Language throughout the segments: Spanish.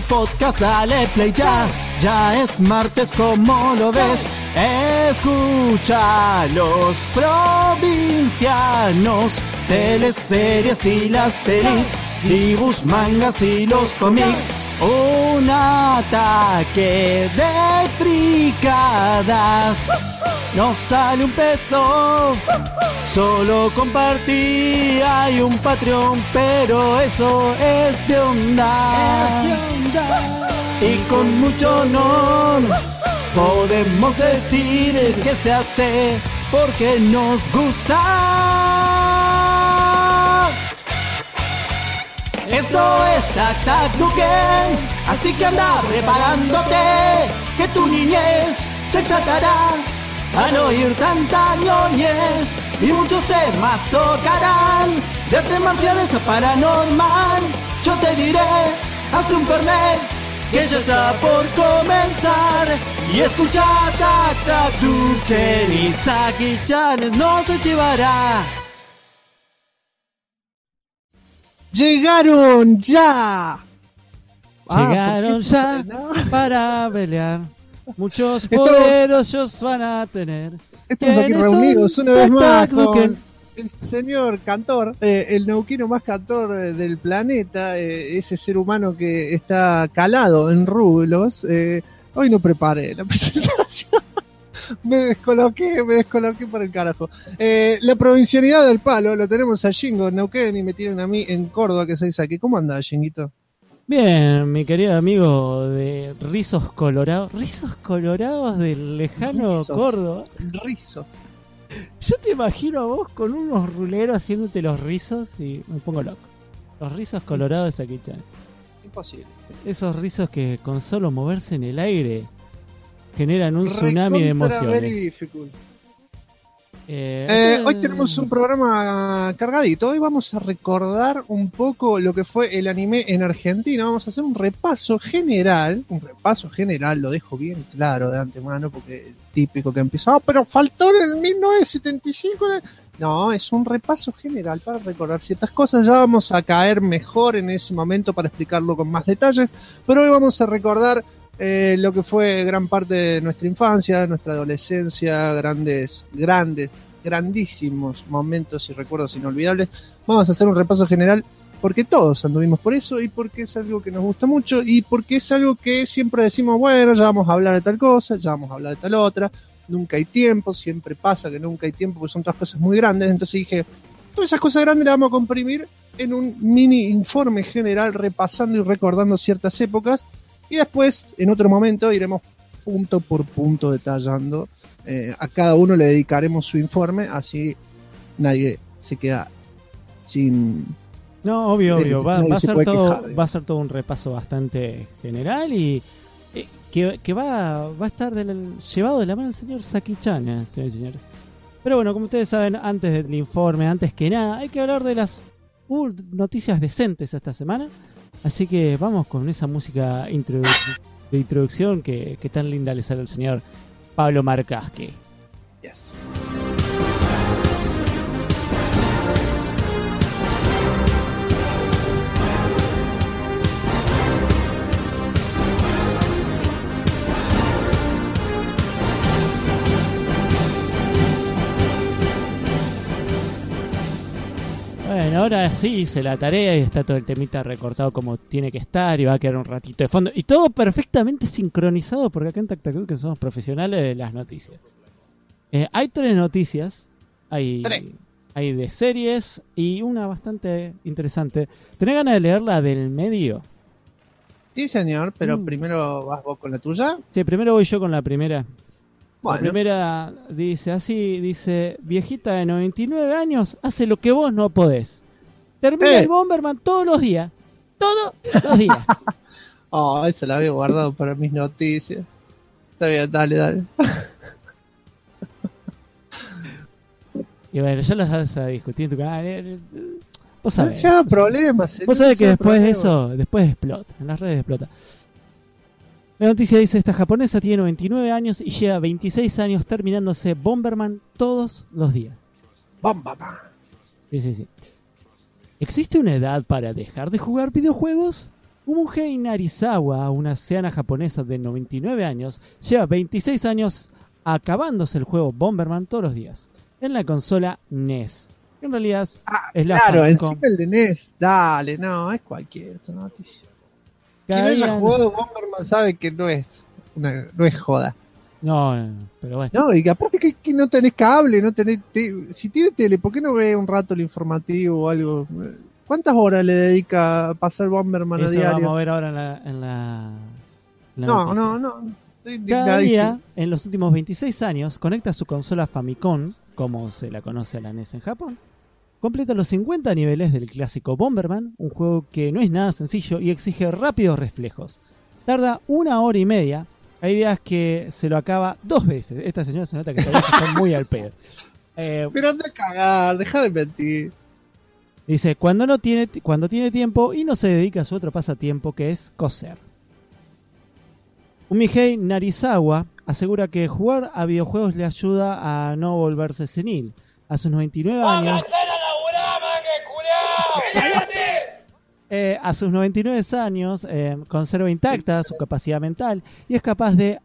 podcast, dale play ya. Ya es martes, como lo ves. Escucha los provincianos, teleseries y las pelis, dibujos, mangas y los cómics. Un ataque de fricadas. No sale un peso, solo compartí. Hay un Patreon, pero eso es de onda. Y con mucho honor podemos decir que se hace porque nos gusta. Esto es Tac Tac Duken, así que anda preparándote, que tu niñez se exaltará al oír tanta ñoñez, y muchos temas tocarán, de artes marciales a paranormal. Yo te diré, haz un fernet, que ya está por comenzar, y escucha Tac Tac Duken y Saki-chan no se llevará. ¡Llegaron ya! Llegaron ya para pelear. Muchos poderosos van a tener. Estamos aquí reunidos una vez más con el señor cantor, el neuquino más cantor del planeta, ese ser humano que está calado en rulos. Hoy no preparé la presentación. Me descoloqué por el carajo. La provincialidad del palo lo tenemos a Shingo en Neuquén y me tienen a mí en Córdoba, que soy aquí. ¿Cómo anda, Shinguito? Bien, mi querido amigo de Rizos Colorados. Rizos Colorados del lejano Córdoba. Rizos. Yo te imagino a vos con unos ruleros haciéndote los rizos y me pongo loco. Los rizos colorados de Saki-chan. Imposible. Esos rizos que con solo moverse en el aire generan un tsunami de emociones. Hoy tenemos un programa cargadito. Hoy vamos a recordar un poco lo que fue el anime en Argentina. Vamos a hacer un repaso general, lo dejo bien claro de antemano, porque es típico que empieza, pero faltó en el 1975. No, es un repaso general para recordar ciertas cosas. Ya vamos a caer mejor en ese momento para explicarlo con más detalles, pero hoy vamos a recordar lo que fue gran parte de nuestra infancia, nuestra adolescencia, grandísimos momentos y recuerdos inolvidables. Vamos a hacer un repaso general porque todos anduvimos por eso, y porque es algo que nos gusta mucho, y porque es algo que siempre decimos, bueno, ya vamos a hablar de tal cosa, ya vamos a hablar de tal otra, nunca hay tiempo, siempre pasa que nunca hay tiempo porque son todas cosas muy grandes. Entonces dije, todas esas cosas grandes las vamos a comprimir en un mini informe general, repasando y recordando ciertas épocas. Y después, en otro momento, iremos punto por punto detallando. A cada uno le dedicaremos su informe, así nadie se queda sin... No, obvio. Va a ser todo un repaso bastante general y que va a estar llevado de la mano el señor Saki-chan, señores y señores. Pero bueno, como ustedes saben, antes del informe, antes que nada, hay que hablar de las noticias decentes esta semana. Así que vamos con esa música de introducción que tan linda le sale al señor Pablo Marcasque. Yes. Bueno, ahora sí hice la tarea y está todo el temita recortado como tiene que estar y va a quedar un ratito de fondo. Y todo perfectamente sincronizado porque acá en Tac Tac Duken somos profesionales de las noticias. Hay 3 noticias. Hay de series y una bastante interesante. ¿Tenés ganas de leer la del medio? Sí, señor, pero primero vas vos con la tuya. Sí, primero voy yo con la primera. Bueno. La primera dice, viejita de 99 años hace lo que vos no podés. Termina el Bomberman todos los días. Todos los días. Eso la había guardado para mis noticias. Está bien, dale. Y bueno, ya los vas a discutir en tu canal. Vos sabés. No problemas. Vos sabés que después de eso, después explota. En las redes explota. La noticia dice, esta japonesa tiene 99 años y lleva 26 años terminándose Bomberman todos los días. Bomberman. Sí. ¿Existe una edad para dejar de jugar videojuegos? Umugei Narisawa, una anciana japonesa de 99 años, lleva 26 años acabándose el juego Bomberman todos los días en la consola NES. En realidad es la claro, Famicom. encima el de NES. Dale, no, es cualquier esta noticia. Quien haya jugado Bomberman sabe que no es joda. No, pero bueno. No, y que aparte que no tenés cable, no tenés si tiene tele, ¿por qué no ve un rato el informativo o algo? ¿Cuántas horas le dedica a pasar Bomberman a diario? Vamos a ver ahora en la no. Cada día, en los últimos 26 años, conecta su consola Famicom, como se la conoce a la NES en Japón, completa los 50 niveles del clásico Bomberman, un juego que no es nada sencillo y exige rápidos reflejos. Tarda 1 hora y media. Hay días que se lo acaba 2 veces. Esta señora se nota que todavía está muy al pedo. Pero anda a cagar, deja de mentir. Dice, cuando tiene tiempo y no se dedica a su otro pasatiempo, que es coser. Umigei Narisawa asegura que jugar a videojuegos le ayuda a no volverse senil. A sus 99 años... a sus 99 años conserva intacta su capacidad mental y es capaz de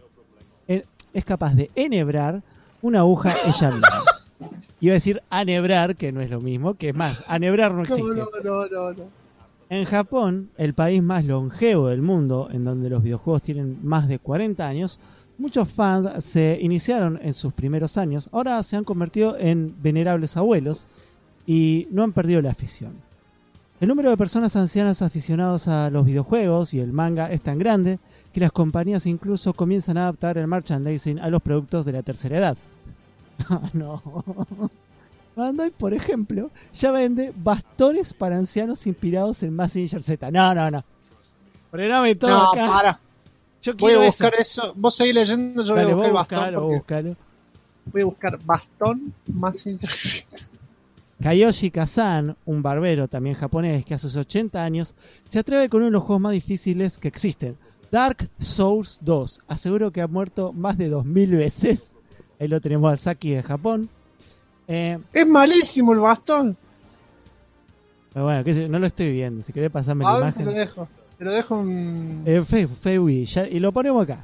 enhebrar una aguja ella misma. Iba a decir anebrar, que no es lo mismo, que es más, anebrar no existe. No. En Japón, el país más longevo del mundo, en donde los videojuegos tienen más de 40 años, muchos fans se iniciaron en sus primeros años, ahora se han convertido en venerables abuelos y no han perdido la afición. El número de personas ancianas aficionadas a los videojuegos y el manga es tan grande que las compañías incluso comienzan a adaptar el merchandising a los productos de la tercera edad. No. Bandai, por ejemplo, ya vende bastones para ancianos inspirados en Mazinger Z. No. Frename todo acá. Para. Yo voy a buscar eso. eso. Vos seguís leyendo, yo voy a buscar el bastón. Búscalo. Voy a buscar bastón Mazinger Z. Kayoshi Kazan, un barbero también japonés que a sus 80 años se atreve con uno de los juegos más difíciles que existen, Dark Souls 2. Aseguro que ha muerto más de 2000 veces. Ahí lo tenemos a Saki de Japón. Es malísimo el bastón. Pero bueno, no lo estoy viendo. Si querés pasarme la imagen. Te lo dejo en... Facebook y lo ponemos acá.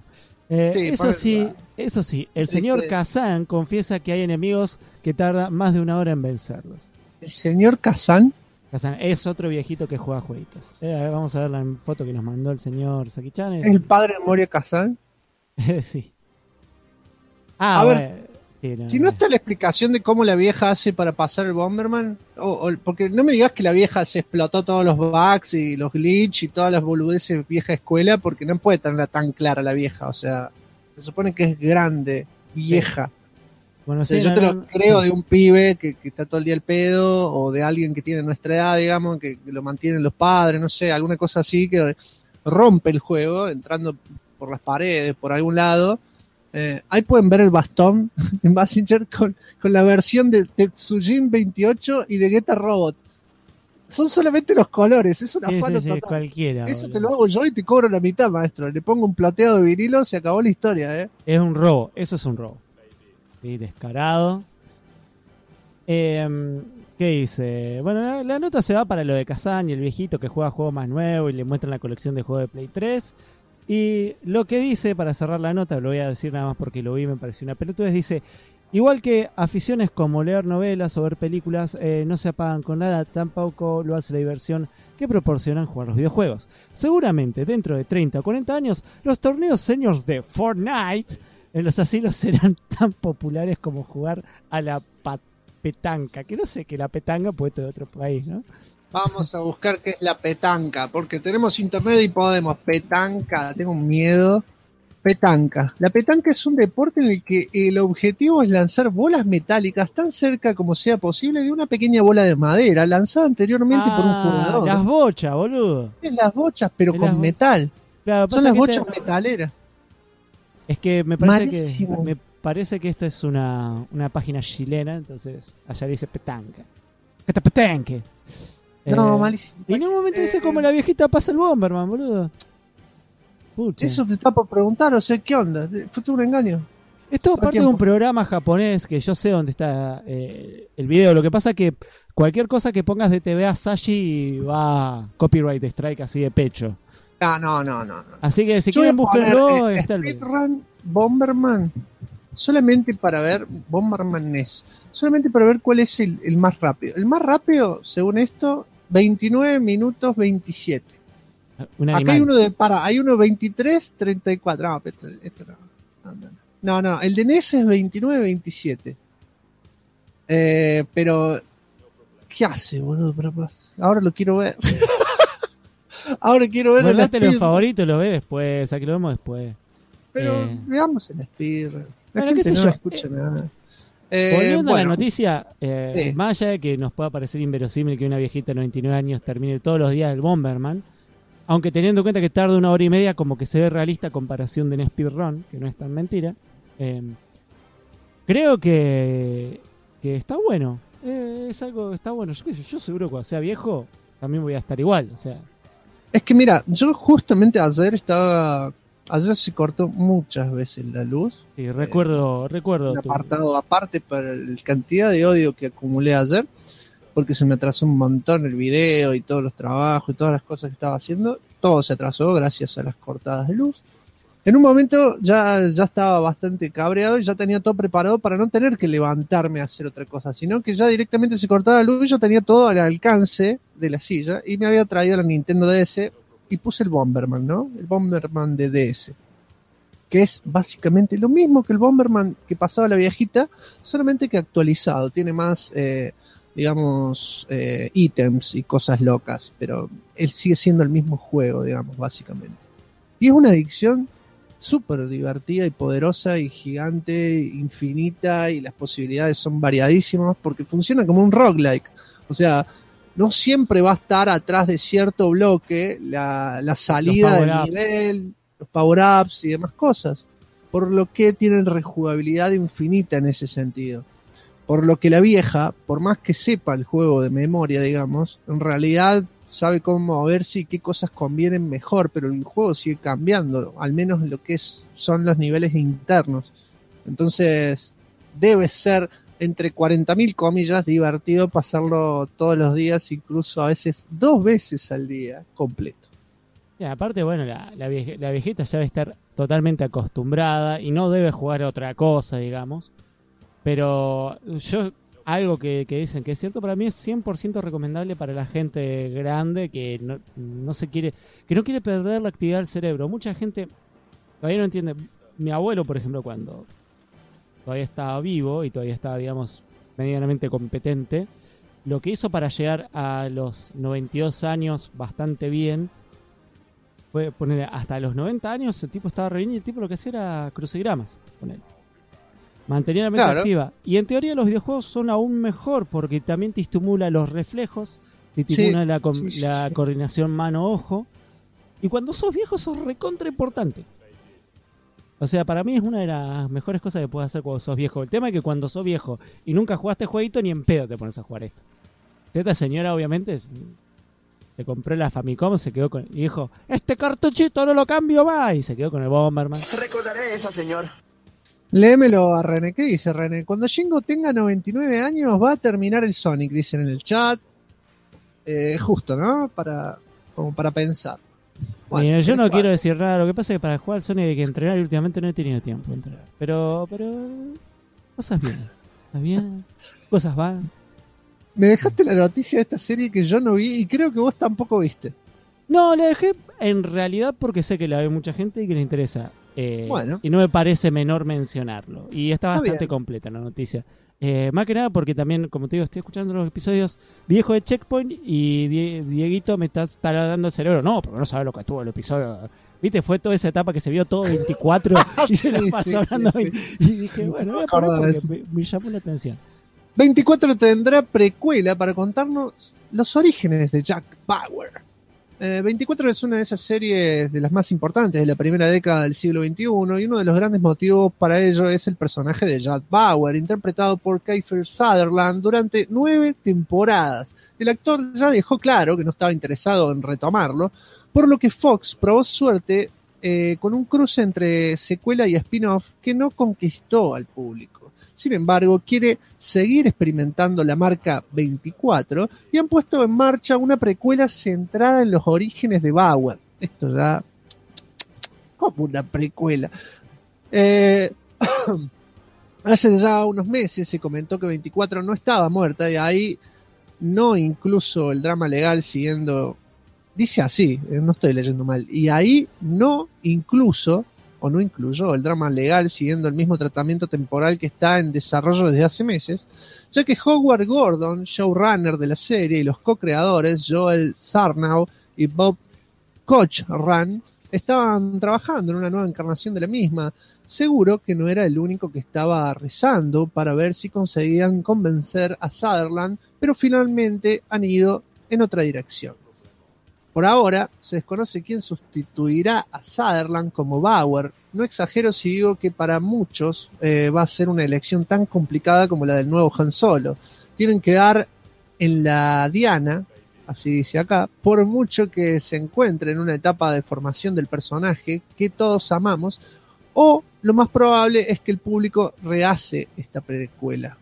Eso sí, el señor Kazan confiesa que hay enemigos que tarda más de 1 hora en vencerlos. ¿El señor Kazan? Kazan es otro viejito que juega jueguitos. Vamos a ver la foto que nos mandó el señor Saki-chan. ¿Es el padre de Moria Kazan? Sí. A ver, si no está la explicación de cómo la vieja hace para pasar el Bomberman, porque no me digas que la vieja se explotó todos los bugs y los glitch y todas las boludeces vieja escuela, porque no puede tenerla tan clara la vieja, o sea, se supone que es grande, vieja. Sí. Bueno, sí, yo te lo creo de un pibe que está todo el día al pedo, o de alguien que tiene nuestra edad, digamos, que lo mantienen los padres, no sé, alguna cosa así que rompe el juego, entrando por las paredes, por algún lado. Ahí pueden ver el bastón de Mazinger con la versión de Tsujin 28 y de Geta Robot. Son solamente los colores, es una afano total. Cualquiera. Eso te lo hago yo y te cobro la mitad, maestro. Le pongo un plateado de vinilo, se acabó la historia, Es un robo, eso es un robo. Sí, descarado. ¿Qué dice? Bueno, la nota se va para lo de Kazan y el viejito que juega juegos más nuevos y le muestran la colección de juegos de Play 3. Y lo que dice, para cerrar la nota, lo voy a decir nada más porque lo vi y me pareció una pelotudez, dice: igual que aficiones como leer novelas o ver películas no se apagan con nada, tampoco lo hace la diversión que proporcionan jugar los videojuegos. Seguramente dentro de 30 o 40 años los torneos seniors de Fortnite en los asilos serán tan populares como jugar a la petanca, que no sé qué la petanca, pues de otro país, ¿no? Vamos a buscar qué es la petanca, porque tenemos internet y podemos. Petanca, tengo un miedo. Petanca. La petanca es un deporte en el que el objetivo es lanzar bolas metálicas tan cerca como sea posible de una pequeña bola de madera lanzada anteriormente por un jugador. Las bochas, boludo. Es las bochas, pero con metal. Claro, son las bochas metaleras. Es que me parece que esta es una página chilena, entonces allá dice petanca. ¡Esta petanque! No, malísimo. Y en un momento dice como la viejita pasa el Bomberman, boludo. Pucha. Eso te está por preguntar, o sea, ¿qué onda? ¿Fue todo un engaño? Es todo parte de un programa japonés que yo sé dónde está el video. Lo que pasa es que cualquier cosa que pongas de TVA Sashi va copyright strike así de pecho. No. Así que si Yo quieren voy a poner, búsquenlo, está el video. Speedrun Bomberman, solamente para ver Bomberman NES, solamente para ver cuál es el más rápido. El más rápido, según esto, 29 minutos 27. Acá hay uno hay uno 23, 34. No, esto no. No, el de NES es 29, 27. Pero, ¿qué hace, boludo? Ahora lo quiero ver. Ahora quiero ver. Guardátelo en favorito, lo ve después. Aquí lo vemos después. Pero veamos el speedrun. La bueno, gente qué sé no yo. escucha nada. Volviendo a la noticia, sí. más allá de que nos pueda parecer inverosímil que una viejita de 99 años termine todos los días el Bomberman, aunque teniendo en cuenta que tarda 1 hora y media, como que se ve realista a comparación de un speedrun, que no es tan mentira, creo que está bueno. Es algo que está bueno. Yo seguro que cuando sea viejo también voy a estar igual. O sea, es que mira, yo justamente ayer se cortó muchas veces la luz. Sí, recuerdo. Un apartado aparte para la cantidad de odio que acumulé ayer, porque se me atrasó un montón el video y todos los trabajos y todas las cosas que estaba haciendo. Todo se atrasó gracias a las cortadas de luz. En un momento ya estaba bastante cabreado y ya tenía todo preparado para no tener que levantarme a hacer otra cosa, sino que ya directamente se cortaba la luz y yo tenía todo al alcance de la silla y me había traído la Nintendo DS y puse el Bomberman, ¿no? El Bomberman de DS, que es básicamente lo mismo que el Bomberman que pasaba la viejita, solamente que actualizado, tiene más, digamos, ítems y cosas locas, pero él sigue siendo el mismo juego, digamos, básicamente. Y es una adicción súper divertida y poderosa y gigante, infinita, y las posibilidades son variadísimas porque funciona como un roguelike. O sea, no siempre va a estar atrás de cierto bloque la salida del nivel, los power-ups y demás cosas, por lo que tienen rejugabilidad infinita en ese sentido. Por lo que la vieja, por más que sepa el juego de memoria, digamos, en realidad sabe cómo moverse y qué cosas convienen mejor, pero el juego sigue cambiando, al menos lo que son los niveles internos. Entonces, debe ser, entre 40.000 comillas, divertido pasarlo todos los días, incluso a veces 2 veces al día, completo. Y aparte, bueno, la viejita ya debe estar totalmente acostumbrada y no debe jugar a otra cosa, digamos. Pero algo que dicen que es cierto, para mí es 100% recomendable para la gente grande que no quiere perder la actividad del cerebro. Mucha gente todavía no entiende. Mi abuelo, por ejemplo, cuando todavía estaba vivo y todavía estaba, digamos, medianamente competente, lo que hizo para llegar a los 92 años bastante bien fue poner hasta los 90 años el tipo estaba re bien y el tipo lo que hacía era crucigramas, poner. Mantenía la mente activa. Y en teoría los videojuegos son aún mejor porque también te estimula los reflejos, te estimula la coordinación mano-ojo. Y cuando sos viejo sos recontra importante. O sea, para mí es una de las mejores cosas que puedes hacer cuando sos viejo. El tema es que cuando sos viejo y nunca jugaste jueguito, ni en pedo te pones a jugar esto. Esta señora obviamente se compró la Famicom, se quedó y dijo, este cartuchito no lo cambio más. Y se quedó con el Bomberman. Recordaré eso, señor. Léemelo a René. ¿Qué dice René? Cuando Shingo tenga 99 años va a terminar el Sonic, dicen en el chat. Justo, ¿no? Como para pensar. Bueno, mira, yo no quiero decir nada. Lo que pasa es que para jugar al Sonic hay que entrenar y últimamente no he tenido tiempo de entrenar. Pero cosas bien. ¿Está bien? Cosas van. Me dejaste la noticia de esta serie que yo no vi y creo que vos tampoco viste. No, la dejé en realidad porque sé que la ve mucha gente y que le interesa. Bueno. Y no me parece menor mencionarlo. Y está bastante bien. completa la noticia. Más que nada porque también, como te digo, estoy escuchando los episodios viejos de Checkpoint y Dieguito me está dando el cerebro. No, porque no sabes lo que estuvo el episodio. Viste, fue toda esa etapa que se vio todo 24 y se la pasó hablando. Sí. Y dije, bueno, voy a poner porque me llamó la atención. 24 tendrá precuela para contarnos los orígenes de Jack Bauer. 24 es una de esas series de las más importantes de la primera década del siglo XXI y uno de los grandes motivos para ello es el personaje de Jack Bauer, interpretado por Kiefer Sutherland durante 9 temporadas. El actor ya dejó claro que no estaba interesado en retomarlo, por lo que Fox probó suerte con un cruce entre secuela y spin-off que no conquistó al público. Sin embargo, quiere seguir experimentando la marca 24 y han puesto en marcha una precuela centrada en los orígenes de Bauer. Esto ya... como una precuela. Hace ya unos meses se comentó que 24 no estaba muerta y ahí no incluso el drama legal siguiendo... Dice así, no estoy leyendo mal. Y ahí no incluso... o no incluyó el drama legal siguiendo el mismo tratamiento temporal que está en desarrollo desde hace meses, ya que Howard Gordon, showrunner de la serie, y los co-creadores Joel Sarnow y Bob Cochran estaban trabajando en una nueva encarnación de la misma. Seguro que no era el único que estaba rezando para ver si conseguían convencer a Sutherland, pero finalmente han ido en otra dirección. Por ahora, se desconoce quién sustituirá a Sutherland como Bauer. No exagero si digo que para muchos va a ser una elección tan complicada como la del nuevo Han Solo. Tienen que dar en la diana, así dice acá, por mucho que se encuentre en una etapa de formación del personaje que todos amamos, o lo más probable es que el público rechace esta precuela.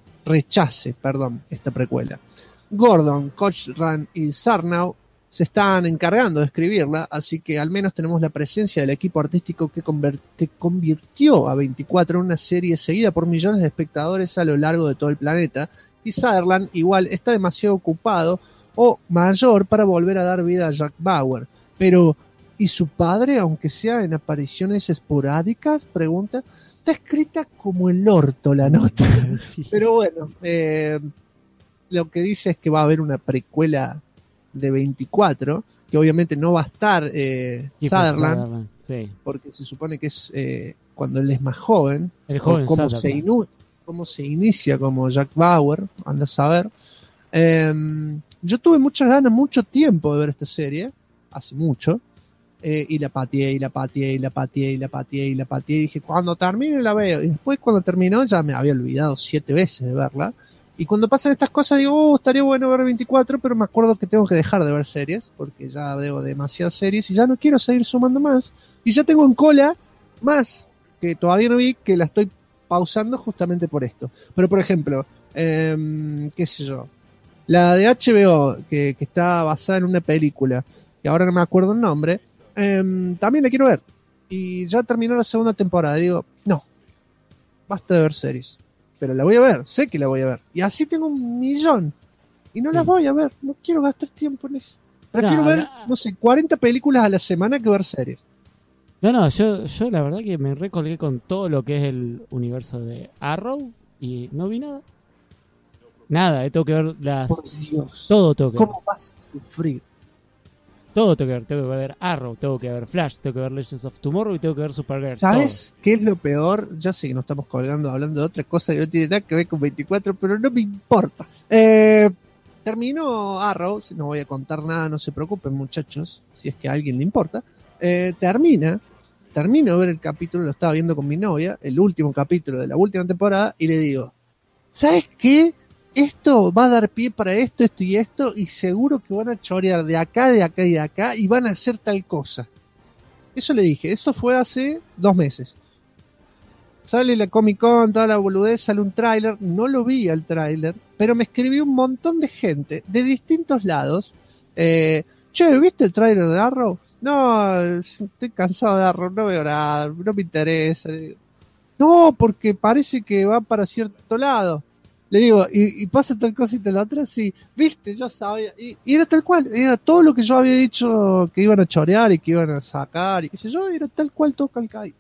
Gordon, Cochran y Sarnow se están encargando de escribirla, así que al menos tenemos la presencia del equipo artístico que convirtió a 24 en una serie seguida por millones de espectadores a lo largo de todo el planeta, y Sutherland igual está demasiado ocupado o mayor para volver a dar vida a Jack Bauer. Pero, ¿y su padre, aunque sea en apariciones esporádicas? Pregunta. Está escrita como el orto la nota. Sí. Pero bueno, lo que dice es que va a haber una precuela de 24, que obviamente no va a estar Sutherland, sí. porque se supone que es cuando él es más joven, El joven cómo se inicia como Jack Bauer, anda a saber. Yo tuve muchas ganas, mucho tiempo de ver esta serie, hace mucho, y la pateé, y dije, cuando termine la veo, y después cuando terminó ya me había olvidado 7 veces de verla. Y cuando pasan estas cosas digo, estaría bueno ver 24, pero me acuerdo que tengo que dejar de ver series, porque ya veo demasiadas series y ya no quiero seguir sumando más. Y ya tengo en cola más, que todavía no vi, que la estoy pausando justamente por esto. Pero por ejemplo, qué sé yo, la de HBO, que está basada en una película, que ahora no me acuerdo el nombre, también la quiero ver. Y ya terminó la segunda temporada. Y digo, no, basta de ver series. Pero la voy a ver, sé que la voy a ver. Y así tengo 1.000.000. Y no las voy a ver, no quiero gastar tiempo en eso. Prefiero ver, no sé, 40 películas a la semana que ver series. No, yo la verdad que me recolgué con todo lo que es el universo de Arrow y no vi nada. Nada, tengo que ver las... Por Dios. Todo tengo que ver. ¿Cómo vas a sufrir? Todo tengo que ver Arrow, tengo que ver Flash, tengo que ver Legends of Tomorrow y tengo que ver Supergirl. ¿Sabes qué es lo peor? Ya sé que nos estamos colgando hablando de otra cosa que no tiene nada que ver con 24, pero no me importa. Terminó Arrow, no voy a contar nada, no se preocupen muchachos, si es que a alguien le importa. Termino de ver el capítulo, lo estaba viendo con mi novia, el último capítulo de la última temporada, y le digo, ¿sabes qué? Esto va a dar pie para esto y esto, y seguro que van a chorear de acá, y van a hacer tal cosa. Eso le dije, eso fue hace 2 meses. Sale la Comic Con, toda la boludez, sale un tráiler, no lo vi al tráiler, pero me escribió un montón de gente de distintos lados. Che, ¿viste el tráiler de Arrow? No, estoy cansado de Arrow, no veo nada, no me interesa. No, porque parece que va para cierto lado. Le digo, ¿y pasa tal cosa y tal otra? Sí, viste, yo sabía. Y era tal cual, era todo lo que yo había dicho que iban a chorear y que iban a sacar y qué sé yo, era tal cual todo calcadito.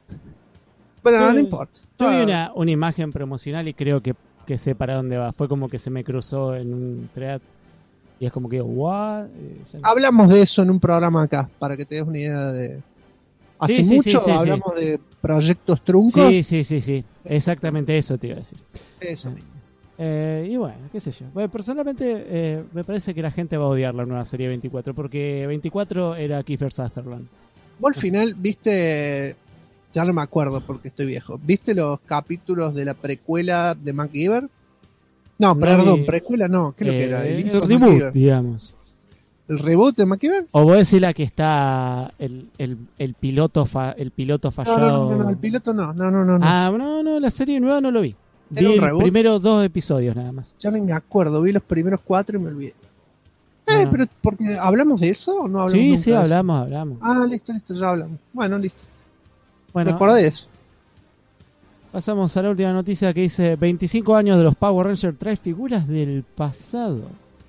Bueno, no importa. Yo vi una imagen promocional y creo que sé para dónde va. Fue como que se me cruzó en un thread y es como que, ¿what? Hablamos de eso en un programa acá, para que te des una idea de... Hace mucho hablamos de proyectos truncos. Sí. Exactamente eso te iba a decir. Eso mismo. Y bueno, qué sé yo. Bueno, personalmente me parece que la gente va a odiar la nueva serie 24 porque 24 era Kiefer Sutherland. Vos al final viste, ya no me acuerdo porque estoy viejo, ¿viste los capítulos de la precuela de MacGyver? No, perdón, precuela no, ¿qué es lo que era? El reboot, digamos. ¿El reboot de MacGyver? O vos decís la que está el piloto fallado. No, el piloto no. Ah, no, la serie nueva no lo vi. Vi ¿Era un los reboot? primeros 2 episodios nada más. Ya no me acuerdo, vi los primeros 4 y me olvidé. No. Pero porque ¿hablamos de eso o no hablamos Sí, nunca sí, de eso? hablamos. Ah, listo, ya hablamos. Bueno, listo. Bueno, Me acordé de eso. pasamos a la última noticia que dice 25 años de los Power Rangers, trae figuras del pasado.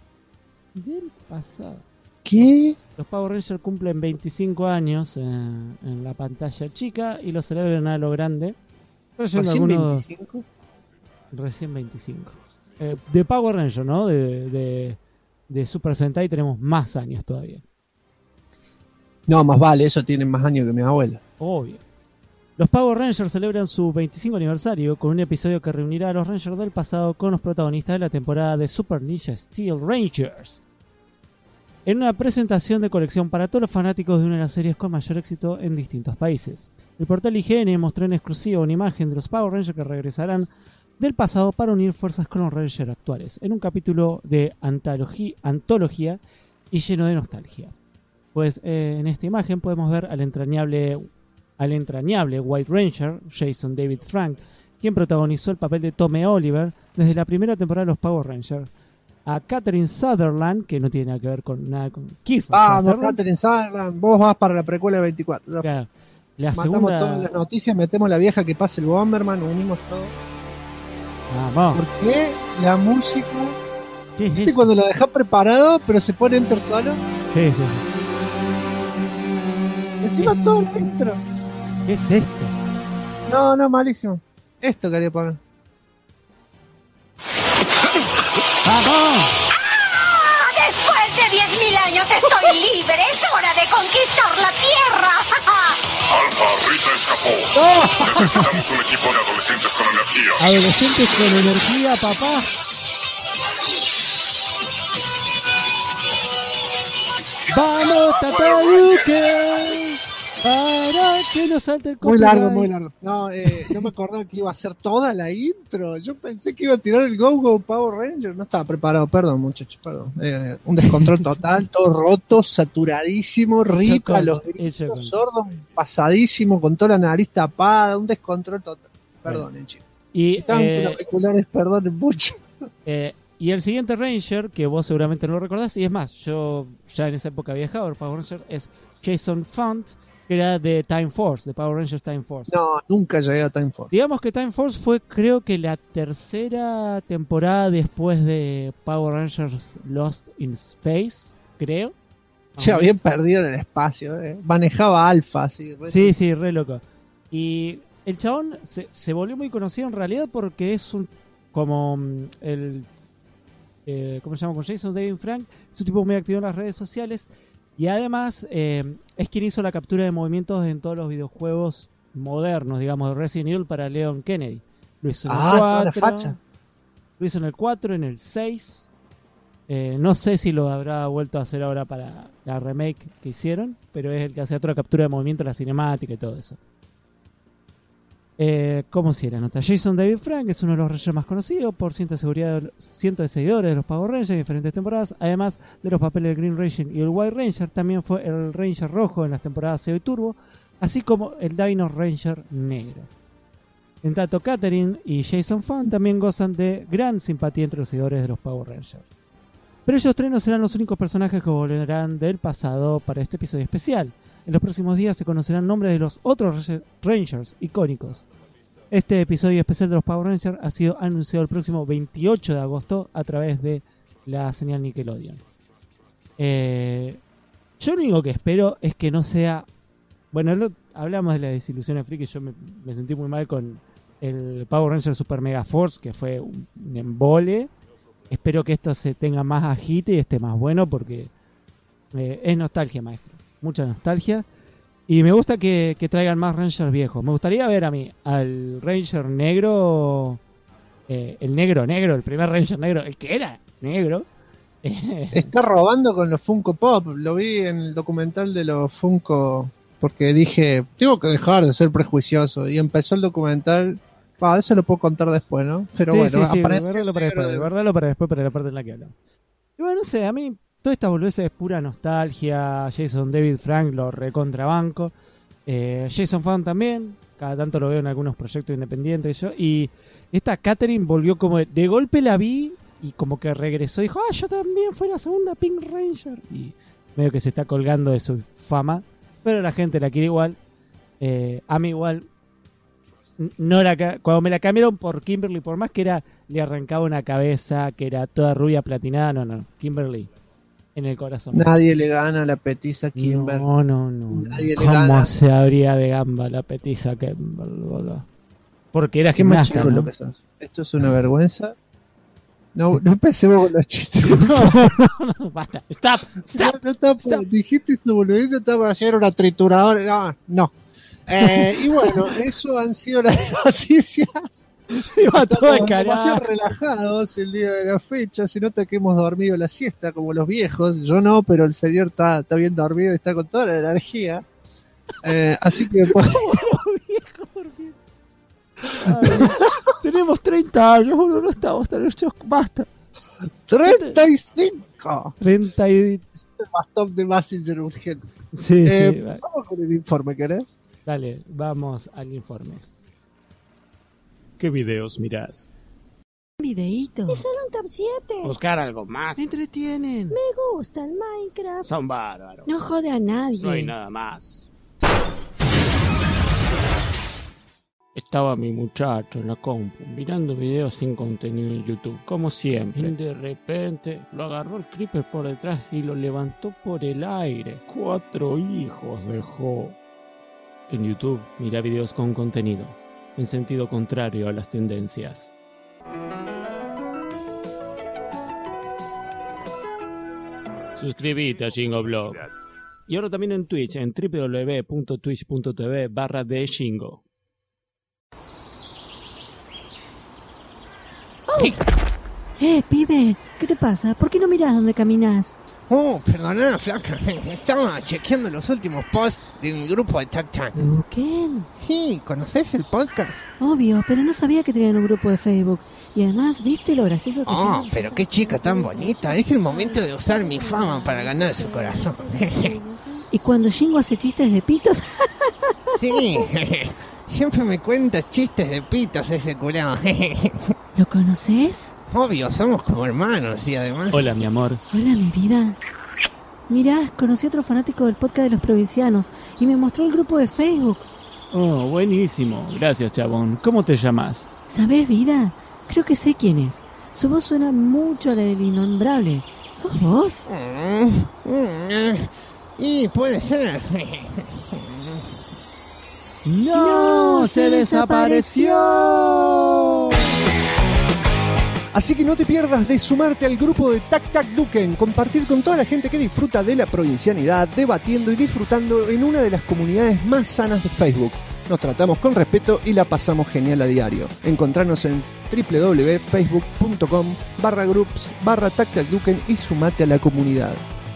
¿Qué? Los Power Rangers cumplen 25 años en la pantalla chica y lo celebran a lo grande. Trayendo ¿Recién algunos 25? recién 25. De Power Rangers, ¿no? De Super Sentai tenemos más años todavía. No, más vale, eso tiene más años que mi abuela. Obvio. Los Power Rangers celebran su 25 aniversario con un episodio que reunirá a los Rangers del pasado con los protagonistas de la temporada de Super Ninja Steel Rangers. En una presentación de colección para todos los fanáticos de una de las series con mayor éxito en distintos países. El portal IGN mostró en exclusiva una imagen de los Power Rangers que regresarán del pasado para unir fuerzas con los Rangers actuales, en un capítulo de antología y lleno de nostalgia. Pues en esta imagen podemos ver al entrañable White Ranger, Jason David Frank, quien protagonizó el papel de Tommy Oliver desde la primera temporada de los Power Rangers, a Catherine Sutherland, que no tiene nada que ver con nada con Kiefer Vamos, Sutherland. Catherine Sutherland, vos vas para la precuela de 24. Ya Claro. La matamos segunda... todas las noticias, metemos la vieja que pase el Bomberman, unimos todo. Vamos. ¿Por qué la música? ¿Qué es ¿Viste eso? cuando la dejas preparado, pero se pone enter solo? Sí. Encima Es- todo el intro. ¿Qué es esto? No, malísimo. Esto quería poner. ¡Vamos! Después de 10.000 años estoy libre. Es hora de conquistar la Tierra. Alfa, Rita escapó. Necesitamos un equipo de adolescentes con energía. Adolescentes con energía, papá. ¡Vamos, Tatayuke! Para que no salte el Muy copyright. muy largo. No me acordaba que iba a ser toda la intro. Yo pensé que iba a tirar el Go Power Ranger. No estaba preparado, perdón, muchachos, perdón. Un descontrol total, todo roto, saturadísimo, ripa, los hecho gritos, con- sordos, pasadísimo, con toda la nariz tapada, un descontrol total. Perdonen, chicos. Y, Estaban con auriculares, perdonen mucho. y el siguiente Ranger, que vos seguramente no lo recordás, y es más, yo ya en esa época viajaba, el Power Ranger, es Jason Font, que era de Time Force, de Power Rangers Time Force. No, nunca llegué a Time Force. Digamos que Time Force fue, creo que la tercera temporada después de Power Rangers Lost in Space, creo. Se habían perdido en el espacio. Manejaba Alpha, así. Sí, re loco. Y el chabón se volvió muy conocido en realidad porque es un como el ¿cómo se llama? Con Jason David Frank, es un tipo muy activo en las redes sociales y además es quien hizo la captura de movimientos en todos los videojuegos modernos, digamos, de Resident Evil para Leon Kennedy. Lo hizo en el toda la 4, facha. lo hizo en el 4, en el 6. No sé si lo habrá vuelto a hacer ahora para la remake que hicieron, pero es el que hacía toda la captura de movimiento, la cinemática y todo eso. ¿Cómo si era nota? Jason David Frank es uno de los Rangers más conocidos por cientos de seguidores de los Power Rangers en diferentes temporadas. Además de los papeles del Green Ranger y el White Ranger, también fue el Ranger rojo en las temporadas Zeo y Turbo, así como el Dino Ranger negro. En tanto, Catherine y Jason Fun también gozan de gran simpatía entre los seguidores de los Power Rangers. Pero ellos tres no serán los únicos personajes que volverán del pasado para este episodio especial. En los próximos días se conocerán nombres de los otros Rangers icónicos. Este episodio especial de los Power Rangers ha sido anunciado el próximo 28 de agosto a través de la señal Nickelodeon. Yo lo único que espero es que no sea... Bueno, hablamos de la desilusión de Friki, yo me sentí muy mal con el Power Ranger Super Mega Force, que fue un embole. Espero que esto se tenga más agite y esté más bueno porque es nostalgia, maestro. Mucha nostalgia. Y me gusta que traigan más Rangers viejos. Me gustaría ver a mí al Ranger negro, el negro, el primer Ranger negro, el que era negro. Está robando con los Funko Pop. Lo vi en el documental de los Funko porque dije, tengo que dejar de ser prejuicioso. Y empezó el documental. Eso lo puedo contar después, ¿no? Pero sí, bueno, sí, aparece guardalo para después, guardalo para después, para la parte en la que hablamos. Y bueno, no sé, a mí Toda esta boludez es pura nostalgia. Jason David Frank lo recontrabanco. Jason Fun también. Cada tanto lo veo en algunos proyectos independientes. Y esta Catherine volvió como de golpe la vi y como que regresó. Dijo, yo también fui la segunda Pink Ranger. Y medio que se está colgando de su fama. Pero la gente la quiere igual. A mí igual. No cuando me la cambiaron por Kimberly, por más que le arrancaba una cabeza, que era toda rubia platinada, no. Kimberly. En el corazón. Nadie le gana a la petiza Kimber. No. Nadie le ¿Cómo gana. se abría de gamba la petiza Kimber, boludo? Porque era Qué más gimnasta, chico ¿no? lo que sos. Esto es una vergüenza. No empecemos con los chistes. No, basta. Stop. Dijiste eso, boludo. Yo estaba para hacer una trituradora. No. Y bueno, eso han sido las noticias. Iba todo Estamos encarado. demasiado relajados el día de la fecha. Se nota que hemos dormido la siesta como los viejos. Yo no, pero el señor está bien dormido y está con toda la energía. Así que pues, Viejo, dormido. Ay, tenemos 30 años, boludo, no estamos tan hechos. Basta. 35. 30 y... Bastón de Messenger urgente. Sí, sí. Vamos con el informe, ¿querés? Dale, vamos al informe. ¿Qué videos mirás? Videíto. Es solo un top 7. Buscar algo más. Me entretienen. Me gusta el Minecraft. Son bárbaros. No jode a nadie. No hay nada más. Estaba mi muchacho en la compu mirando videos sin contenido en YouTube, como siempre. Y de repente lo agarró el creeper por detrás y lo levantó por el aire. 4 hijos dejó. En YouTube mira videos con contenido, en sentido contrario a las tendencias. Suscríbete a Shingo Y ahora también en Twitch, en www.twitch.tv/theshingo. Pibe, ¿qué te pasa? ¿Por qué no mirás dónde caminas? Oh, perdona, flaca. Estaba chequeando los últimos posts de mi grupo de Tac-Tac. ¿Qué? Sí, ¿conoces el podcast? Obvio, pero no sabía que tenían un grupo de Facebook. Y además, ¿viste lo gracioso que Oh, son? pero qué chica tan bonita. Es el momento de usar mi fama para ganar su corazón. Y cuando Shingo hace chistes de pitos, Sí, siempre me cuenta chistes de pitos ese curado. ¿lo conoces? Obvio, somos como hermanos y además... Hola, mi amor. Hola, mi vida. Mirá, conocí a otro fanático del podcast de los provincianos y me mostró el grupo de Facebook. Oh, buenísimo. Gracias, chabón. ¿Cómo te llamas? ¿Sabés, vida? Creo que sé quién es. Su voz suena mucho a la del innombrable. ¿Sos vos? Y puede ser. ¡No! ¡Se desapareció! Así que no te pierdas de sumarte al grupo de Tac Tac Duken, compartir con toda la gente que disfruta de la provincianidad, debatiendo y disfrutando en una de las comunidades más sanas de Facebook. Nos tratamos con respeto y la pasamos genial a diario. Encontrarnos en www.facebook.com/groups/TacTacDuken y sumate a la comunidad.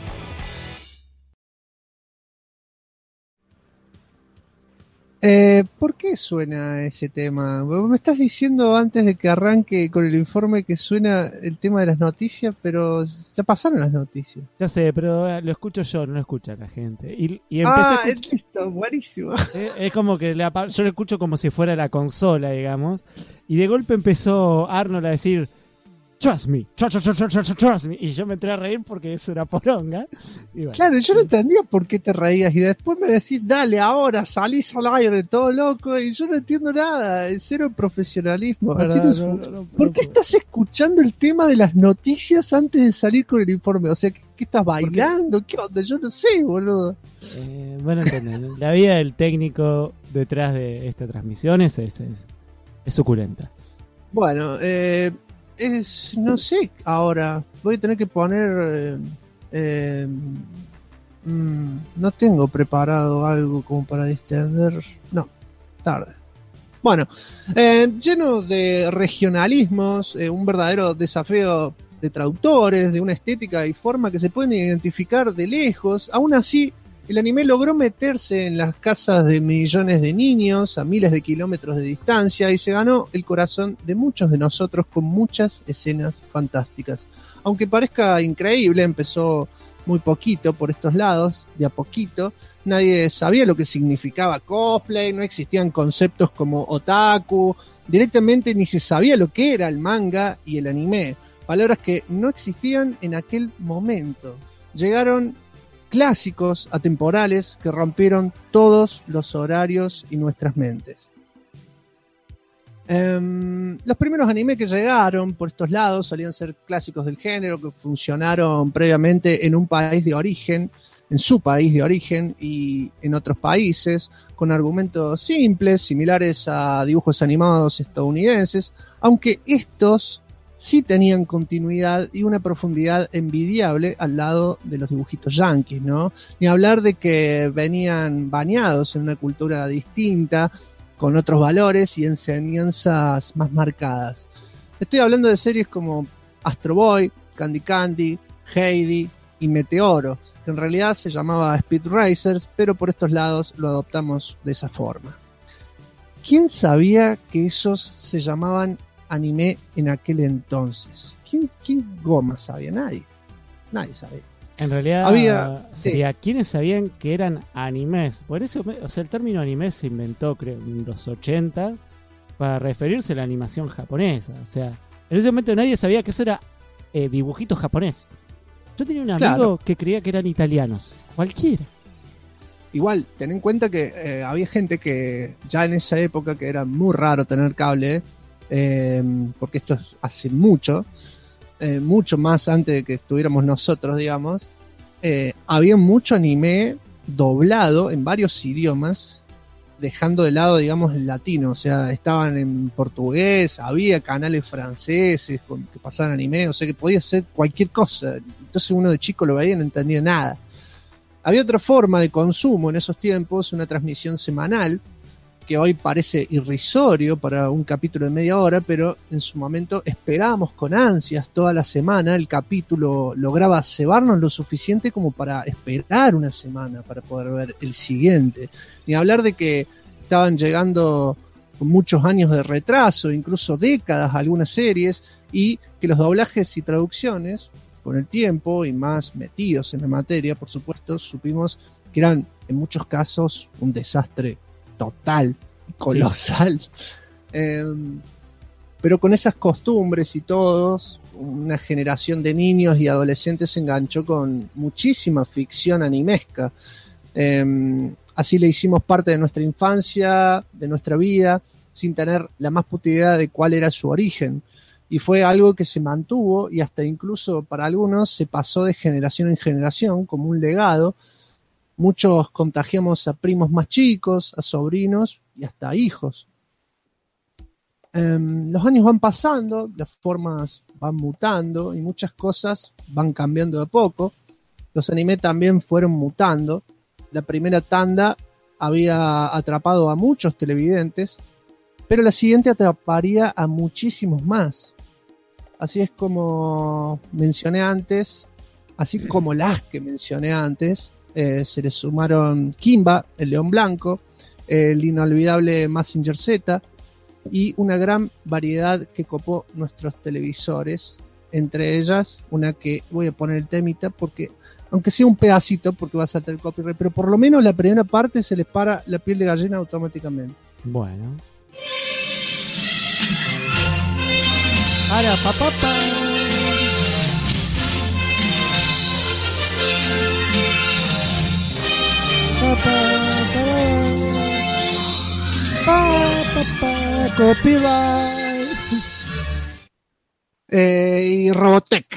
¿Por qué suena ese tema? Me estás diciendo antes de que arranque con el informe que suena el tema de las noticias, pero ya pasaron las noticias. Ya sé, pero lo escucho yo, no lo escucha la gente. Y empecé a escuchar... listo, buenísimo. Es como que yo lo escucho como si fuera la consola, digamos. Y de golpe empezó Arnold a decir... Trust me, trust me. Y yo me entré a reír porque es una poronga. Y bueno. Claro, yo no entendía por qué te reías y después me decís, dale, ahora salís al aire todo loco y yo no entiendo nada, es cero profesionalismo. Así no, ¿por qué estás escuchando el tema de las noticias antes de salir con el informe? O sea, ¿qué estás bailando? ¿Qué onda? Yo no sé, boludo. Bueno, entendés, la vida del técnico detrás de esta transmisión es suculenta. Bueno, no sé, ahora voy a tener que poner no tengo preparado algo como para distender, no, tarde. Bueno, lleno de regionalismos, un verdadero desafío de traductores, de una estética y forma que se pueden identificar de lejos. Aún así, El anime logró meterse en las casas de millones de niños a miles de kilómetros de distancia y se ganó el corazón de muchos de nosotros con muchas escenas fantásticas. Aunque parezca increíble, empezó muy poquito por estos lados, de a poquito. Nadie sabía lo que significaba cosplay, no existían conceptos como otaku, directamente ni se sabía lo que era el manga y el anime, palabras que no existían en aquel momento. Llegaron clásicos atemporales que rompieron todos los horarios y nuestras mentes. Los primeros anime que llegaron por estos lados solían ser clásicos del género que funcionaron previamente en un país de origen, en su país de origen y en otros países, con argumentos simples, similares a dibujos animados estadounidenses, aunque estos sí tenían continuidad y una profundidad envidiable al lado de los dibujitos yanquis, ¿no? Ni hablar de que venían bañados en una cultura distinta, con otros valores y enseñanzas más marcadas. Estoy hablando de series como Astro Boy, Candy Candy, Heidi y Meteoro, que en realidad se llamaba Speed Racers, pero por estos lados lo adoptamos de esa forma. ¿Quién sabía que esos se llamaban anime en aquel entonces? ¿Quién goma sabía? Nadie sabía. En realidad sería quienes sabían que eran animes. Por eso, o sea, el término anime se inventó, creo, en los 80 para referirse a la animación japonesa. O sea, en ese momento nadie sabía que eso era dibujito japonés. Yo tenía un amigo que creía que eran italianos. Cualquiera. Igual, ten en cuenta que había gente que ya en esa época, que era muy raro tener cable, porque esto es hace mucho más antes de que estuviéramos nosotros, digamos, había mucho anime doblado en varios idiomas, dejando de lado, digamos, el latino. O sea, estaban en portugués, había canales franceses que pasaban anime, o sea que podía ser cualquier cosa. Entonces uno de chico lo veía y no entendía nada. Había otra forma de consumo en esos tiempos, una transmisión semanal, que hoy parece irrisorio para un capítulo de media hora, pero en su momento esperábamos con ansias toda la semana. El capítulo lograba cebarnos lo suficiente como para esperar una semana para poder ver el siguiente. Ni hablar de que estaban llegando con muchos años de retraso, incluso décadas, algunas series, y que los doblajes y traducciones, con el tiempo y más metidos en la materia, por supuesto, supimos que eran en muchos casos un desastre total, colosal. Sí. Pero con esas costumbres y todos, una generación de niños y adolescentes se enganchó con muchísima ficción animesca. Así le hicimos parte de nuestra infancia, de nuestra vida, sin tener la más puta idea de cuál era su origen. Y fue algo que se mantuvo y hasta incluso para algunos se pasó de generación en generación como un legado. Muchos contagiamos a primos más chicos, a sobrinos y hasta a hijos. Los años van pasando, las formas van mutando y muchas cosas van cambiando de a poco. Los anime también fueron mutando. La primera tanda había atrapado a muchos televidentes, pero la siguiente atraparía a muchísimos más. Así es como mencioné antes, así como las que mencioné antes, se le sumaron Kimba, el León Blanco, el inolvidable Mazinger Z y una gran variedad que copó nuestros televisores, entre ellas una que voy a poner el temita porque, aunque sea un pedacito porque va a saltar el copyright, pero por lo menos la primera parte se les para la piel de gallina automáticamente. Bueno. Para papá. Copyright. Y Robotech.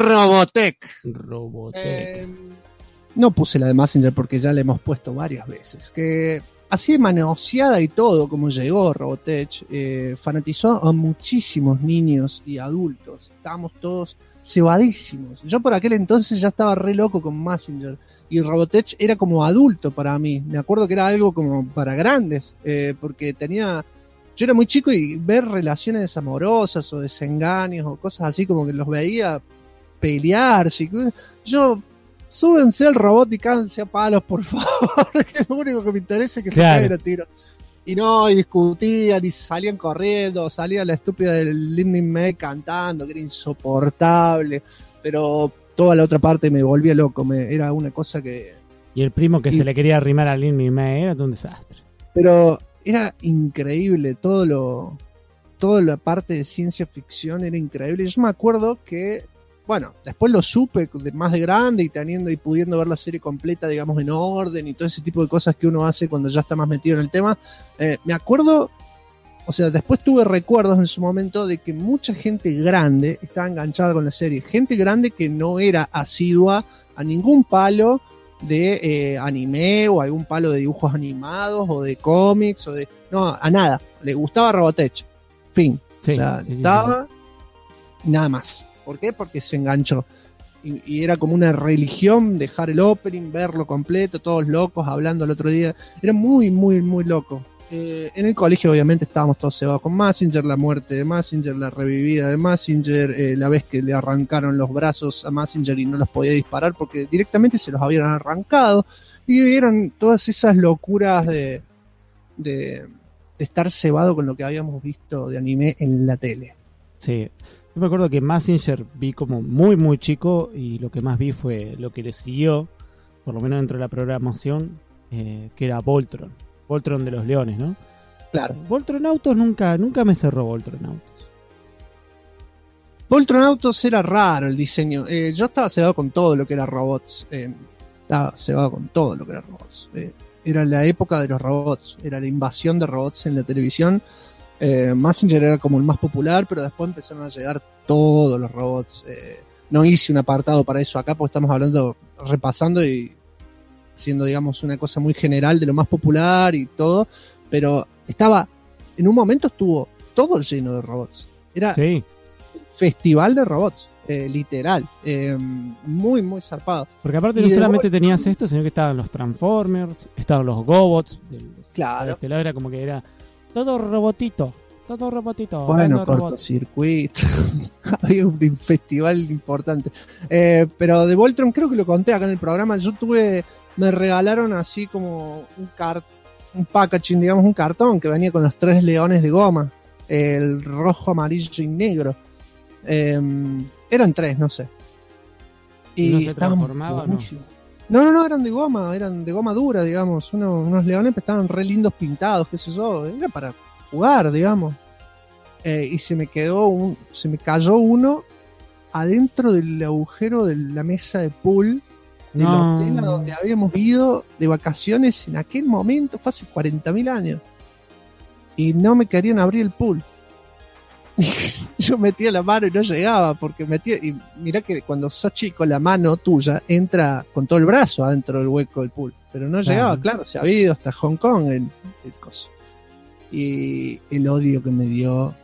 No puse la de Mazinger porque ya la hemos puesto varias veces. Que así de manoseada y todo como llegó Robotech, fanatizó a muchísimos niños y adultos. Estábamos todos cebadísimos. Yo por aquel entonces ya estaba re loco con Mazinger y Robotech era como adulto para mí. Me acuerdo que era algo como para grandes, porque yo era muy chico y ver relaciones amorosas o desengaños o cosas así como que los veía pelearse. Yo súbense al robot y cáganse a palos, por favor, que lo único que me interesa es que Claro. se caigan a tiro. Y no, y discutían, y salían corriendo, salía la estúpida del Lightning May cantando, que era insoportable, pero toda la otra parte me volvía loco, era una cosa que... Y el primo que Y- se le quería arrimar a Lin May era todo un desastre. Pero era increíble, toda la parte de ciencia ficción era increíble. Yo me acuerdo que, bueno, después lo supe más de grande y pudiendo ver la serie completa, digamos, en orden y todo ese tipo de cosas que uno hace cuando ya está más metido en el tema. Me acuerdo, o sea, después tuve recuerdos en su momento de que mucha gente grande estaba enganchada con la serie. Gente grande que no era asidua a ningún palo de anime o algún palo de dibujos animados o de cómics o de... No, a nada. Le gustaba Robotech. Fin. Sí, O sea, sí, sí, estaba y nada más. ¿Por qué? Porque se enganchó. Y era como una religión dejar el opening, verlo completo, todos locos hablando el otro día. Era muy, muy, muy loco. En el colegio obviamente estábamos todos cebados con Mazinger, la muerte de Mazinger, la revivida de Mazinger, la vez que le arrancaron los brazos a Mazinger y no los podía disparar porque directamente se los habían arrancado. Y eran todas esas locuras de estar cebado con lo que habíamos visto de anime en la tele. Sí. Yo me acuerdo que Mazinger vi como muy muy chico y lo que más vi fue lo que le siguió, por lo menos dentro de la programación, que era Voltron. Voltron de los leones, ¿no? Claro. Voltron Autos nunca me cerró Voltron Autos. Voltron Autos era raro el diseño. Yo estaba cebado con todo lo que era robots. Estaba cebado con todo lo que era robots. Era la época de los robots. Era la invasión de robots en la televisión. Mazinger era como el más popular, pero después empezaron a llegar todos los robots. No hice un apartado para eso acá, porque estamos hablando, repasando y haciendo, digamos, una cosa muy general de lo más popular y todo. Pero en un momento estuvo todo lleno de robots. Era Sí, festival de robots, literal. Muy, muy zarpado. porque aparte Y no de solamente Voltron- tenías esto, sino que estaban los Transformers, estaban los Gobots. Claro. De este lado era como que era todo robotito. Bueno, hablando de robots. cortocircuito. Había un festival importante. Pero de Voltron creo que lo conté acá en el programa. Me regalaron así como un packaging, digamos, un cartón que venía con los 3 leones de goma. El rojo, amarillo y negro. Eran 3, no sé. ¿Y no se estaban transformaba o no? buenísimos. No, eran de goma dura, digamos. Unos leones que estaban re lindos pintados, qué sé yo. Era para jugar, digamos. Y se me cayó uno adentro del agujero de la mesa de pool del No. hotel a donde habíamos ido de vacaciones en aquel momento, fue hace 40.000 años. Y no me querían abrir el pool. Yo metía la mano y no llegaba, porque y mirá que cuando sos chico la mano tuya entra con todo el brazo adentro del hueco del pool, pero no llegaba, claro, se había ido hasta Hong Kong el coso. Y el odio que me dio,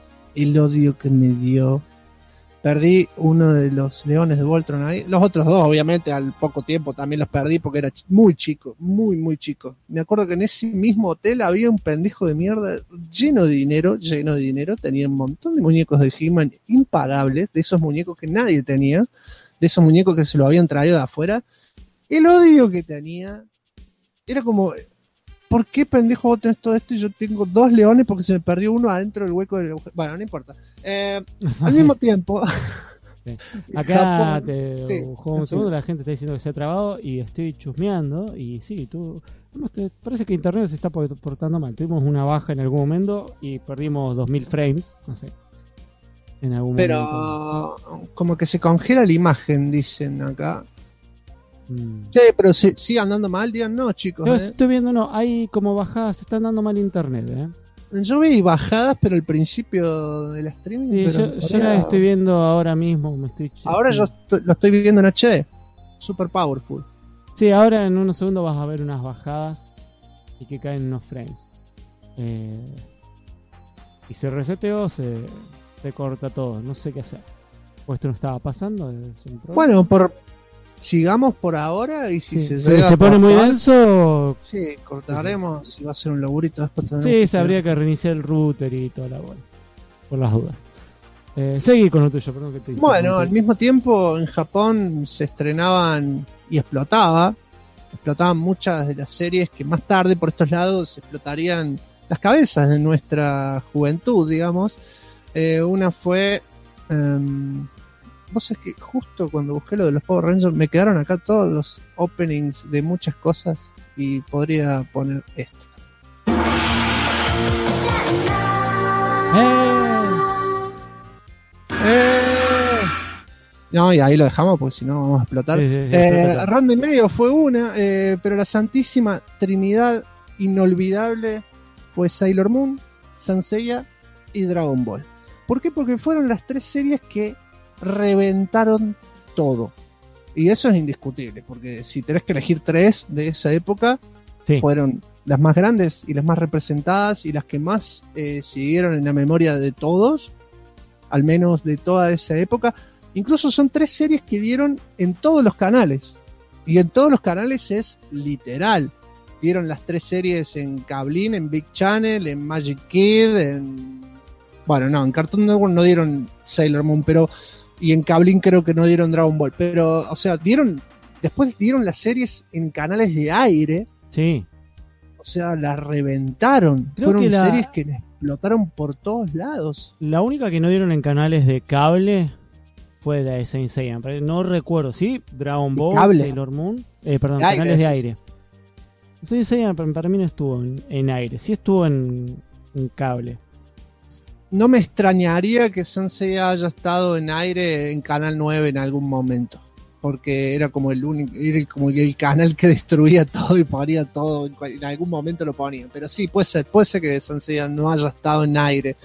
perdí uno de los leones de Voltron ahí, los otros 2 obviamente al poco tiempo también los perdí porque era muy chico, muy muy chico. Me acuerdo que en ese mismo hotel había un pendejo de mierda lleno de dinero, tenía un montón de muñecos de He-Man impagables, de esos muñecos que nadie tenía, de esos muñecos que se lo habían traído de afuera. El odio que tenía era como, ¿por qué pendejo vos tenés todo esto y yo tengo 2 leones porque se me perdió uno adentro del hueco del agujero? Bueno, no importa. Al mismo tiempo, Acá Japón, te sí. juego un segundo, la gente está diciendo que se ha trabado y estoy chusmeando y sí, parece que internet se está portando mal. Tuvimos una baja en algún momento y perdimos 2000 frames, no sé. En algún momento. pero como que se congela la imagen, dicen acá. Mm. Sí, pero sigue andando mal, digan no, chicos. Yo estoy viendo, no, hay como bajadas, se están dando mal internet, Yo vi bajadas, pero al principio del streaming. Sí, pero yo la estoy viendo ahora mismo. Ahora yo lo estoy viendo en HD. Super powerful. Sí, ahora en unos segundos vas a ver unas bajadas y que caen unos frames. Y se reseteó, se corta todo. No sé qué hacer. ¿O esto no estaba pasando? ¿Es un problema? Bueno, sigamos por ahora y si Sí, se llega se a pone muy cortar, denso. Sí, cortaremos. Si va a ser un laburito después Sí, se habría que reiniciar el router y toda la bola. Por las dudas. Seguí con lo tuyo, perdón que te Bueno, al mismo tiempo en Japón se estrenaban y explotaban muchas de las series que más tarde por estos lados explotarían las cabezas de nuestra juventud, digamos. Una fue... vos es que justo cuando busqué lo de los Power Rangers me quedaron acá todos los openings de muchas cosas y podría poner esto. No, y ahí lo dejamos porque si no vamos a explotar. Sí, Ranma y medio fue una, pero la santísima trinidad inolvidable fue Sailor Moon, Saint Seiya y Dragon Ball. ¿Por qué? Porque fueron las 3 series que reventaron todo. Y eso es indiscutible, porque si tenés que elegir 3 de esa época, sí, fueron las más grandes y las más representadas y las que más siguieron en la memoria de todos, al menos de toda esa época. Incluso son 3 series que dieron en todos los canales. Y en todos los canales es literal. Dieron las 3 series en Cablin, en Big Channel, en Magic Kid, bueno, no, en Cartoon Network no dieron Sailor Moon, pero... Y en Cablin creo que no dieron Dragon Ball. Pero, o sea, después dieron las series en canales de aire. Sí. O sea, las reventaron. Creo fueron que series que explotaron por todos lados. La única que no dieron en canales de cable fue la de Saint Seiya. No recuerdo, ¿sí? Dragon Ball, cable. Sailor Moon. Perdón, De aire, canales de sí. aire. Saint Seiya para mí no estuvo en aire. Sí estuvo en cable. No me extrañaría que Sensei haya estado en aire en Canal 9 en algún momento. Porque era como el único, era como el canal que destruía todo y ponía todo. En algún momento lo ponían. Pero sí, puede ser que Sensei no haya estado en aire.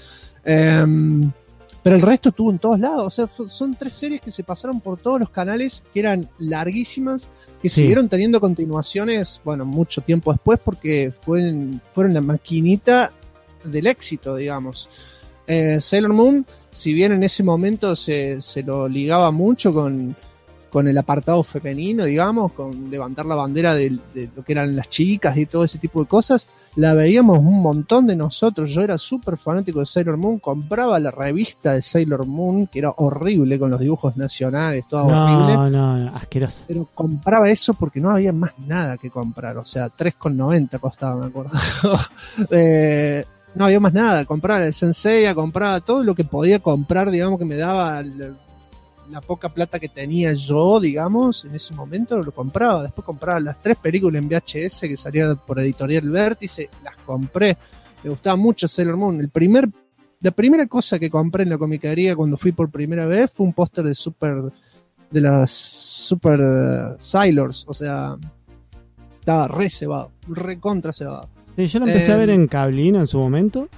Pero el resto estuvo en todos lados. O sea, son 3 series que se pasaron por todos los canales, que eran larguísimas, que Sí. siguieron teniendo continuaciones, bueno, mucho tiempo después, porque fueron la maquinita del éxito, digamos. Sailor Moon, si bien en ese momento se lo ligaba mucho con el apartado femenino, digamos, con levantar la bandera de lo que eran las chicas y todo ese tipo de cosas, la veíamos un montón de nosotros. Yo era súper fanático de Sailor Moon, compraba la revista de Sailor Moon, que era horrible, con los dibujos nacionales, todo horrible. No, asqueroso. Pero compraba eso porque no había más nada que comprar, o sea, 3,90 costaba, me acuerdo. No había más nada, compraba el Sensei, compraba todo lo que podía comprar, digamos, que me daba la poca plata que tenía yo, digamos, en ese momento lo compraba. Después compraba las 3 películas en VHS que salían por Editorial Vértice, las compré. Me gustaba mucho Sailor Moon. La primera cosa que compré en la comiquería cuando fui por primera vez fue un póster de las Super Sailors, o sea, estaba re cebado, re contra cebado. Sí, yo la empecé a ver en Cablina en su momento.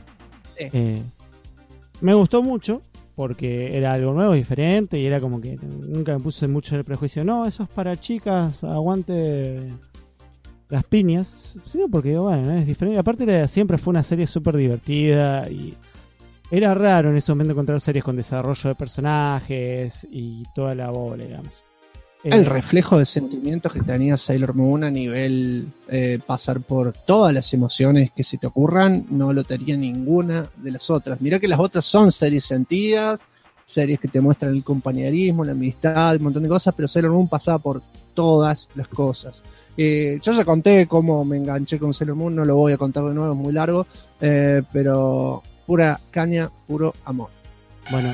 Me gustó mucho porque era algo nuevo, diferente, y era como que nunca me puse mucho el prejuicio. No, eso es para chicas, aguante las piñas. Sí, porque bueno, es diferente. Aparte siempre fue una serie súper divertida y era raro en ese momento encontrar series con desarrollo de personajes y toda la bola, digamos. El reflejo de sentimientos que tenía Sailor Moon a nivel pasar por todas las emociones que se te ocurran, no lo tenía ninguna de las otras. Mirá que las otras son series sentidas, series que te muestran el compañerismo, la amistad, un montón de cosas, pero Sailor Moon pasaba por todas las cosas. Yo ya conté cómo me enganché con Sailor Moon, no lo voy a contar de nuevo, es muy largo, pero pura caña, puro amor. Bueno.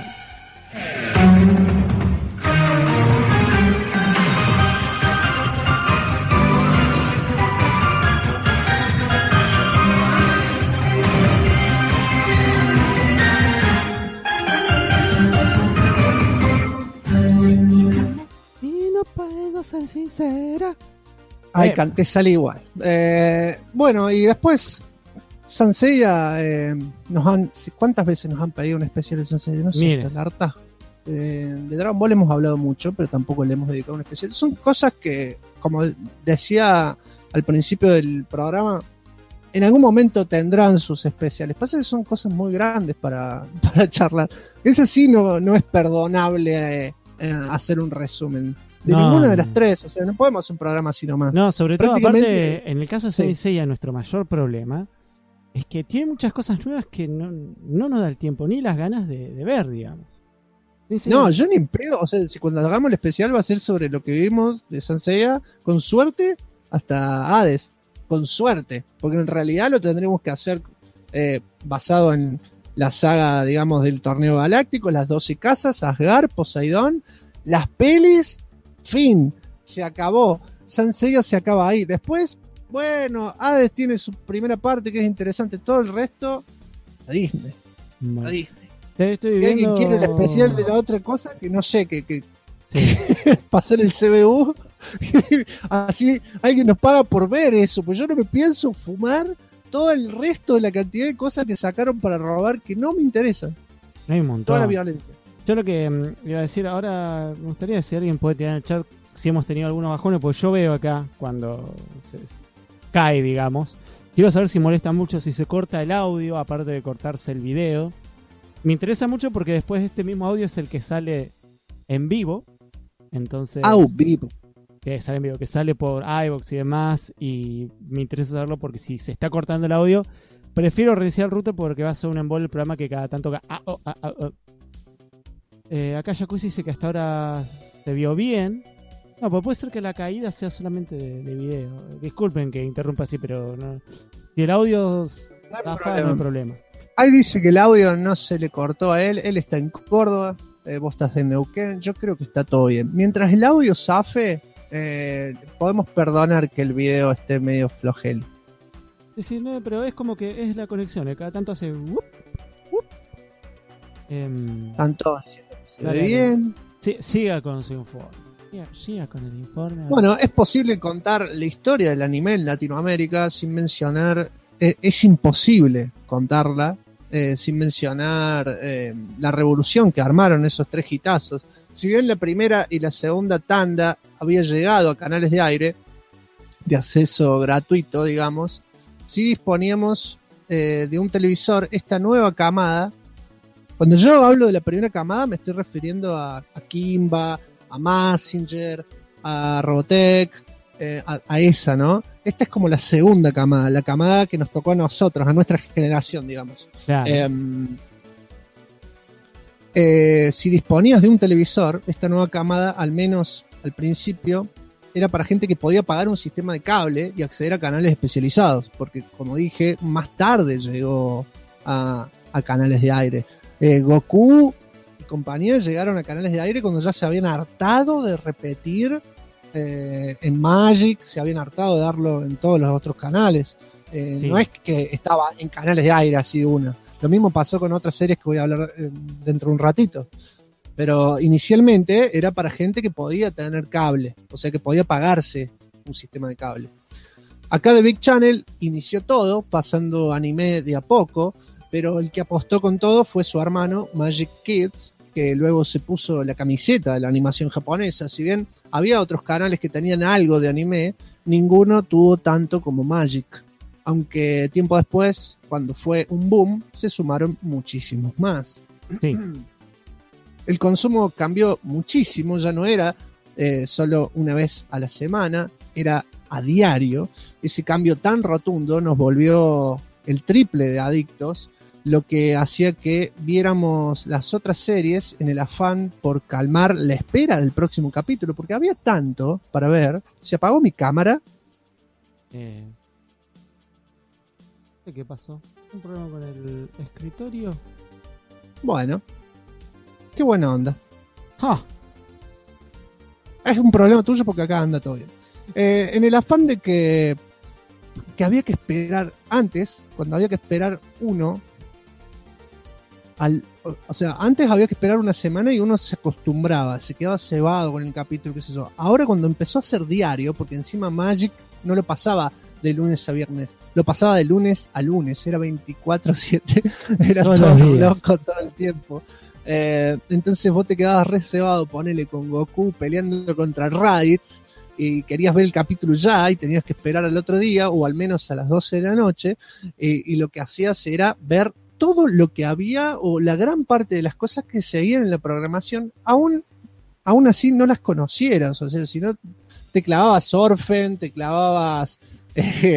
Ser sincera. Ay, te sale igual. Bueno, y después Saint Seiya ¿cuántas veces nos han pedido un especial de Saint Seiya? No sé, la harta. De Dragon Ball hemos hablado mucho, pero tampoco le hemos dedicado un especial. Son cosas que, como decía al principio del programa, en algún momento tendrán sus especiales. Pasa que son cosas muy grandes para charlar. Ese sí no es perdonable hacer un resumen de ninguna de las 3, o sea, no podemos hacer un programa así nomás. No, sobre todo, aparte, en el caso de Saint Seiya, nuestro mayor problema es que tiene muchas cosas nuevas que no nos da el tiempo ni las ganas de ver, digamos. Sí. No, yo ni en pedo. O sea, si cuando hagamos el especial va a ser sobre lo que vimos de Saint Seiya, con suerte, hasta Hades. Con suerte. Porque en realidad lo tendremos que hacer basado en la saga, digamos, del torneo galáctico, las 12 casas, Asgard, Poseidón, las pelis, fin. Se acabó. Saint Seiya se acaba ahí. Después, bueno, Hades tiene su primera parte que es interesante. Todo el resto, a Disney. Bueno. A Disney. Estoy ¿Y alguien viendo... quiere el especial de la otra cosa? Que no sé, que Sí. pasar el CBU. Así alguien nos paga por ver eso. Pues yo no me pienso fumar todo el resto de la cantidad de cosas que sacaron para robar que no me interesan. Hay un montón. Toda la violencia. Yo lo que iba a decir ahora, me gustaría si alguien puede tirar en el chat si hemos tenido algunos bajones, porque yo veo acá cuando se cae, digamos. Quiero saber si molesta mucho si se corta el audio, aparte de cortarse el video. Me interesa mucho porque después este mismo audio es el que sale en vivo. Entonces, Vivo. que sale en vivo, que sale por iVoox y demás. Y me interesa saberlo porque si se está cortando el audio, prefiero reiniciar el router porque va a ser un embole el programa que cada tanto... acá Jacuzzi dice que hasta ahora se vio bien. No, pues puede ser que la caída sea solamente de video. Disculpen que interrumpa así, pero no. Si el audio zafa, no hay problema. Ahí dice que el audio no se le cortó a él. Él está en Córdoba. Vos estás en Neuquén. Yo creo que está todo bien. Mientras el audio zafe, podemos perdonar que el video esté medio flojel. Sí, no, pero es como que es la conexión. Cada tanto hace... Tanto se dale, ve bien. Sí, siga con su informe. Siga con el informe. Bueno, es posible contar la historia del anime en Latinoamérica sin mencionar... es imposible contarla sin mencionar la revolución que armaron esos 3 hitazos. Si bien la primera y la segunda tanda había llegado a canales de aire de acceso gratuito, digamos, sí disponíamos de un televisor, esta nueva camada. Cuando yo hablo de la primera camada me estoy refiriendo a Kimba, a Mazinger, a Robotech, a esa, ¿no? Esta es como la segunda camada, la camada que nos tocó a nosotros, a nuestra generación, digamos. Claro. Si disponías de un televisor, esta nueva camada, al menos al principio, era para gente que podía pagar un sistema de cable y acceder a canales especializados, porque como dije, más tarde llegó a canales de aire. Goku y compañía llegaron a canales de aire cuando ya se habían hartado de repetir en Magic, se habían hartado de darlo en todos los otros canales. Sí. No es que estaba en canales de aire así de una. Lo mismo pasó con otras series que voy a hablar dentro de un ratito. Pero inicialmente era para gente que podía tener cable, o sea que podía pagarse un sistema de cable. Acá The Big Channel inició todo, pasando anime de a poco, pero el que apostó con todo fue su hermano Magic Kids, que luego se puso la camiseta de la animación japonesa. Si bien había otros canales que tenían algo de anime, ninguno tuvo tanto como Magic. Aunque tiempo después, cuando fue un boom, se sumaron muchísimos más. Sí. El consumo cambió muchísimo, ya no era solo una vez a la semana, era a diario. Ese cambio tan rotundo nos volvió el triple de adictos, lo que hacía que viéramos las otras series en el afán por calmar la espera del próximo capítulo, porque había tanto para ver. Se apagó mi cámara. ¿Qué pasó? ¿Un problema con el escritorio? Bueno, qué buena onda. ¡Ah! Es un problema tuyo porque acá anda todo bien. En el afán de que había que esperar antes, cuando había que esperar uno, o sea, antes había que esperar una semana y uno se acostumbraba, se quedaba cebado con el capítulo, qué sé yo. Ahora cuando empezó a ser diario, porque encima Magic no lo pasaba de lunes a viernes, lo pasaba de lunes a lunes, era 24/7, era Todos todo los días. loco todo el tiempo. Entonces vos te quedabas re cebado, ponele con Goku peleando contra Raditz, y querías ver el capítulo ya y tenías que esperar al otro día o al menos a las 12 de la noche, y lo que hacías era ver todo lo que había o la gran parte de las cosas que seguían en la programación, aún así no las conocieras. O sea, si no te clavabas Orphan, te clavabas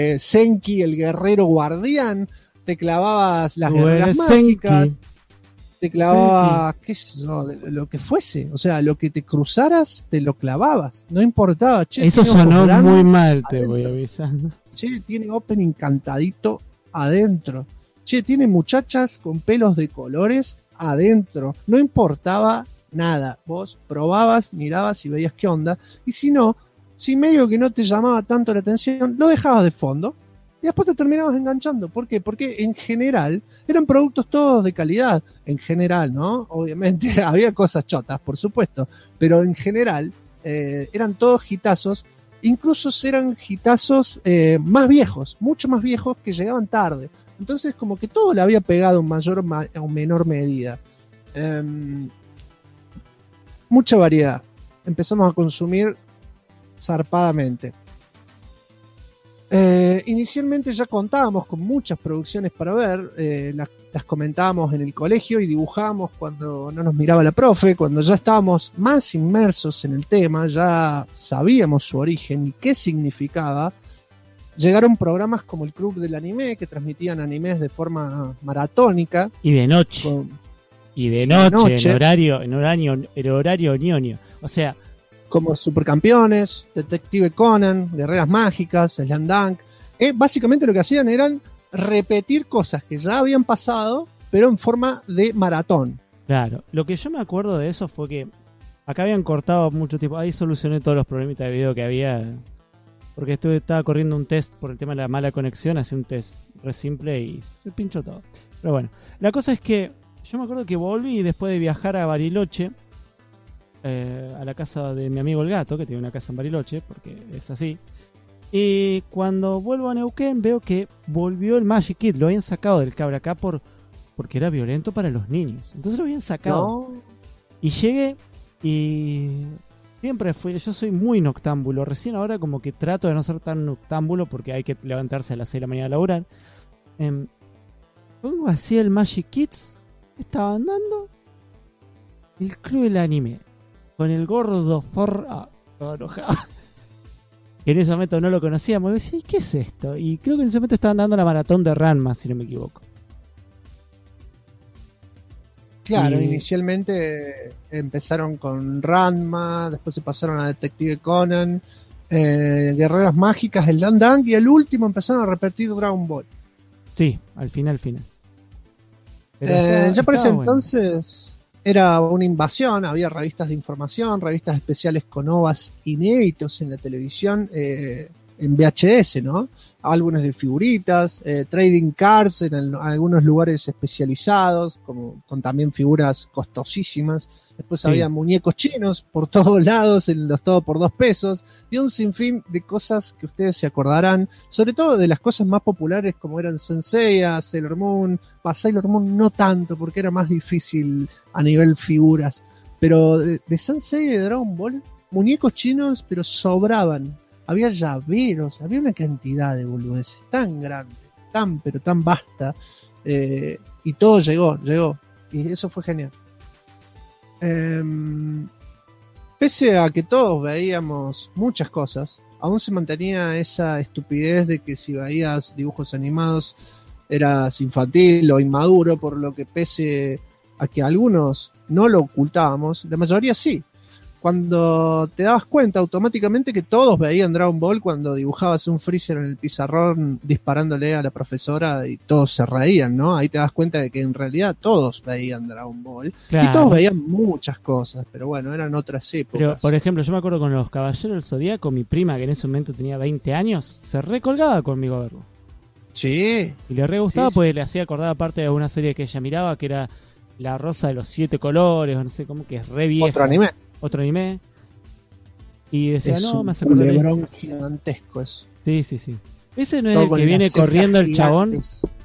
Senki, el guerrero guardián, te clavabas las guerreras mágicas. te clavaba, qué sé yo, lo que fuese. O sea, lo que te cruzaras, te lo clavabas. No importaba. Che, eso tiene ojos sonó grandes muy mal, te adentro. voy avisando. Che, tiene opening cantadito adentro. Che, tiene muchachas con pelos de colores adentro. No importaba nada. Vos probabas, mirabas y veías qué onda. Y si no, si medio que no te llamaba tanto la atención, lo dejabas de fondo. Y después te terminabas enganchando. ¿Por qué? Porque en general eran productos todos de calidad. En general, ¿no? Obviamente había cosas chotas, por supuesto. Pero en general eran todos hitazos. Incluso eran hitazos más viejos, mucho más viejos, que llegaban tarde. Entonces como que todo le había pegado en mayor o menor medida. Mucha variedad. Empezamos a consumir zarpadamente. Inicialmente ya contábamos con muchas producciones para ver, las comentábamos en el colegio y dibujábamos cuando no nos miraba la profe, cuando ya estábamos más inmersos en el tema, ya sabíamos su origen y qué significaba. Llegaron programas como el Club del Anime, que transmitían animes de forma maratónica. Y de noche. Y de noche. En horario ñoño. O sea, como Supercampeones, Detective Conan, Guerreras Mágicas, Slam Dunk. Básicamente lo que hacían eran repetir cosas que ya habían pasado, pero en forma de maratón. Claro, lo que yo me acuerdo de eso fue que acá habían cortado mucho tiempo. Ahí solucioné todos los problemitas de video que había, porque estaba corriendo un test por el tema de la mala conexión. Hacía un test re simple y se pinchó todo. Pero bueno, la cosa es que yo me acuerdo que volví después de viajar a Bariloche, a la casa de mi amigo el gato, que tiene una casa en Bariloche, porque es así. Y cuando vuelvo a Neuquén veo que volvió el Magic Kid. Lo habían sacado del cable acá porque era violento para los niños. Entonces lo habían sacado. No. Y llegué y siempre yo soy muy noctámbulo. Recién ahora como que trato de no ser tan noctámbulo porque hay que levantarse a las 6 de la mañana a laburar. Pongo así el Magic Kids. Estaban dando el Club del Anime con el gordo todo enojado. En ese momento no lo conocíamos. Y decía, ¿y qué es esto? Y creo que en ese momento estaban dando la maratón de Ranma, si no me equivoco. Claro, inicialmente empezaron con Ranma, después se pasaron a Detective Conan, Guerreras Mágicas, el Slam Dunk, y el último empezaron a repetir Dragon Ball. Sí, al final. Pero ya por ese bueno. Entonces era una invasión, había revistas de información, revistas especiales con ovas inéditos en la televisión, en VHS, ¿no? Álbumes de figuritas, trading cards en algunos lugares especializados, con también figuras costosísimas. Después había muñecos chinos por todos lados, en los todo por 2 pesos, y un sinfín de cosas que ustedes se acordarán, sobre todo de las cosas más populares como eran Senseiya, Sailor Moon. Sailor Moon no tanto, porque era más difícil a nivel figuras, pero de Senseiya y de Dragon Ball, muñecos chinos, pero sobraban. Había llaveros, había una cantidad de boludeces tan grande, pero tan vasta, y todo llegó, y eso fue genial. Pese a que todos veíamos muchas cosas, aún se mantenía esa estupidez de que si veías dibujos animados eras infantil o inmaduro, por lo que pese a que algunos no lo ocultábamos, la mayoría sí. Cuando te dabas cuenta automáticamente que todos veían Dragon Ball cuando dibujabas un Freezer en el pizarrón disparándole a la profesora y todos se reían, ¿no? Ahí te das cuenta de que en realidad todos veían Dragon Ball. Claro. Y todos veían muchas cosas, pero bueno, eran otras épocas. Pero, por ejemplo, yo me acuerdo con los Caballeros del Zodíaco, mi prima, que en ese momento tenía 20 años, se recolgaba conmigo a verlo. Sí. Y le re gustaba, porque le hacía acordar parte de una serie que ella miraba, que era La Rosa de los 7 colores, o no sé cómo, que es re vieja. Otro anime. Y decía, es no, un me hace acordar. culebrón gigantesco eso. Sí. Ese no es el que viene corriendo el chabón.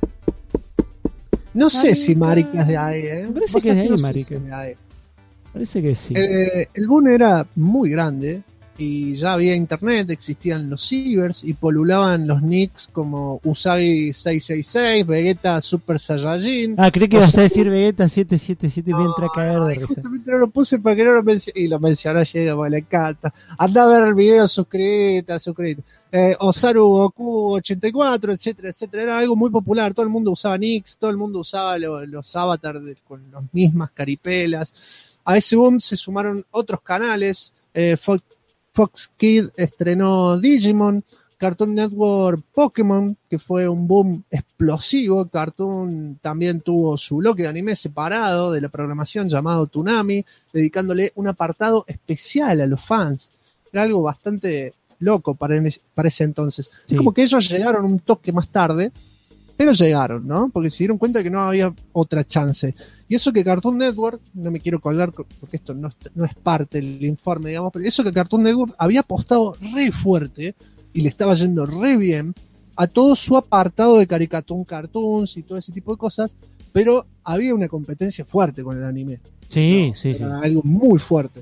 No sé si Marika es de ahí, Me parece que es de ahí, no Marika. si es de ahí. Parece que sí. El Boom era muy grande. y ya había internet, existían los cibers y polulaban los nicks como Usagi 666, Vegeta Super Saiyajin. Creí que ibas a decir Vegeta 777 y me entra a caer de risa. Justamente no lo puse para que no lo mencioné, y lo mencionó, llega, me le encanta. Andá a ver el video, suscríbete. Osaru Goku 84, etcétera, etcétera. Era algo muy popular, todo el mundo usaba nicks, todo el mundo usaba los avatars con las mismas caripelas. A ese boom se sumaron otros canales. Fox Kids estrenó Digimon, Cartoon Network Pokémon, que fue un boom explosivo. Cartoon también tuvo su bloque de anime separado de la programación llamado Toonami, dedicándole un apartado especial a los fans. Era algo bastante loco para ese entonces. Sí. Es como que ellos llegaron un toque más tarde, pero llegaron, ¿no? Porque se dieron cuenta que no había otra chance. Y eso que Cartoon Network, no me quiero colgar porque esto no es parte del informe, digamos, pero eso que Cartoon Network había apostado re fuerte y le estaba yendo re bien a todo su apartado de cartoons y todo ese tipo de cosas, pero había una competencia fuerte con el anime. Sí, ¿no? Sí. Era algo muy fuerte.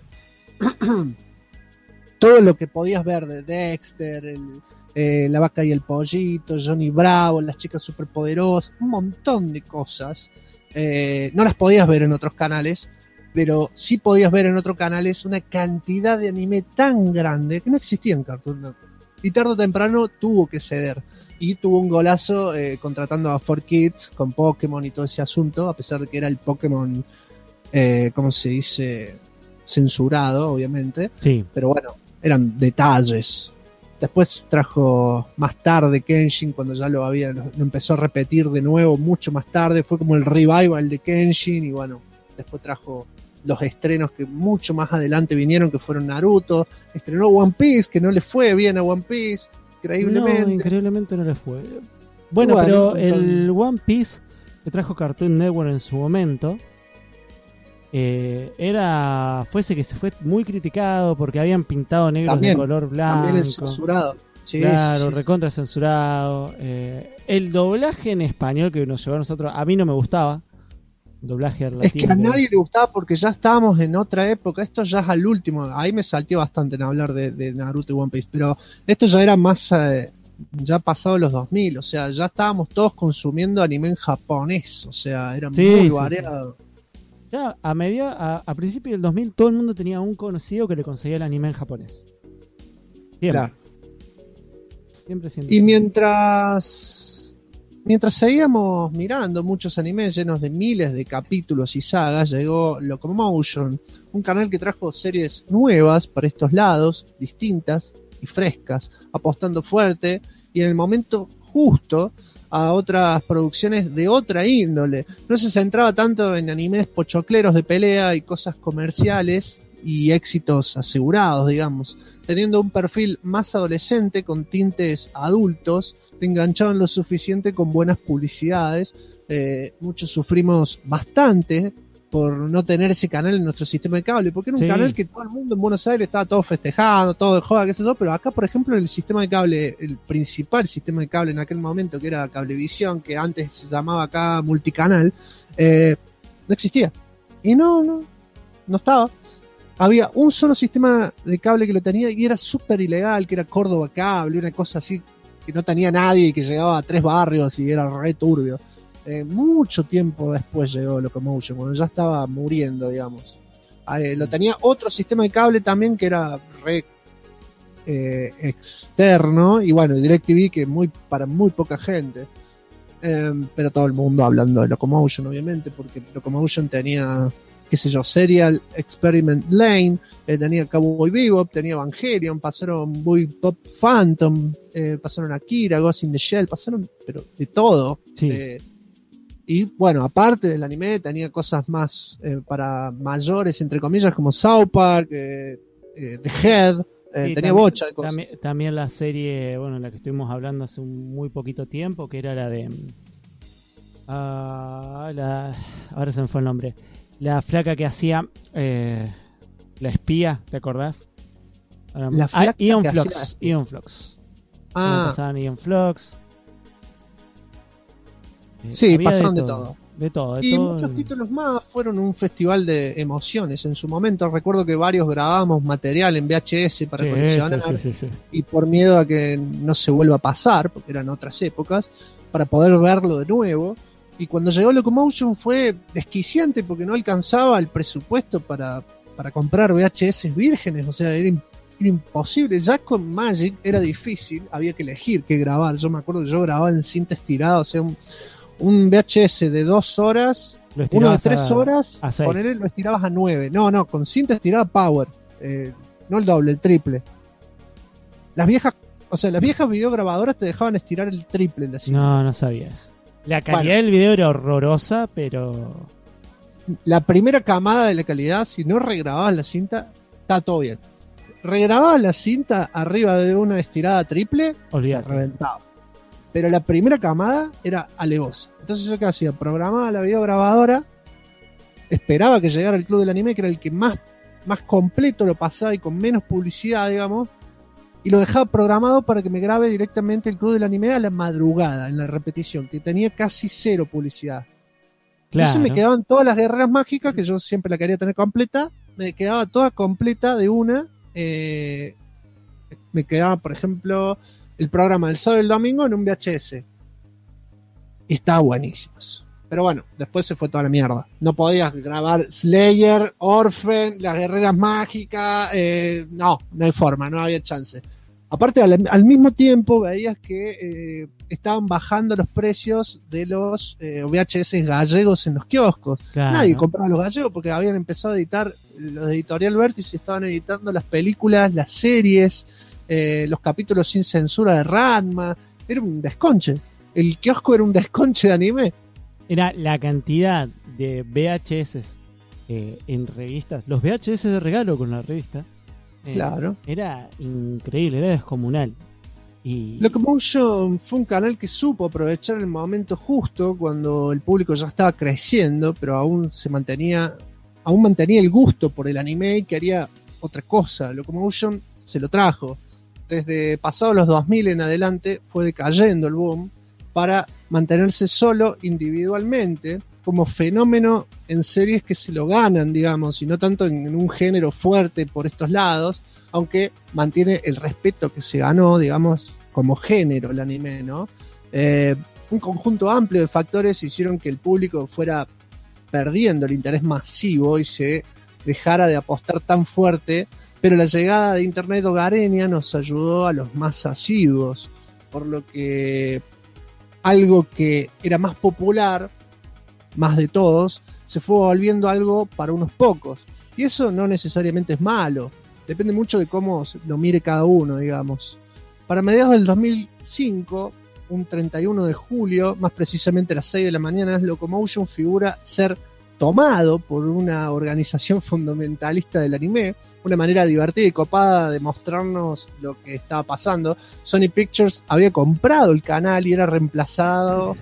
Todo lo que podías ver de Dexter, La Vaca y el Pollito, Johnny Bravo, Las Chicas Superpoderosas, un montón de cosas. No las podías ver en otros canales, pero sí podías ver en otros canales una cantidad de anime tan grande que no existía en Cartoon Network. Y tarde o temprano tuvo que ceder. Y tuvo un golazo contratando a 4Kids con Pokémon y todo ese asunto, a pesar de que era el Pokémon, ¿cómo se dice? Censurado, obviamente. Sí. Pero bueno, eran detalles. Después trajo más tarde Kenshin, cuando ya lo empezó a repetir de nuevo mucho más tarde. Fue como el revival de Kenshin. Y bueno, después trajo los estrenos que mucho más adelante vinieron, que fueron Naruto. Estrenó One Piece, que no le fue bien a One Piece, increíblemente. No, increíblemente no le fue. Bueno, pero el One Piece que trajo Cartoon Network en su momento se fue muy criticado porque habían pintado negros de color blanco. También es censurado. Sí, claro, sí. recontra censurado. El doblaje en español que nos llevó a nosotros, a mí no me gustaba. Doblaje latino. Es que a nadie le gustaba porque ya estábamos en otra época. Esto ya es al último. Ahí me salté bastante en hablar de Naruto y One Piece. Pero esto ya era más ya pasado los 2000. O sea, ya estábamos todos consumiendo anime en japonés. O sea, era muy variado. Sí. Ya a principios del 2000 todo el mundo tenía un conocido que le conseguía el anime en japonés. Siempre. Claro. Siempre. Y mientras seguíamos mirando muchos animes llenos de miles de capítulos y sagas, llegó Locomotion, un canal que trajo series nuevas para estos lados, distintas y frescas, apostando fuerte y en el momento justo a otras producciones de otra índole. No se centraba tanto en animes pochocleros de pelea y cosas comerciales y éxitos asegurados, digamos, teniendo un perfil más adolescente con tintes adultos. Te enganchaban lo suficiente con buenas publicidades. Muchos sufrimos bastante por no tener ese canal en nuestro sistema de cable, porque era un canal que todo el mundo en Buenos Aires estaba todo festejando, todo de joda, qué sé yo, pero acá, por ejemplo, el sistema de cable, el principal sistema de cable en aquel momento, que era Cablevisión, que antes se llamaba acá Multicanal, no existía. Y no estaba. Había un solo sistema de cable que lo tenía y era súper ilegal, que era Córdoba Cable, una cosa así que no tenía nadie y que llegaba a 3 barrios y era re turbio. Mucho tiempo después llegó Locomotion, cuando ya estaba muriendo, digamos. Lo tenía otro sistema de cable también que era re externo, y bueno, DirecTV, que para muy poca gente. Pero todo el mundo hablando de Locomotion, obviamente, porque Locomotion tenía, qué sé yo, Serial Experiment Lane, tenía Cowboy Bebop, tenía Evangelion, pasaron Boy Pop Phantom, pasaron Akira, Ghost in the Shell, pasaron, pero de todo. Sí. Y bueno, aparte del anime, tenía cosas más para mayores, entre comillas, como South Park, The Head, tenía bocha de cosas. También la serie, bueno, la que estuvimos hablando hace muy poquito tiempo, que era la de... ahora se me fue el nombre. La flaca que hacía la espía, ¿te acordás? La flaca Ion que Flux. hacía Ion Flux. Ah. Pasaban Ion Flux. Sí, pasaron de todo. De todo. Y muchos títulos más fueron un festival de emociones en su momento. Recuerdo que varios grabábamos material en VHS para coleccionar. Sí. Y por miedo a que no se vuelva a pasar, porque eran otras épocas, para poder verlo de nuevo. Y cuando llegó Locomotion fue desquiciante porque no alcanzaba el presupuesto para comprar VHS vírgenes. O sea, era imposible. Ya con Magic era difícil, había que elegir qué grabar. Yo me acuerdo que yo grababa en cinta estirada, o sea, un VHS de 2 horas, uno de 3 horas, ponerle, lo estirabas a 9. No, con cinta estirada Power, no el doble, el triple. Las viejas videograbadoras te dejaban estirar el triple en la cinta. No sabía eso. La calidad del video era horrorosa, pero... La primera camada de la calidad, si no regrababas la cinta, está todo bien. Regrababas la cinta arriba de una estirada triple, olvídate, se reventaba. Pero la primera camada era alevosa. Entonces yo qué hacía, programaba la videograbadora, esperaba que llegara el Club del Anime, que era el que más completo lo pasaba y con menos publicidad, digamos, y lo dejaba programado para que me grabe directamente el Club del Anime a la madrugada, en la repetición, que tenía casi 0 publicidad. Claro. Entonces me quedaban todas las guerreras mágicas, que yo siempre la quería tener completa, me quedaba toda completa de una. Me quedaba, por ejemplo, el programa del sábado y el domingo en un VHS. Y estaba buenísimo. Pero bueno, después se fue toda la mierda. No podías grabar Slayer, Orphan, las guerreras mágicas. No hay forma, no había chance. Aparte, al mismo tiempo veías que estaban bajando los precios de los VHS gallegos en los kioscos. Claro. Nadie compraba los gallegos porque habían empezado a editar, los de Editorial Vértice estaban editando las películas, las series, los capítulos sin censura de Ranma. Era un desconche. El kiosco era un desconche de anime. Era la cantidad de VHS en revistas. Los VHS de regalo con la revista. Claro. Era increíble, era descomunal. Y Locomotion fue un canal que supo aprovechar el momento justo cuando el público ya estaba creciendo, pero aún mantenía el gusto por el anime y quería otra cosa. Locomotion se lo trajo. Desde pasados los 2000 en adelante fue decayendo el boom para mantenerse solo individualmente como fenómeno en series que se lo ganan, digamos, y no tanto en un género fuerte por estos lados, aunque mantiene el respeto que se ganó, digamos, como género el anime, ¿no? Un conjunto amplio de factores hicieron que el público fuera perdiendo el interés masivo y se dejara de apostar tan fuerte, pero la llegada de internet hogareña nos ayudó a los más asiduos, por lo que algo que era más popular, más de todos, se fue volviendo algo para unos pocos. Y eso no necesariamente es malo. Depende mucho de cómo lo mire cada uno, digamos. Para mediados del 2005, un 31 de julio, más precisamente a las 6 de la mañana, Locomotion figura ser tomado por una organización fundamentalista del anime, una manera divertida y copada de mostrarnos lo que estaba pasando. Sony Pictures había comprado el canal y eran reemplazados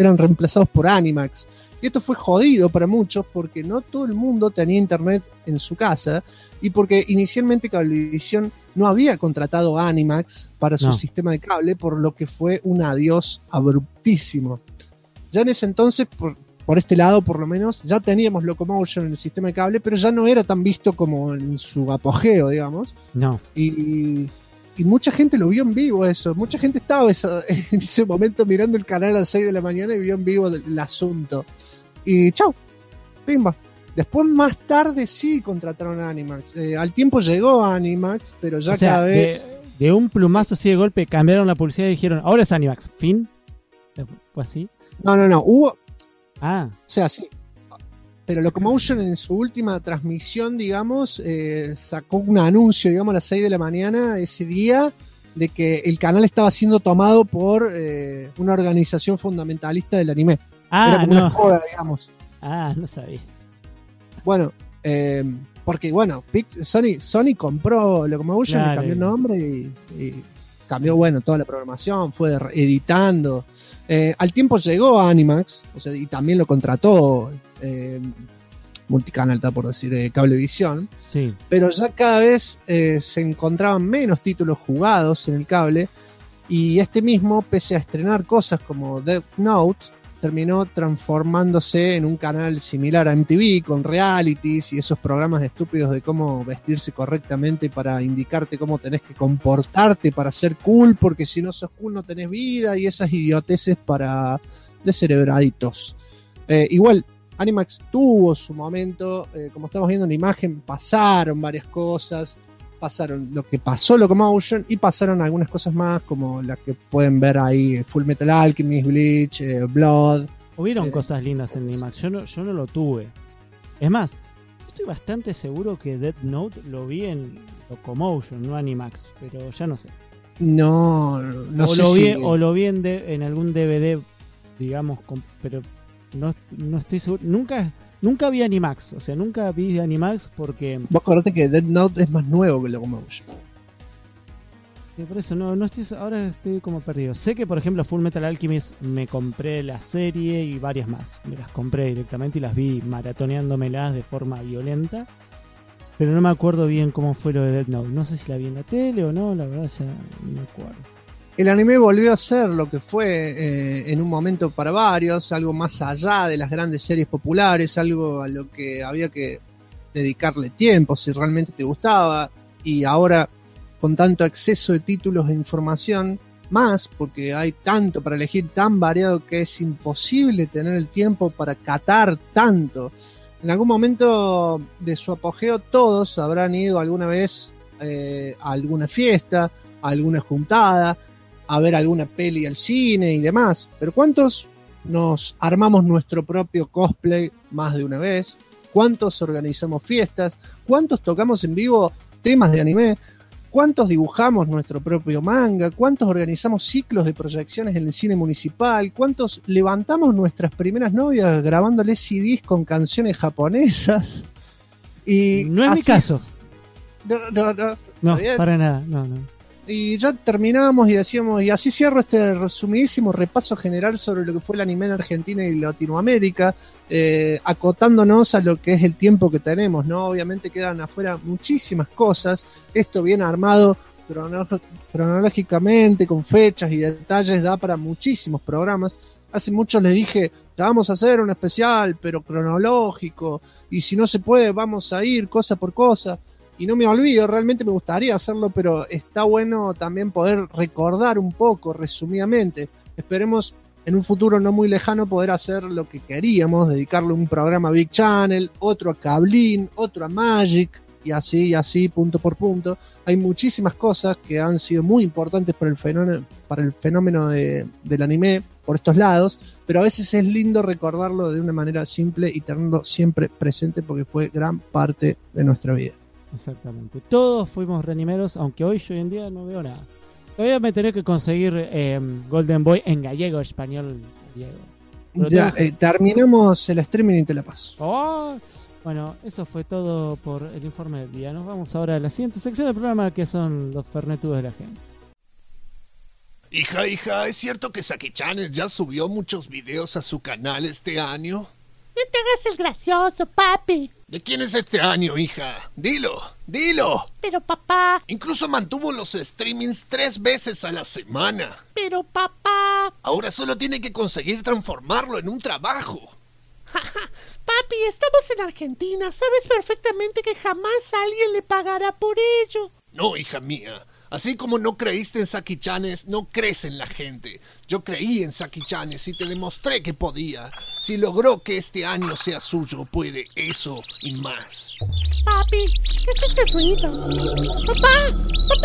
por Animax. Y esto fue jodido para muchos porque no todo el mundo tenía internet en su casa y porque inicialmente Cablevisión no había contratado a Animax para su sistema de cable, por lo que fue un adiós abruptísimo. Ya en ese entonces, por este lado por lo menos, ya teníamos Locomotion en el sistema de cable, pero ya no era tan visto como en su apogeo, digamos. No. Y mucha gente lo vio en vivo eso. Mucha gente estaba en ese momento mirando el canal a las 6 de la mañana y vio en vivo el asunto. Y chau, pimba. Después más tarde sí contrataron a Animax. Al tiempo llegó Animax, pero ya cada vez... De un plumazo así de golpe cambiaron la publicidad y dijeron, ahora es Animax, fin. ¿Fue así? No, hubo... O sea, sí. Pero Locomotion en su última transmisión, digamos, sacó un anuncio, digamos, a las 6 de la mañana ese día, de que el canal estaba siendo tomado por una organización fundamentalista del anime. Era como una joda, digamos. No sabía. Bueno, porque bueno, Sony compró Locomotion, le cambió el nombre y cambió, bueno, toda la programación, fue editando. Al tiempo llegó a Animax, o sea, y también lo contrató Multicanal, está por decir, Cablevisión. Sí. Pero ya cada vez se encontraban menos títulos jugados en el cable, y este mismo, pese a estrenar cosas como Death Note, terminó transformándose en un canal similar a MTV, con realities y esos programas estúpidos de cómo vestirse correctamente para indicarte cómo tenés que comportarte para ser cool, porque si no sos cool no tenés vida, y esas idioteces para descerebraditos. Igual, Animax tuvo su momento, como estamos viendo en la imagen, pasaron varias cosas. Pasaron lo que pasó Locomotion y pasaron algunas cosas más, como las que pueden ver ahí: Full Metal Alchemist, Bleach, Blood. Hubieron cosas lindas en Animax, yo no lo tuve. Es más, estoy bastante seguro que Death Note lo vi en Locomotion, no Animax, pero ya no sé. No sé o lo vi en algún DVD, digamos, pero no estoy seguro. Nunca vi Animax, o sea, nunca vi de Animax porque... Vos acordate que Death Note es más nuevo que Locomotion. Sí, por eso no estoy, ahora estoy como perdido. Sé que, por ejemplo, Full Metal Alchemist me compré la serie y varias más. Me las compré directamente y las vi maratoneándomelas de forma violenta. Pero no me acuerdo bien cómo fue lo de Death Note. No sé si la vi en la tele o no, la verdad ya no me acuerdo. El anime volvió a ser lo que fue en un momento para varios, algo más allá de las grandes series populares, algo a lo que había que dedicarle tiempo si realmente te gustaba, y ahora con tanto exceso de títulos e información, más porque hay tanto para elegir, tan variado, que es imposible tener el tiempo para catar tanto. En algún momento de su apogeo todos habrán ido alguna vez a alguna fiesta, a alguna juntada, a ver alguna peli al cine y demás, pero ¿cuántos nos armamos nuestro propio cosplay más de una vez? ¿Cuántos organizamos fiestas? ¿Cuántos tocamos en vivo temas de anime? ¿Cuántos dibujamos nuestro propio manga? ¿Cuántos organizamos ciclos de proyecciones en el cine municipal? ¿Cuántos levantamos nuestras primeras novias grabándoles CDs con canciones japonesas? Y no es mi caso. No, para nada, no. Y ya terminamos y decíamos, y así cierro este resumidísimo repaso general sobre lo que fue el anime en Argentina y Latinoamérica, acotándonos a lo que es el tiempo que tenemos, ¿no? Obviamente quedan afuera muchísimas cosas, esto bien armado cronológicamente, con fechas y detalles, da para muchísimos programas. Hace mucho les dije, ya vamos a hacer un especial, pero cronológico, y si no se puede, vamos a ir cosa por cosa. Y no me olvido, realmente me gustaría hacerlo, pero está bueno también poder recordar un poco, resumidamente. Esperemos en un futuro no muy lejano poder hacer lo que queríamos, dedicarle un programa a Big Channel, otro a Cablin, otro a Magic, y así, punto por punto. Hay muchísimas cosas que han sido muy importantes para el fenómeno del anime por estos lados, pero a veces es lindo recordarlo de una manera simple y tenerlo siempre presente porque fue gran parte de nuestra vida. Exactamente. Todos fuimos reanimeros, aunque hoy yo en día no veo nada. Todavía me tenés que conseguir Golden Boy en gallego, español, griego. Ya, terminamos el streaming y te la paso. Oh, bueno, eso fue todo por el informe del día. Nos vamos ahora a la siguiente sección del programa, que son los fernetudos de la gente. Hija, ¿es cierto que Saki-chan ya subió muchos videos a su canal este año? No te hagas el gracioso, papi. ¿De quién es este año, hija? Dilo. Pero papá. Incluso mantuvo los streamings 3 veces a la semana. Pero papá. Ahora solo tiene que conseguir transformarlo en un trabajo. Papi, estamos en Argentina. Sabes perfectamente que jamás alguien le pagará por ello. No, hija mía. Así como no creíste en Saki-chanes, no crees en la gente. Yo creí en Saki-chanes y te demostré que podía. Si logró que este año sea suyo, puede eso y más. Papi, ¿qué es este ruido? ¡Papá!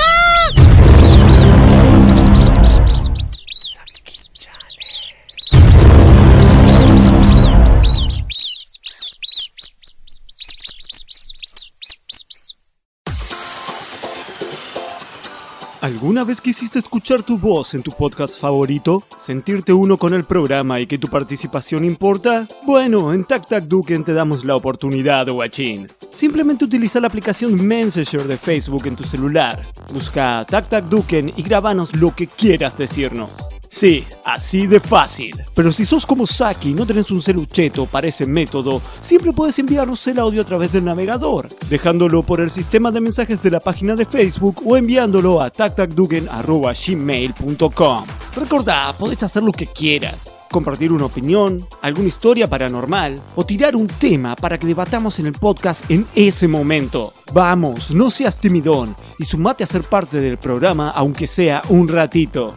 ¿Alguna vez quisiste escuchar tu voz en tu podcast favorito? ¿Sentirte uno con el programa y que tu participación importa? Bueno, en TacTacDuken te damos la oportunidad, guachín. Simplemente utiliza la aplicación Messenger de Facebook en tu celular. Busca TacTacDuken y grábanos lo que quieras decirnos. Sí, así de fácil. Pero si sos como Saki y no tenés un celucheto para ese método, siempre puedes enviarnos el audio a través del navegador, dejándolo por el sistema de mensajes de la página de Facebook o enviándolo a tactacduken@gmail.com. Recordá, podés hacer lo que quieras. compartir una opinión, alguna historia paranormal o tirar un tema para que debatamos en el podcast en ese momento. Vamos, no seas timidón y sumate a ser parte del programa aunque sea un ratito.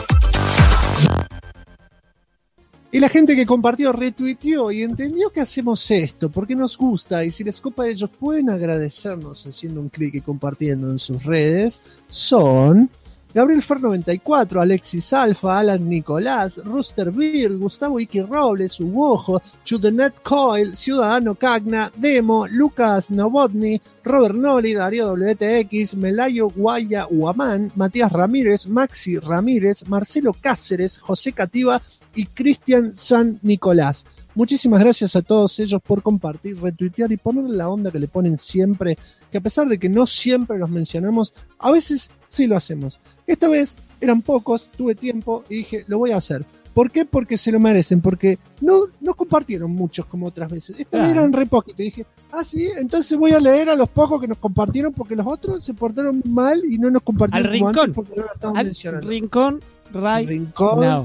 Y la gente que compartió retuiteó y entendió que hacemos esto porque nos gusta, y si les copa, ellos pueden agradecernos haciendo un clic y compartiendo en sus redes. Son Gabriel Fer 94, Alexis Alfa, Alan Nicolás, Rooster Beer, Gustavo Iki Robles, Ubojo, Chudenet Coil, Ciudadano Cagna, Demo, Lucas Novotny, Robert Noli, Darío WTX, Melayo Guaya Huamán, Matías Ramírez, Maxi Ramírez, Marcelo Cáceres, José Cativa y Cristian San Nicolás. Muchísimas gracias a todos ellos por compartir, retuitear y ponerle la onda que le ponen siempre, que a pesar de que no siempre los mencionamos, a veces sí lo hacemos. Esta vez eran pocos, tuve tiempo y dije, lo voy a hacer. ¿Por qué? Porque se lo merecen, porque no compartieron muchos como otras veces. Esta vez eran re poquitos. Y dije, sí, entonces voy a leer a los pocos que nos compartieron, porque los otros se portaron mal y no nos compartieron al rincón, antes porque no lo estamos mencionando. Rincón. No.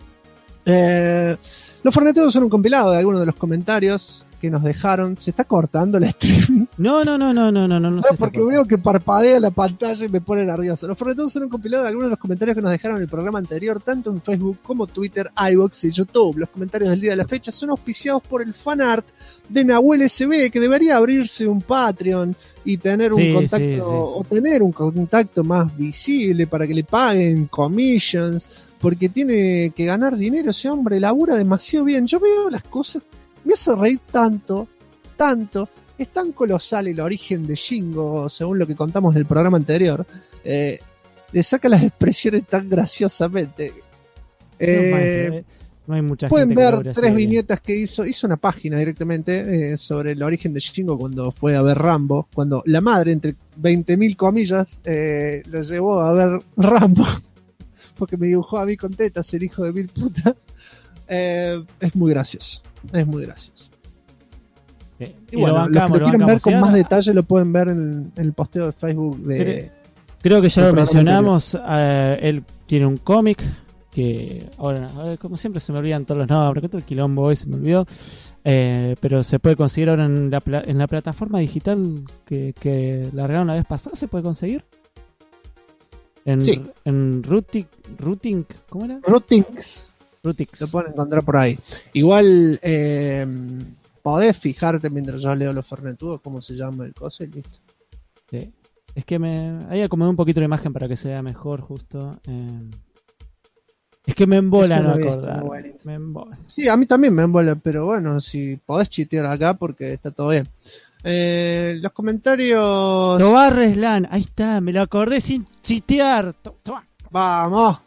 Los forneteros son un compilado de algunos de los comentarios que nos dejaron. Se está cortando el streaming. No. Porque veo que parpadea la pantalla y me pone nervioso. Los forneteros son un compilado de algunos de los comentarios que nos dejaron en el programa anterior, tanto en Facebook como Twitter, iVoox y YouTube. Los comentarios del día de la fecha son auspiciados por el fanart de Nahuel SB, que debería abrirse un Patreon y tener un contacto, o tener un contacto más visible para que le paguen commissions, porque tiene que ganar dinero ese hombre, labura demasiado bien. Yo veo las cosas, me hace reír tanto. Es tan colosal el origen de Shingo, según lo que contamos en el programa anterior. Le saca las expresiones tan graciosamente. No hay mucha pueden gente ver 3 viñetas que hizo una página directamente sobre el origen de Shingo cuando fue a ver Rambo, cuando la madre, entre 20.000 comillas, lo llevó a ver Rambo, porque me dibujó a mí con tetas, el hijo de mil puta. Es muy gracioso. Y bueno, los que lo quieren ver con más detalle lo pueden ver en el posteo de Facebook de... Creo que ya lo mencionamos. Él tiene un cómic que ahora, como siempre se me olvidan todos los nombres, que todo el quilombo hoy se me olvidó, pero se puede conseguir ahora en la plataforma digital que largaron la vez pasada. ¿Se puede conseguir? En Routing, ¿cómo era? Routings. Routix. Lo pueden encontrar por ahí. Igual podés fijarte mientras yo leo los fernetudos cómo se llama el coso y listo. Sí. Es que ahí acomodé un poquito la imagen para que se vea mejor justo. Es que me embola no acordar. Me embola. Sí, a mí también me embola, pero bueno, si podés chitear acá porque está todo bien. Los comentarios... Tobar Reslan, ahí está, me lo acordé sin chitear. Vamos.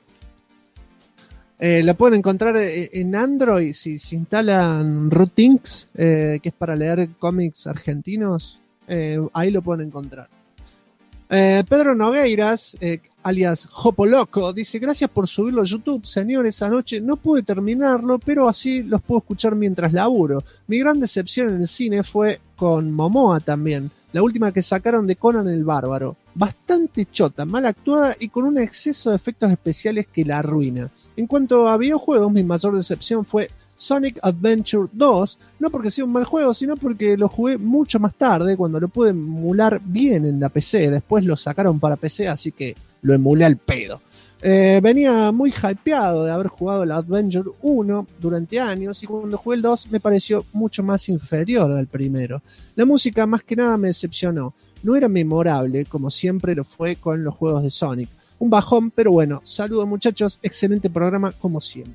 La pueden encontrar en Android si instalan Rootings, que es para leer cómics argentinos. Ahí lo pueden encontrar. Pedro Nogueiras, alias Jopoloco, dice: gracias por subirlo a YouTube, señores. Anoche no pude terminarlo, pero así los puedo escuchar mientras laburo. Mi gran decepción en el cine fue con Momoa también, la última que sacaron de Conan el Bárbaro. Bastante chota, mal actuada y con un exceso de efectos especiales que la arruina. En cuanto a videojuegos, mi mayor decepción fue Sonic Adventure 2, no porque sea un mal juego, sino porque lo jugué mucho más tarde, cuando lo pude emular bien en la PC. Después lo sacaron para PC, así que lo emulé al pedo. Venía muy hypeado de haber jugado el Adventure 1 durante años, y cuando jugué el 2 me pareció mucho más inferior al primero. La música más que nada me decepcionó. No era memorable, como siempre lo fue con los juegos de Sonic. Un bajón, pero bueno. Saludos, muchachos, excelente programa como siempre.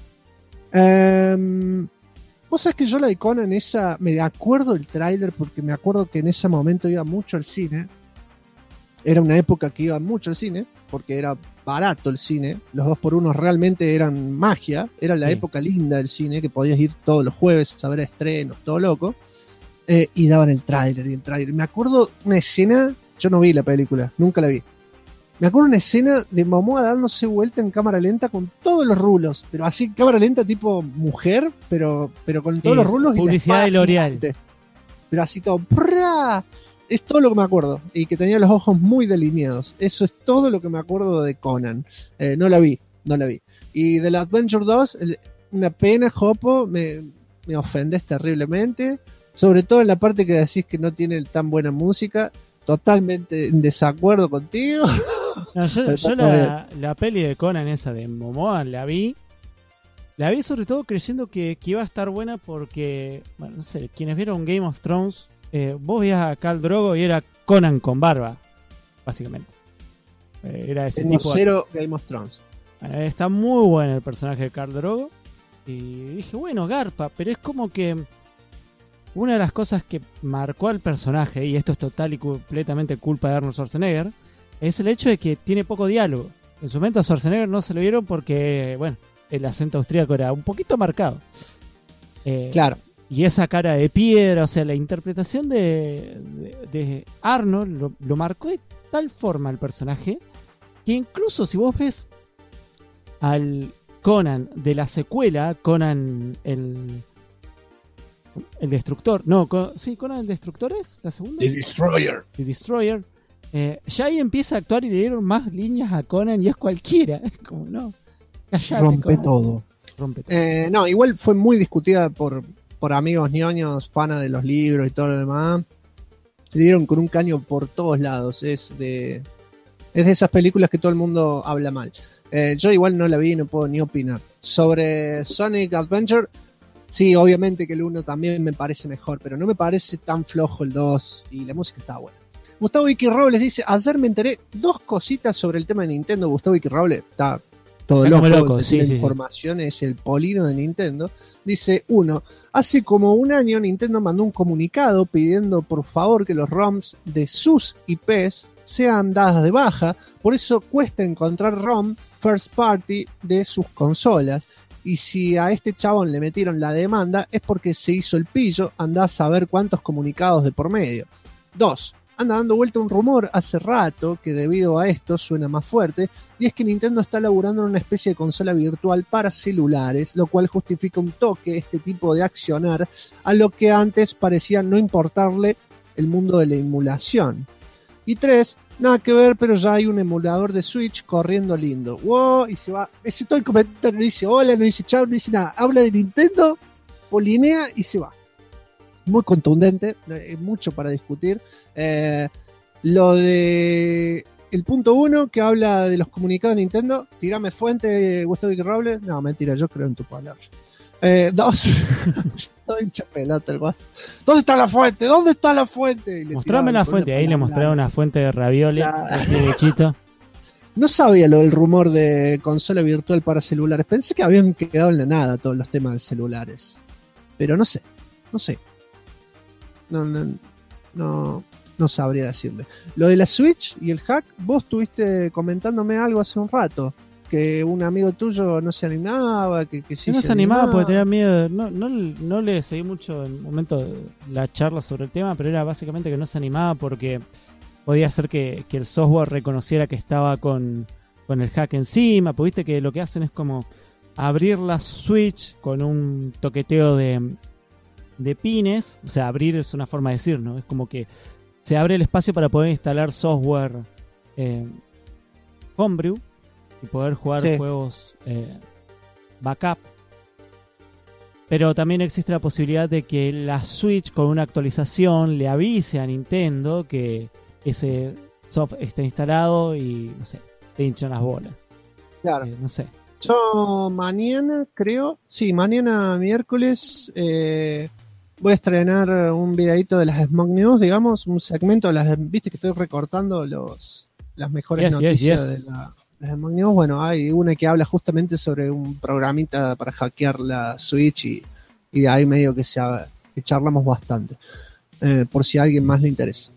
Vos sabés que yo la de Conan esa, me acuerdo del tráiler porque me acuerdo que en ese momento iba mucho al cine. Era una época que iba mucho al cine porque era barato el cine. Los 2x1 realmente eran magia. Era la época linda del cine, que podías ir todos los jueves a ver estrenos, todo loco. Y daban el tráiler y el tráiler. Me acuerdo una escena, yo no vi la película, nunca la vi. Me acuerdo una escena de Momoa dándose vuelta en cámara lenta con todos los rulos, pero así cámara lenta tipo mujer, pero con todos los rulos. Publicidad de L'Oreal. Pero así todo. ¡Prá! Es todo lo que me acuerdo. Y que tenía los ojos muy delineados. Eso es todo lo que me acuerdo de Conan. No la vi. Y del Adventure 2, una pena, Jopo, me ofendés terriblemente, sobre todo en la parte que decís que no tiene tan buena música, totalmente en desacuerdo contigo. No, yo la peli de Conan, esa de Momoa, la vi sobre todo creyendo que iba a estar buena porque, bueno, no sé, quienes vieron Game of Thrones, vos veías a Khal Drogo y era Conan con barba, básicamente. Era ese tipo. Cero Game of Thrones. Está muy bueno el personaje de Khal Drogo. Y dije, bueno, garpa, pero es como que una de las cosas que marcó al personaje, y esto es total y completamente culpa de Arnold Schwarzenegger, es el hecho de que tiene poco diálogo. En su momento a Schwarzenegger no se lo vieron porque, bueno, el acento austríaco era un poquito marcado. Claro. Y esa cara de piedra, o sea, la interpretación de Arnold lo marcó de tal forma el personaje que incluso si vos ves al Conan de la secuela, Conan el Destructor, no, Conan el Destructor es la segunda. The Destroyer. The Destroyer. Ya ahí empieza a actuar y le dieron más líneas a Conan y es cualquiera. Es como, no, callate, Rompe Conan. todo. Rompe todo. No, igual fue muy discutida por amigos ñoños, fanas de los libros y todo lo demás. Le dieron con un caño por todos lados. Es de esas películas que todo el mundo habla mal. Yo igual no la vi y no puedo ni opinar. Sobre Sonic Adventure, sí, obviamente que el 1 también me parece mejor, pero no me parece tan flojo el 2 y la música está buena. Gustavo Vicky Robles dice, ayer me enteré 2 cositas sobre el tema de Nintendo. Gustavo Vicky Robles está todo loco, sí, la sí, información sí. Es el Polino de Nintendo. Dice, 1, hace como un año Nintendo mandó un comunicado pidiendo por favor que los ROMs de sus IPs sean dadas de baja, por eso cuesta encontrar ROM first party de sus consolas. Y si a este chabón le metieron la demanda es porque se hizo el pillo, andá a saber cuántos comunicados de por medio. 2, anda dando vuelta un rumor hace rato que debido a esto suena más fuerte, y es que Nintendo está laburando en una especie de consola virtual para celulares, lo cual justifica un toque este tipo de accionar a lo que antes parecía no importarle el mundo de la emulación. Y 3, nada que ver, pero ya hay un emulador de Switch corriendo lindo. Wow, y se va. Ese todo el comentario no dice hola, no dice chao, no dice nada. Habla de Nintendo, polinea y se va. Muy contundente, mucho para discutir. Lo de el punto 1 que habla de los comunicados de Nintendo, tirame fuente, Gustavo Vicky Robles. No, mentira, yo creo en tu palabra. 2, todo hincha pelota el guaso. ¿Dónde está la fuente? ¿Dónde está la fuente? Mostrame la fuente, ahí le mostraba una fuente de ravioli, así de bichito. No sabía lo del rumor de consola virtual para celulares. Pensé que habían quedado en la nada todos los temas de celulares. Pero no sé. No sabría decirle. Lo de la Switch y el hack, vos estuviste comentándome algo hace un rato. Que un amigo tuyo no se animaba, que sí no se animaba porque tenía miedo. No le seguí mucho en el momento la charla sobre el tema, pero era básicamente que no se animaba porque podía ser que el software reconociera que estaba con el hack encima. Pues viste que lo que hacen es como abrir la Switch con un toqueteo de pines. O sea, abrir es una forma de decir, ¿no? Es como que se abre el espacio para poder instalar software homebrew y poder jugar juegos backup. Pero también existe la posibilidad de que la Switch con una actualización le avise a Nintendo que ese software está instalado y, no sé, te hinchan las bolas. Claro. No sé. Yo mañana mañana miércoles voy a estrenar un videito de las Smog News, digamos, un segmento de las, viste que estoy recortando las mejores noticias de las Smog News. Bueno, hay una que habla justamente sobre un programita para hackear la Switch y de ahí medio que charlamos bastante, por si a alguien más le interesa.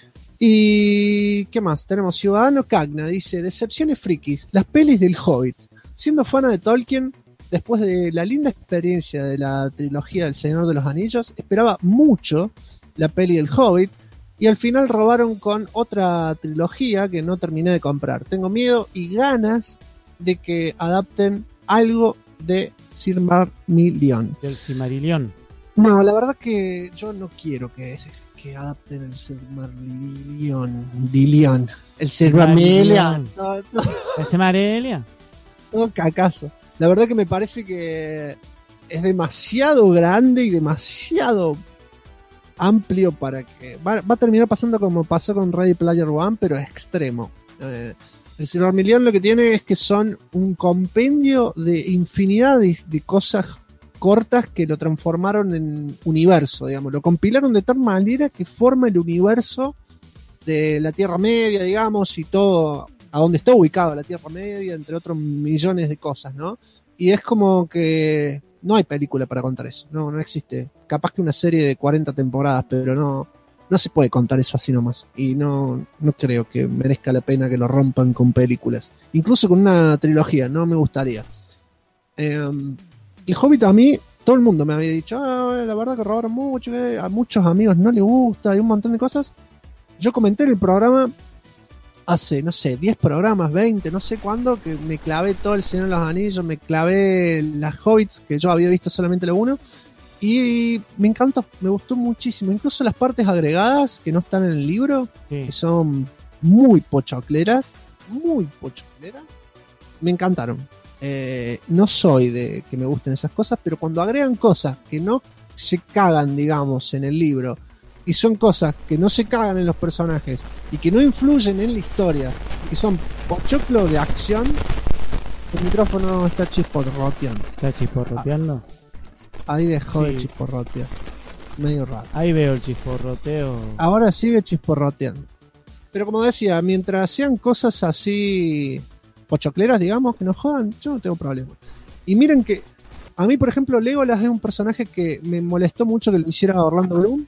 Y ¿qué más? Tenemos Ciudadano Cagna, dice, decepciones frikis, las pelis del Hobbit. Siendo fan de Tolkien, después de la linda experiencia de la trilogía del Señor de los Anillos, esperaba mucho la peli del Hobbit y al final robaron con otra trilogía que no terminé de comprar. Tengo miedo y ganas de que adapten algo de Silmarillion. Del Silmarillion. No, la verdad que yo no quiero que adapten el Silmarillion. El Silmarillion. ¿El Silmarillion? No, cacazo. La verdad que me parece que es demasiado grande y demasiado amplio para que... Va a terminar pasando como pasó con Ready Player One, pero es extremo. El Silmarillion lo que tiene es que son un compendio de infinidad de cosas cortas que lo transformaron en universo, digamos. Lo compilaron de tal manera que forma el universo de la Tierra Media, digamos, y todo a donde está ubicado la Tierra Media, entre otros millones de cosas, ¿no? Y es como que no hay película para contar eso, no existe. Capaz que una serie de 40 temporadas, pero no se puede contar eso así nomás. Y no creo que merezca la pena que lo rompan con películas. Incluso con una trilogía, no me gustaría. El Hobbit a mí, todo el mundo me había dicho, la verdad que robaron mucho, a muchos amigos no les gusta, hay un montón de cosas. Yo comenté en el programa hace, no sé, 10 programas, 20, no sé cuándo, que me clavé todo El Señor de los Anillos, me clavé las Hobbits, que yo había visto solamente la 1, y me encantó, me gustó muchísimo. Incluso las partes agregadas que no están en el libro, que son muy pochocleras, me encantaron. No soy de que me gusten esas cosas, pero cuando agregan cosas que no se cagan, digamos, en el libro, y son cosas que no se cagan en los personajes y que no influyen en la historia, que son pochoclo de acción, el micrófono está chisporroteando. ¿Está chisporroteando? Ahí dejó de chisporrotear. Medio raro. Ahí veo el chisporroteo. Ahora sigue chisporroteando. Pero como decía, mientras sean cosas así pochocleras, digamos, que nos jodan, yo no tengo problema. Y miren que a mí, por ejemplo, Legolas es un personaje que me molestó mucho que lo hiciera Orlando Bloom.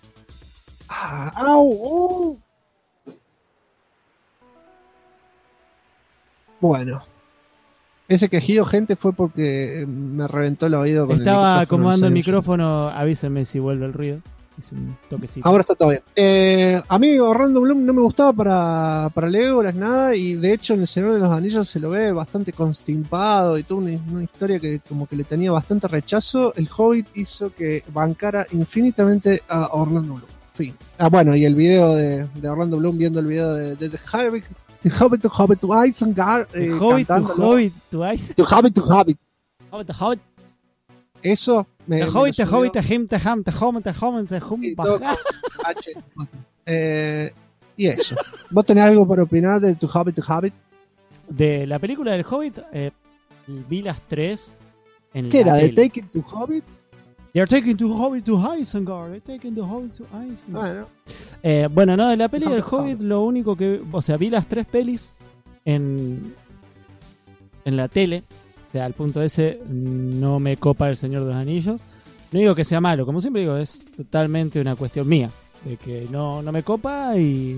Bueno, ese quejido, gente, fue porque me reventó el oído con estaba acomodando el micrófono, avísenme si vuelve el ruido. Hice un toquecito. Ahora está todo bien. A mí Orlando Bloom no me gustaba para Legolas nada, y de hecho en El Señor de los Anillos se lo ve bastante constipado y toda una historia que como que le tenía bastante rechazo. El Hobbit hizo que bancara infinitamente a Orlando Bloom. Fin. Bueno, y el video de Orlando Bloom viendo el video de The Hobbit to Isengard, Hobbit to Isengard. To Hobbit. Eso me Hobbit, y eso. ¿Vos tenés algo para opinar de To Hobbit? De la película del Hobbit, vi las 3 en ¿qué era? tele. ¿De Taking to Hobbit? They're taking to Hobbit to Isengard. They're taking the Hobbit to Isengard. Bueno, no, de la peli del Hobbit, lo único que... O sea, vi las 3 pelis en la tele. O sea, al punto ese no me copa El Señor de los Anillos. No digo que sea malo, como siempre digo, es totalmente una cuestión mía. De que no me copa y...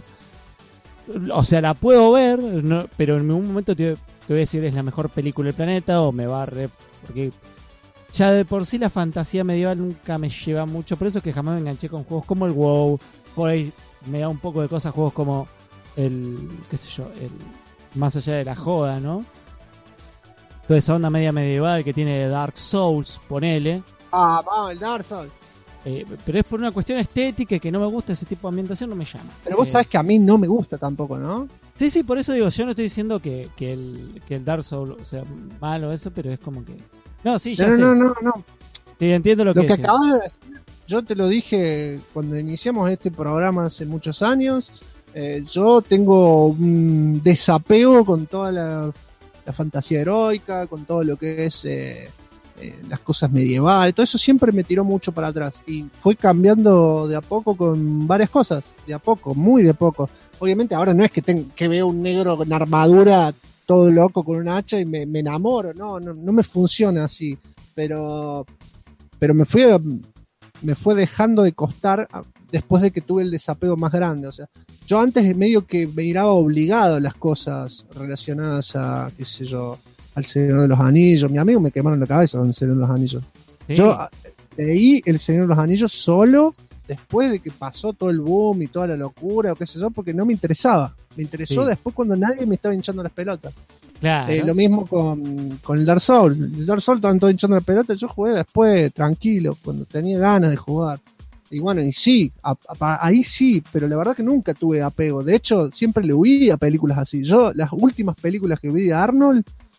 o sea, la puedo ver, pero en ningún momento te voy a decir es la mejor película del planeta o me va a porque... Ya de por sí la fantasía medieval nunca me lleva mucho. Por eso es que jamás me enganché con juegos como el WoW. Por ahí me da un poco de cosas, juegos como el más allá de la joda, ¿no? Toda esa onda media medieval que tiene Dark Souls, ponele. Vamos, el Dark Souls. Pero es por una cuestión estética y que no me gusta ese tipo de ambientación, no me llama. Pero vos sabés que a mí no me gusta tampoco, ¿no? Sí, por eso digo, yo no estoy diciendo que el Dark Souls sea malo eso, pero es como que... No, sí, ya sé. No. Sí, entiendo lo que acabas de decir. Yo te lo dije cuando iniciamos este programa hace muchos años. Yo tengo un desapego con toda la fantasía heroica, con todo lo que es las cosas medievales. Todo eso siempre me tiró mucho para atrás. Y fui cambiando de a poco con varias cosas. De a poco, muy de a poco. Obviamente ahora no es que veo un negro con armadura todo loco con un hacha y me enamoro, no me funciona así, pero me fue dejando de costar después de que tuve el desapego más grande. O sea, yo antes medio que me miraba obligado a las cosas relacionadas a, qué sé yo, al Señor de los Anillos. Mi amigo me quemaron la cabeza con el Señor de los Anillos. Sí. Yo leí el Señor de los Anillos solo después de que pasó todo el boom y toda la locura o qué sé yo, porque no me interesaba. Me interesó después cuando nadie me estaba hinchando las pelotas. Claro. Lo mismo con el Dark Souls. El Dark Souls estaban todos hinchando las pelotas. Yo jugué después, tranquilo, cuando tenía ganas de jugar. Y bueno, y sí, ahí sí, pero la verdad que nunca tuve apego. De hecho, siempre le huí a películas así. Yo, las últimas películas que vi de Arnold,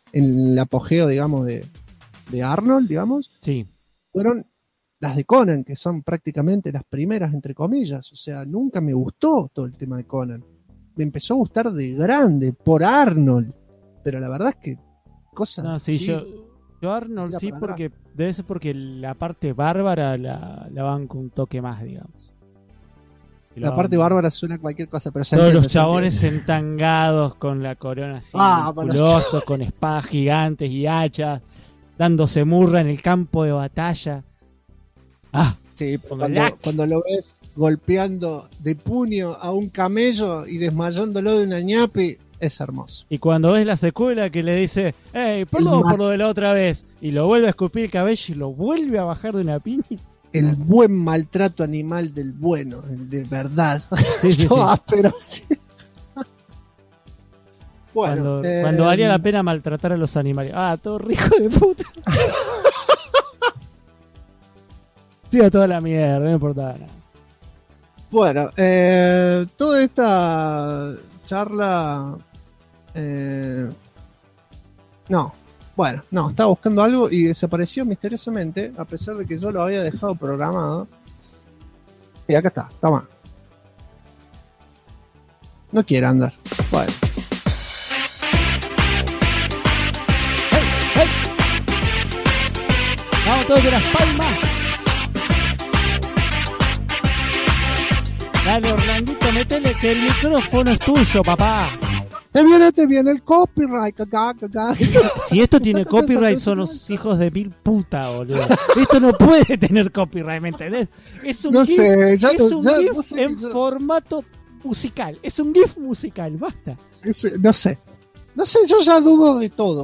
en el apogeo, digamos, de Arnold, digamos, Sí. fueron las de Conan, que son prácticamente las primeras, entre comillas. O sea, nunca me gustó todo el tema de Conan. Me empezó a gustar de grande, por Arnold. Pero la verdad es que cosas... No, sí, yo Arnold Tira sí, para porque debe ser porque la parte bárbara la banco un toque más, digamos. Y La lo parte banco. bárbara suena a cualquier cosa, pero se Todos entiende, los se chabones entiende. entangados con la corona así, Bueno, musculosos, con espadas gigantes y hachas, dándose murra en el campo de batalla. Ah, Sí, Como Black. cuando lo ves golpeando de puño a un camello y desmayándolo de una ñapi, es hermoso. y cuando ves la secuela que le dice, hey, perdón por lo de la otra vez, y lo vuelve a escupir el cabello y lo vuelve a bajar de una piña. El buen maltrato animal del bueno, el de verdad. Sí, sí, sí. No áspero, sí. Bueno, Cuando valía la pena maltratar a los animales. Ah, todo rico de puta. Sí, a toda la mierda, no me importaba nada. Bueno, toda esta charla... estaba buscando algo y desapareció misteriosamente, a pesar de que yo lo había dejado programado. Y acá está, toma. No quiere andar. Bueno. Vamos todos con las palmas. Dale, Orlandito, metele que el micrófono es tuyo, papá. Te viene el copyright. Cagá. Si esto tiene copyright, son los hijos de mil puta, boludo. Esto no puede tener copyright, ¿me entendés? Es un No GIF, sé, ya es no- un ya GIF no sé en que yo- formato musical. Es un GIF musical, basta. No sé. No sé, yo ya dudo de todo.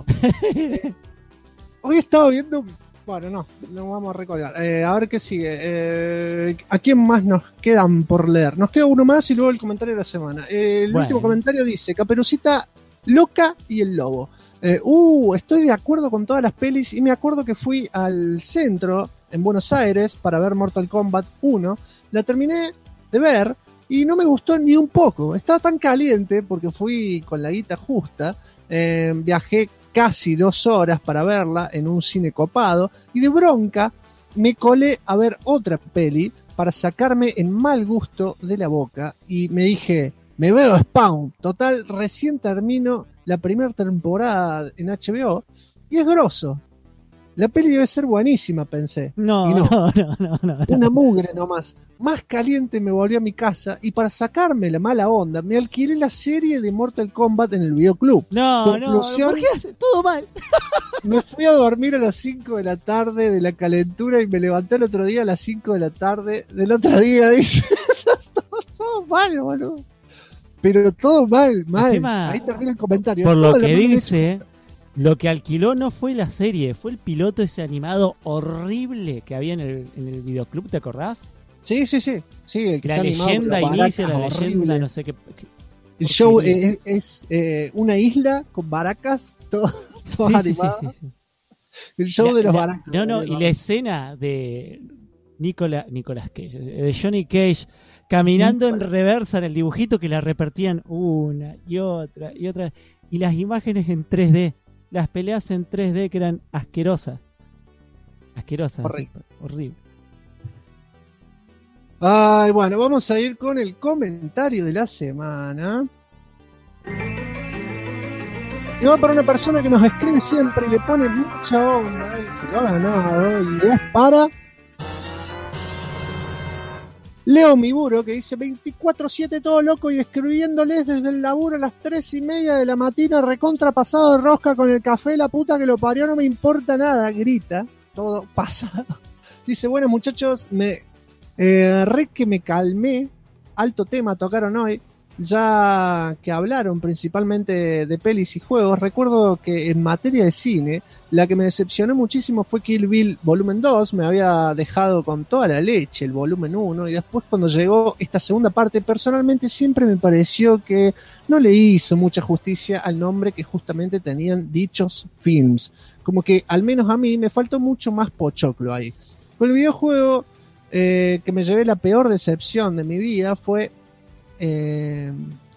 Hoy estaba viendo... Bueno, no vamos a recolgar. A ver qué sigue. ¿A quién más nos quedan por leer? Nos queda uno más y luego el comentario de la semana. El Bueno. último comentario dice: Caperucita Loca y el Lobo. Estoy de acuerdo con todas las pelis y me acuerdo que fui al centro en Buenos Aires para ver Mortal Kombat 1. La terminé de ver y no me gustó ni un poco. Estaba tan caliente porque fui con la guita justa. Viajé casi 2 horas para verla en un cine copado y de bronca me colé a ver otra peli para sacarme el mal gusto de la boca y me dije, me veo Spawn, total, recién termino la primera temporada en HBO y es grosso. La peli debe ser buenísima, pensé. No, Y no. no. Una mugre nomás. Más caliente me volví a mi casa y para sacarme la mala onda me alquilé la serie de Mortal Kombat en el videoclub. No, Conclusión, ¿por qué hace todo mal? me fui a dormir a las 5 de la tarde de la calentura y me levanté el otro día a las 5 de la tarde del otro día. Dice, todo mal, boludo. Pero todo mal. Encima, Ahí termina el comentario. Por lo Todo que mal hecho. dice, lo que alquiló no fue la serie, fue el piloto ese animado horrible que había en el videoclub, ¿te acordás? Sí, el que La está animado leyenda con inicia, la baracas, leyenda, horrible. no sé qué. El show porquería. es una isla con baracas, todo Sí, sí, animado. sí. El show de los baracas. No, y la escena de Nicolas Cage, de Johnny Cage, caminando en reversa en el dibujito que la repartían una y otra y otra. Y las imágenes en 3D, las peleas en 3D que eran asquerosas. Horrible. Así, horrible. Ay, bueno, vamos a ir con el comentario de la semana. Y va para una persona que nos escribe siempre y le pone mucha onda y se lo ha ganado. Y es para Leo Miburo, que dice 24/7 todo loco y escribiéndoles desde el laburo a las 3:30 de la mañana, recontra pasado de rosca con el café, la puta que lo parió, no me importa nada, grita, todo pasado. Dice, bueno muchachos, re que me calmé, alto tema tocaron hoy, ya que hablaron principalmente de pelis y juegos. Recuerdo que en materia de cine, la que me decepcionó muchísimo fue Kill Bill Volumen 2, me había dejado con toda la leche el Volumen 1, y después cuando llegó esta segunda parte, personalmente siempre me pareció que no le hizo mucha justicia al nombre que justamente tenían dichos films, como que al menos a mí me faltó mucho más pochoclo ahí. Con el videojuego que me llevé la peor decepción de mi vida fue el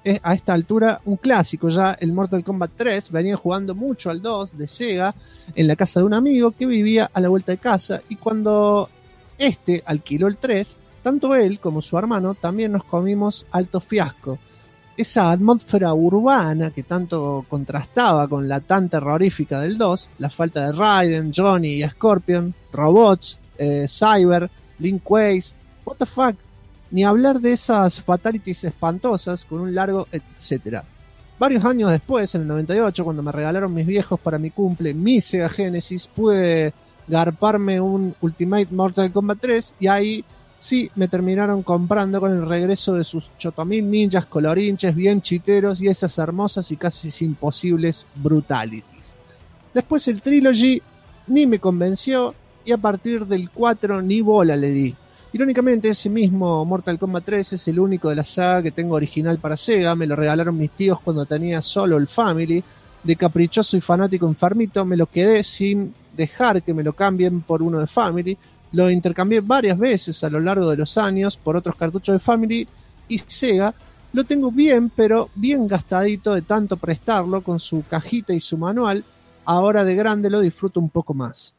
a esta altura un clásico ya, el Mortal Kombat 3. Venía jugando mucho al 2 de Sega en la casa de un amigo que vivía a la vuelta de casa, y cuando alquiló el 3, tanto él como su hermano también nos comimos alto fiasco. Esa atmósfera urbana que tanto contrastaba con la tan terrorífica del 2, la falta de Raiden, Johnny y Scorpion, robots, Cyber, Link Ways, what the fuck, ni hablar de esas fatalities espantosas con un largo etcétera. Varios años después, en el 98, cuando me regalaron mis viejos para mi cumple mi Sega Genesis, pude garparme un Ultimate Mortal Kombat 3, y ahí sí me terminaron comprando con el regreso de sus 8000 ninjas colorinches bien chiteros y esas hermosas y casi imposibles brutalities. Después el Trilogy ni me convenció, y a partir del 4 ni bola le di. Irónicamente, ese mismo Mortal Kombat 3 es el único de la saga que tengo original para Sega. Me lo regalaron mis tíos cuando tenía solo el Family. De caprichoso y fanático enfermito me lo quedé sin dejar que me lo cambien por uno de Family. Lo intercambié varias veces a lo largo de los años por otros cartuchos de Family y Sega. Lo tengo bien, pero bien gastadito de tanto prestarlo, con su cajita y su manual. Ahora de grande lo disfruto un poco más.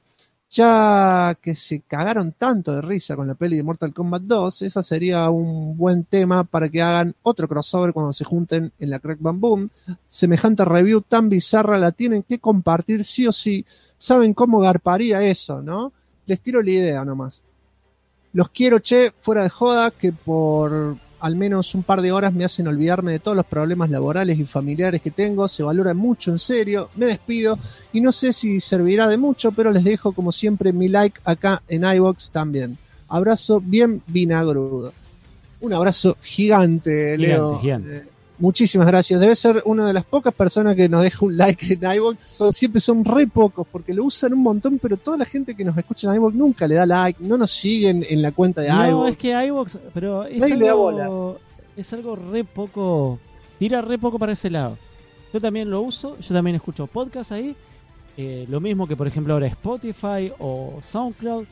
Ya que se cagaron tanto de risa con la peli de Mortal Kombat 2, esa sería un buen tema para que hagan otro crossover cuando se junten en la Crack Bam Boom. Semejante review tan bizarra la tienen que compartir sí o sí. Saben cómo garparía eso, ¿no? Les tiro la idea nomás. Los quiero, che, fuera de joda, que por al menos un par de horas me hacen olvidarme de todos los problemas laborales y familiares que tengo. Se valora mucho, en serio. Me despido y no sé si servirá de mucho, pero les dejo como siempre mi like acá en iVoox también. Abrazo bien vinagrudo. Un abrazo gigante, Leo. Gigante. Muchísimas gracias. Debe ser una de las pocas personas que nos deja un like en iVoox. Siempre son re pocos porque lo usan un montón, pero toda la gente que nos escucha en iVoox nunca le da like, no nos siguen en la cuenta de iVoox. No, es que iVoox, pero es nadie le da algo, bola. Es algo re poco, tira re poco para ese lado. Yo también lo uso, yo también escucho podcast ahí, lo mismo que por ejemplo ahora Spotify o SoundCloud.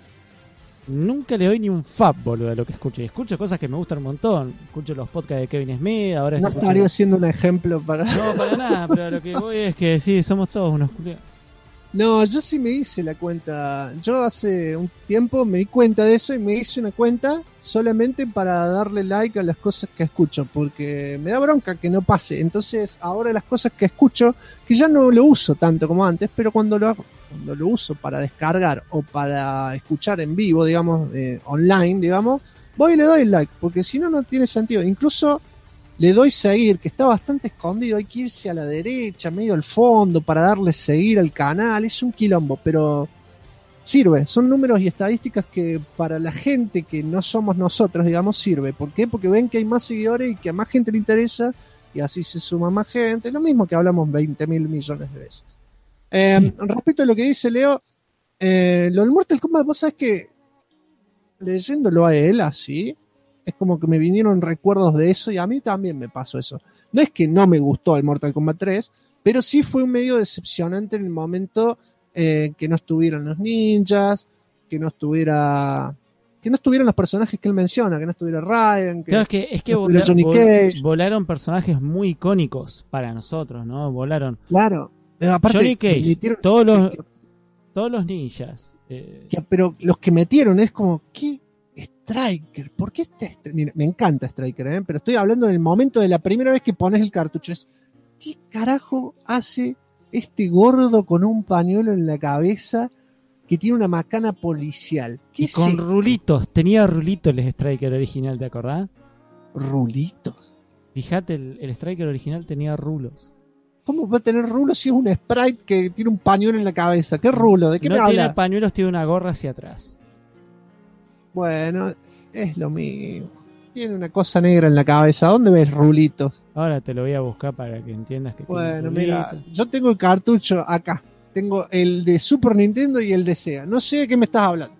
Nunca le doy ni un fab, boludo, a lo que escucho. Y escucho cosas que me gustan un montón. Escucho los podcasts de Kevin Smith. Ahora No estaría siendo un ejemplo para... No, para nada, pero a lo que voy es que sí, somos todos unos culiados. No, yo sí me hice la cuenta. Yo hace un tiempo me di cuenta de eso y me hice una cuenta solamente para darle like a las cosas que escucho, porque me da bronca que no pase. Entonces ahora las cosas que escucho, que ya no lo uso tanto como antes, pero cuando lo uso para descargar o para escuchar en vivo, digamos, online, digamos, voy y le doy like, porque si no, no tiene sentido. Incluso le doy seguir, que está bastante escondido, hay que irse a la derecha, medio al fondo, para darle seguir al canal, es un quilombo, pero sirve, son números y estadísticas que para la gente que no somos nosotros, digamos, sirve. ¿Por qué? Porque ven que hay más seguidores y que a más gente le interesa, y así se suma más gente, lo mismo que hablamos 20.000 millones de veces. Respecto a lo que dice Leo, lo del Mortal Kombat, vos sabés que leyéndolo a él así, es como que me vinieron recuerdos de eso, y a mí también me pasó eso. No es que no me gustó el Mortal Kombat 3, pero sí fue un medio decepcionante en el momento que no estuvieron los ninjas, que no estuvieran los personajes que él menciona, que no estuviera Raiden, claro, es que no estuviera Johnny Cage. Volaron personajes muy icónicos para nosotros, ¿no? Volaron. Claro. Aparte, Johnny Cage, todos los ninjas. Pero los que metieron es como, ¿qué? Striker, ¿por qué Mira, me encanta Striker, pero estoy hablando del momento de la primera vez que pones el cartucho. ¿Qué carajo hace este gordo con un pañuelo en la cabeza que tiene una macana policial? ¿Qué y con rulitos, tenía rulitos el Striker original, ¿te acordás? ¿Rulitos? Fíjate, el Striker original tenía rulos. ¿Cómo va a tener rulos si es un sprite que tiene un pañuelo en la cabeza? ¿Qué rulo? ¿De qué me habla? No tiene pañuelos, tiene una gorra hacia atrás. Bueno, es lo mismo. Tiene una cosa negra en la cabeza. ¿Dónde ves rulitos? Ahora te lo voy a buscar para que entiendas que bueno, mira, yo tengo el cartucho acá. Tengo el de Super Nintendo y el de Sega. No sé de qué me estás hablando.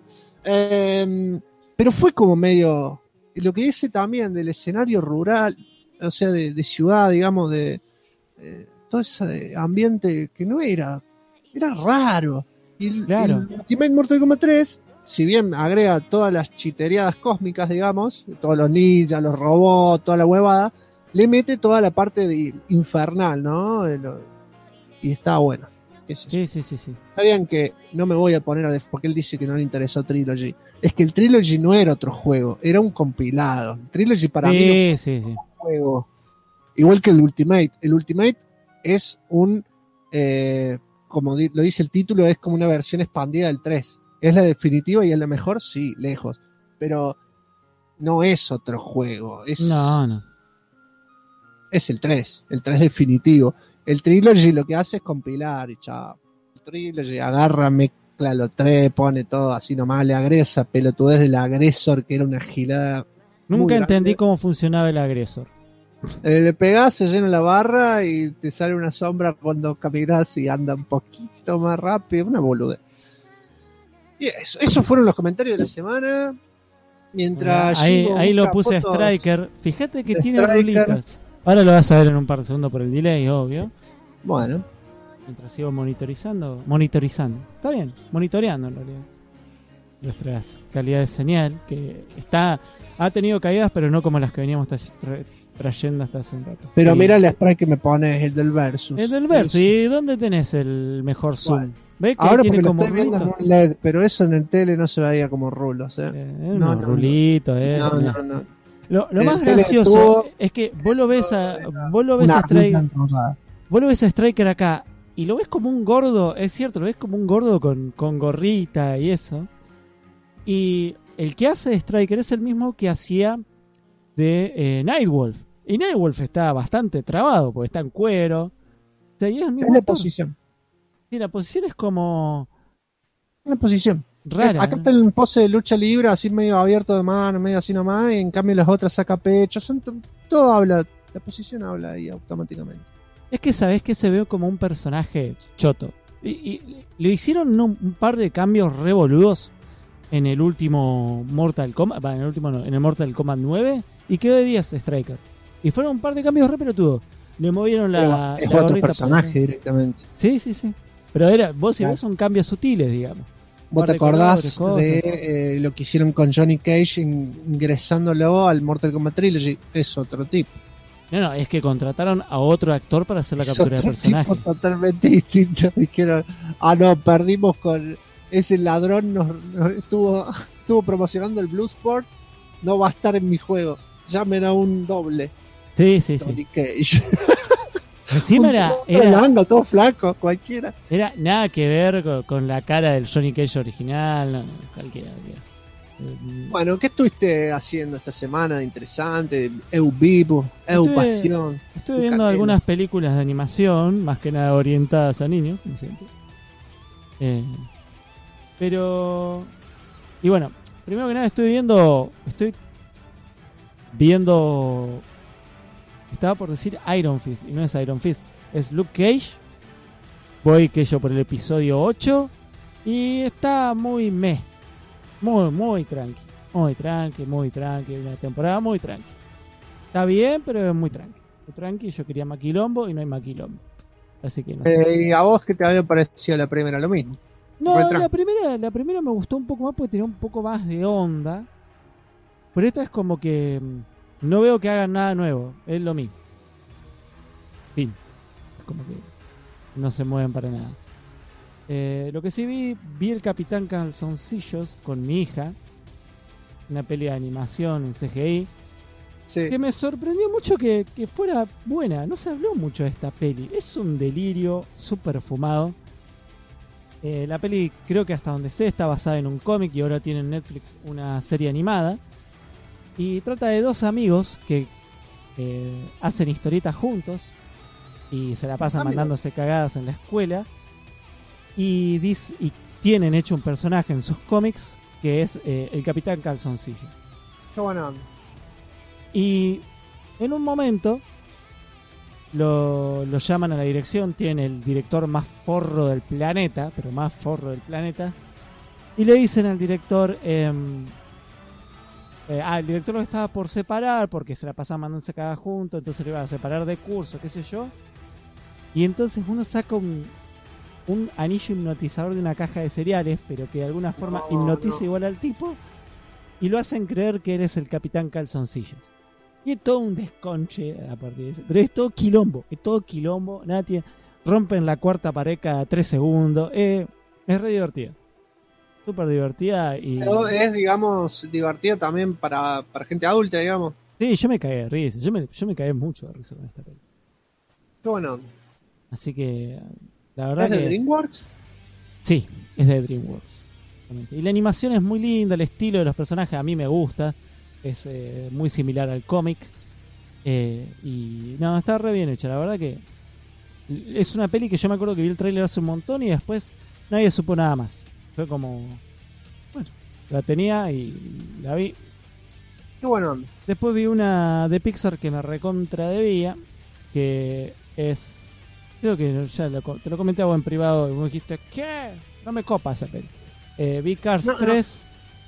Pero fue como medio... Lo que dice también del escenario rural, o sea, de ciudad, digamos, de todo ese ambiente que no era raro. Y claro. El Ultimate Mortal Kombat 3, si bien agrega todas las chitereadas cósmicas, digamos, todos los ninjas, los robots, toda la huevada, le mete toda la parte infernal, ¿no? Y está bueno. ¿Qué sé yo? Sí. Sabían que no me voy a poner porque él dice que no le interesó Trilogy. Es que el Trilogy no era otro juego, era un compilado. El Trilogy para mí no sí. un juego. Igual que el Ultimate. El Ultimate es un, como lo dice el título, es como una versión expandida del 3. ¿Es la definitiva y es la mejor? Sí, lejos. Pero no es otro juego. No. Es el 3 definitivo. El Trilogy lo que hace es compilar y chao. El Trilogy agarra, mezcla los 3, pone todo así nomás, le agrega esa pelotudez del agresor que era una gilada. Nunca entendí cómo funcionaba el agresor. Le pegás, se llena la barra y te sale una sombra cuando caminas y anda un poquito más rápido. Una boludez. Y esos fueron los comentarios de la semana. Mientras ahí lo puse a Striker. Fíjate que tiene rulitas. Ahora lo vas a ver en un par de segundos por el delay, obvio. Bueno. Mientras sigo monitorizando. Está bien, monitoreando en realidad. Nuestras calidades de señal, que ha tenido caídas, pero no como las que veníamos trayendo hasta hace un rato. Pero mira el spray que me pones, el del Versus. El del Versus. ¿Y dónde tenés el mejor zoom? Bueno. ¿Ves que ahora tiene porque como lo estoy viendo en un LED, pero eso en el tele no se veía como rulos, unos rulitos, no. Lo más gracioso es que vos lo ves a Striker acá y lo ves como un gordo, es cierto, lo ves como un gordo con gorrita y eso. Y el que hace de Striker es el mismo que hacía de Nightwolf. Y Nightwolf está bastante trabado porque está en cuero. O sea, y es el mismo la posición. Sí, la posición es como una posición rara. Acá está en pose de lucha libre, así medio abierto de mano, medio así nomás, y en cambio las otras saca pecho. Todo habla, la posición habla ahí automáticamente. Es que sabés que se ve como un personaje choto. Y le hicieron un par de cambios revoludos en el último Mortal Kombat, en el Mortal Kombat 9, y quedó de 10 Striker. Y fueron un par de cambios re pelotudos. Le movieron es otro personaje directamente. Sí. Pero vos son cambios sutiles, digamos. ¿Vos te acordás de lo que hicieron con Johnny Cage ingresándolo al Mortal Kombat Trilogy? Es otro tipo. No, es que contrataron a otro actor para hacer la captura de personaje. Tipo totalmente distinto. Dijeron, no, perdimos con ese ladrón, estuvo promocionando el Bloodsport, no va a estar en mi juego. Llamen a un doble. Sí. Johnny Cage. Encima era todo flaco, cualquiera. Era nada que ver con la cara del Johnny Cage original, no, cualquiera. Bueno, ¿qué estuviste haciendo esta semana de interesante? Vivo, Pasión. Estuve viendo algunas películas de animación, más que nada orientadas a niños, como siempre. Pero... Y bueno, primero que nada estoy viendo... Estaba por decir Iron Fist, y no es Iron Fist, es Luke Cage. Voy que yo por el episodio 8 y está muy muy tranqui, una temporada muy tranqui. Está bien, pero es muy tranqui. Yo quería maquilombo y no hay maquilombo, así que no sé. ¿Y a vos qué te había parecido la primera? Lo mismo. No, la primera me gustó un poco más porque tenía un poco más de onda, pero esta es como que no veo que hagan nada nuevo, es lo mismo. Fin. Es como que no se mueven para nada. Lo que sí vi el Capitán Calzoncillos con mi hija, una peli de animación en CGI, que me sorprendió mucho que fuera buena. No se habló mucho de esta peli, es un delirio súper fumado. La peli, creo que hasta donde sé, está basada en un cómic y ahora tiene en Netflix una serie animada. Y trata de dos amigos que hacen historietas juntos y se la pasan mandándose cagadas en la escuela. Y tienen hecho un personaje en sus cómics que es el Capitán Calzoncillo. Qué bueno. Y en un momento lo llaman a la dirección, tiene el director más forro del planeta, y le dicen al director... el director lo estaba por separar porque se la pasaban mandándose cada junto, entonces lo iba a separar de curso, qué sé yo. Y entonces uno saca un anillo hipnotizador de una caja de cereales, pero que de alguna forma hipnotiza igual al tipo, y lo hacen creer que eres el Capitán Calzoncillos. Y es todo un desconche a partir de eso. Pero es todo quilombo, nada tiene... Rompen la cuarta pared cada 3 segundos. Es re divertida. Súper divertida y... Pero es, digamos, divertido también para gente adulta, digamos. Sí, yo me cagué de risa. Yo me cagué mucho de risa con esta película. Qué bueno. Así que, la verdad ¿Es de DreamWorks? Sí, es de DreamWorks. Y la animación es muy linda, el estilo de los personajes a mí me gusta. Es muy similar al cómic. Y no, está re bien hecha. La verdad que es una peli que yo me acuerdo que vi el tráiler hace un montón y después nadie supo nada más. Fue como... Bueno, la tenía y la vi. Qué bueno. Después vi una de Pixar que me recontra debía, que es... Creo que ya te lo comenté a vos en privado y vos dijiste, ¿qué? No me copa esa peli. Vi Cars 3.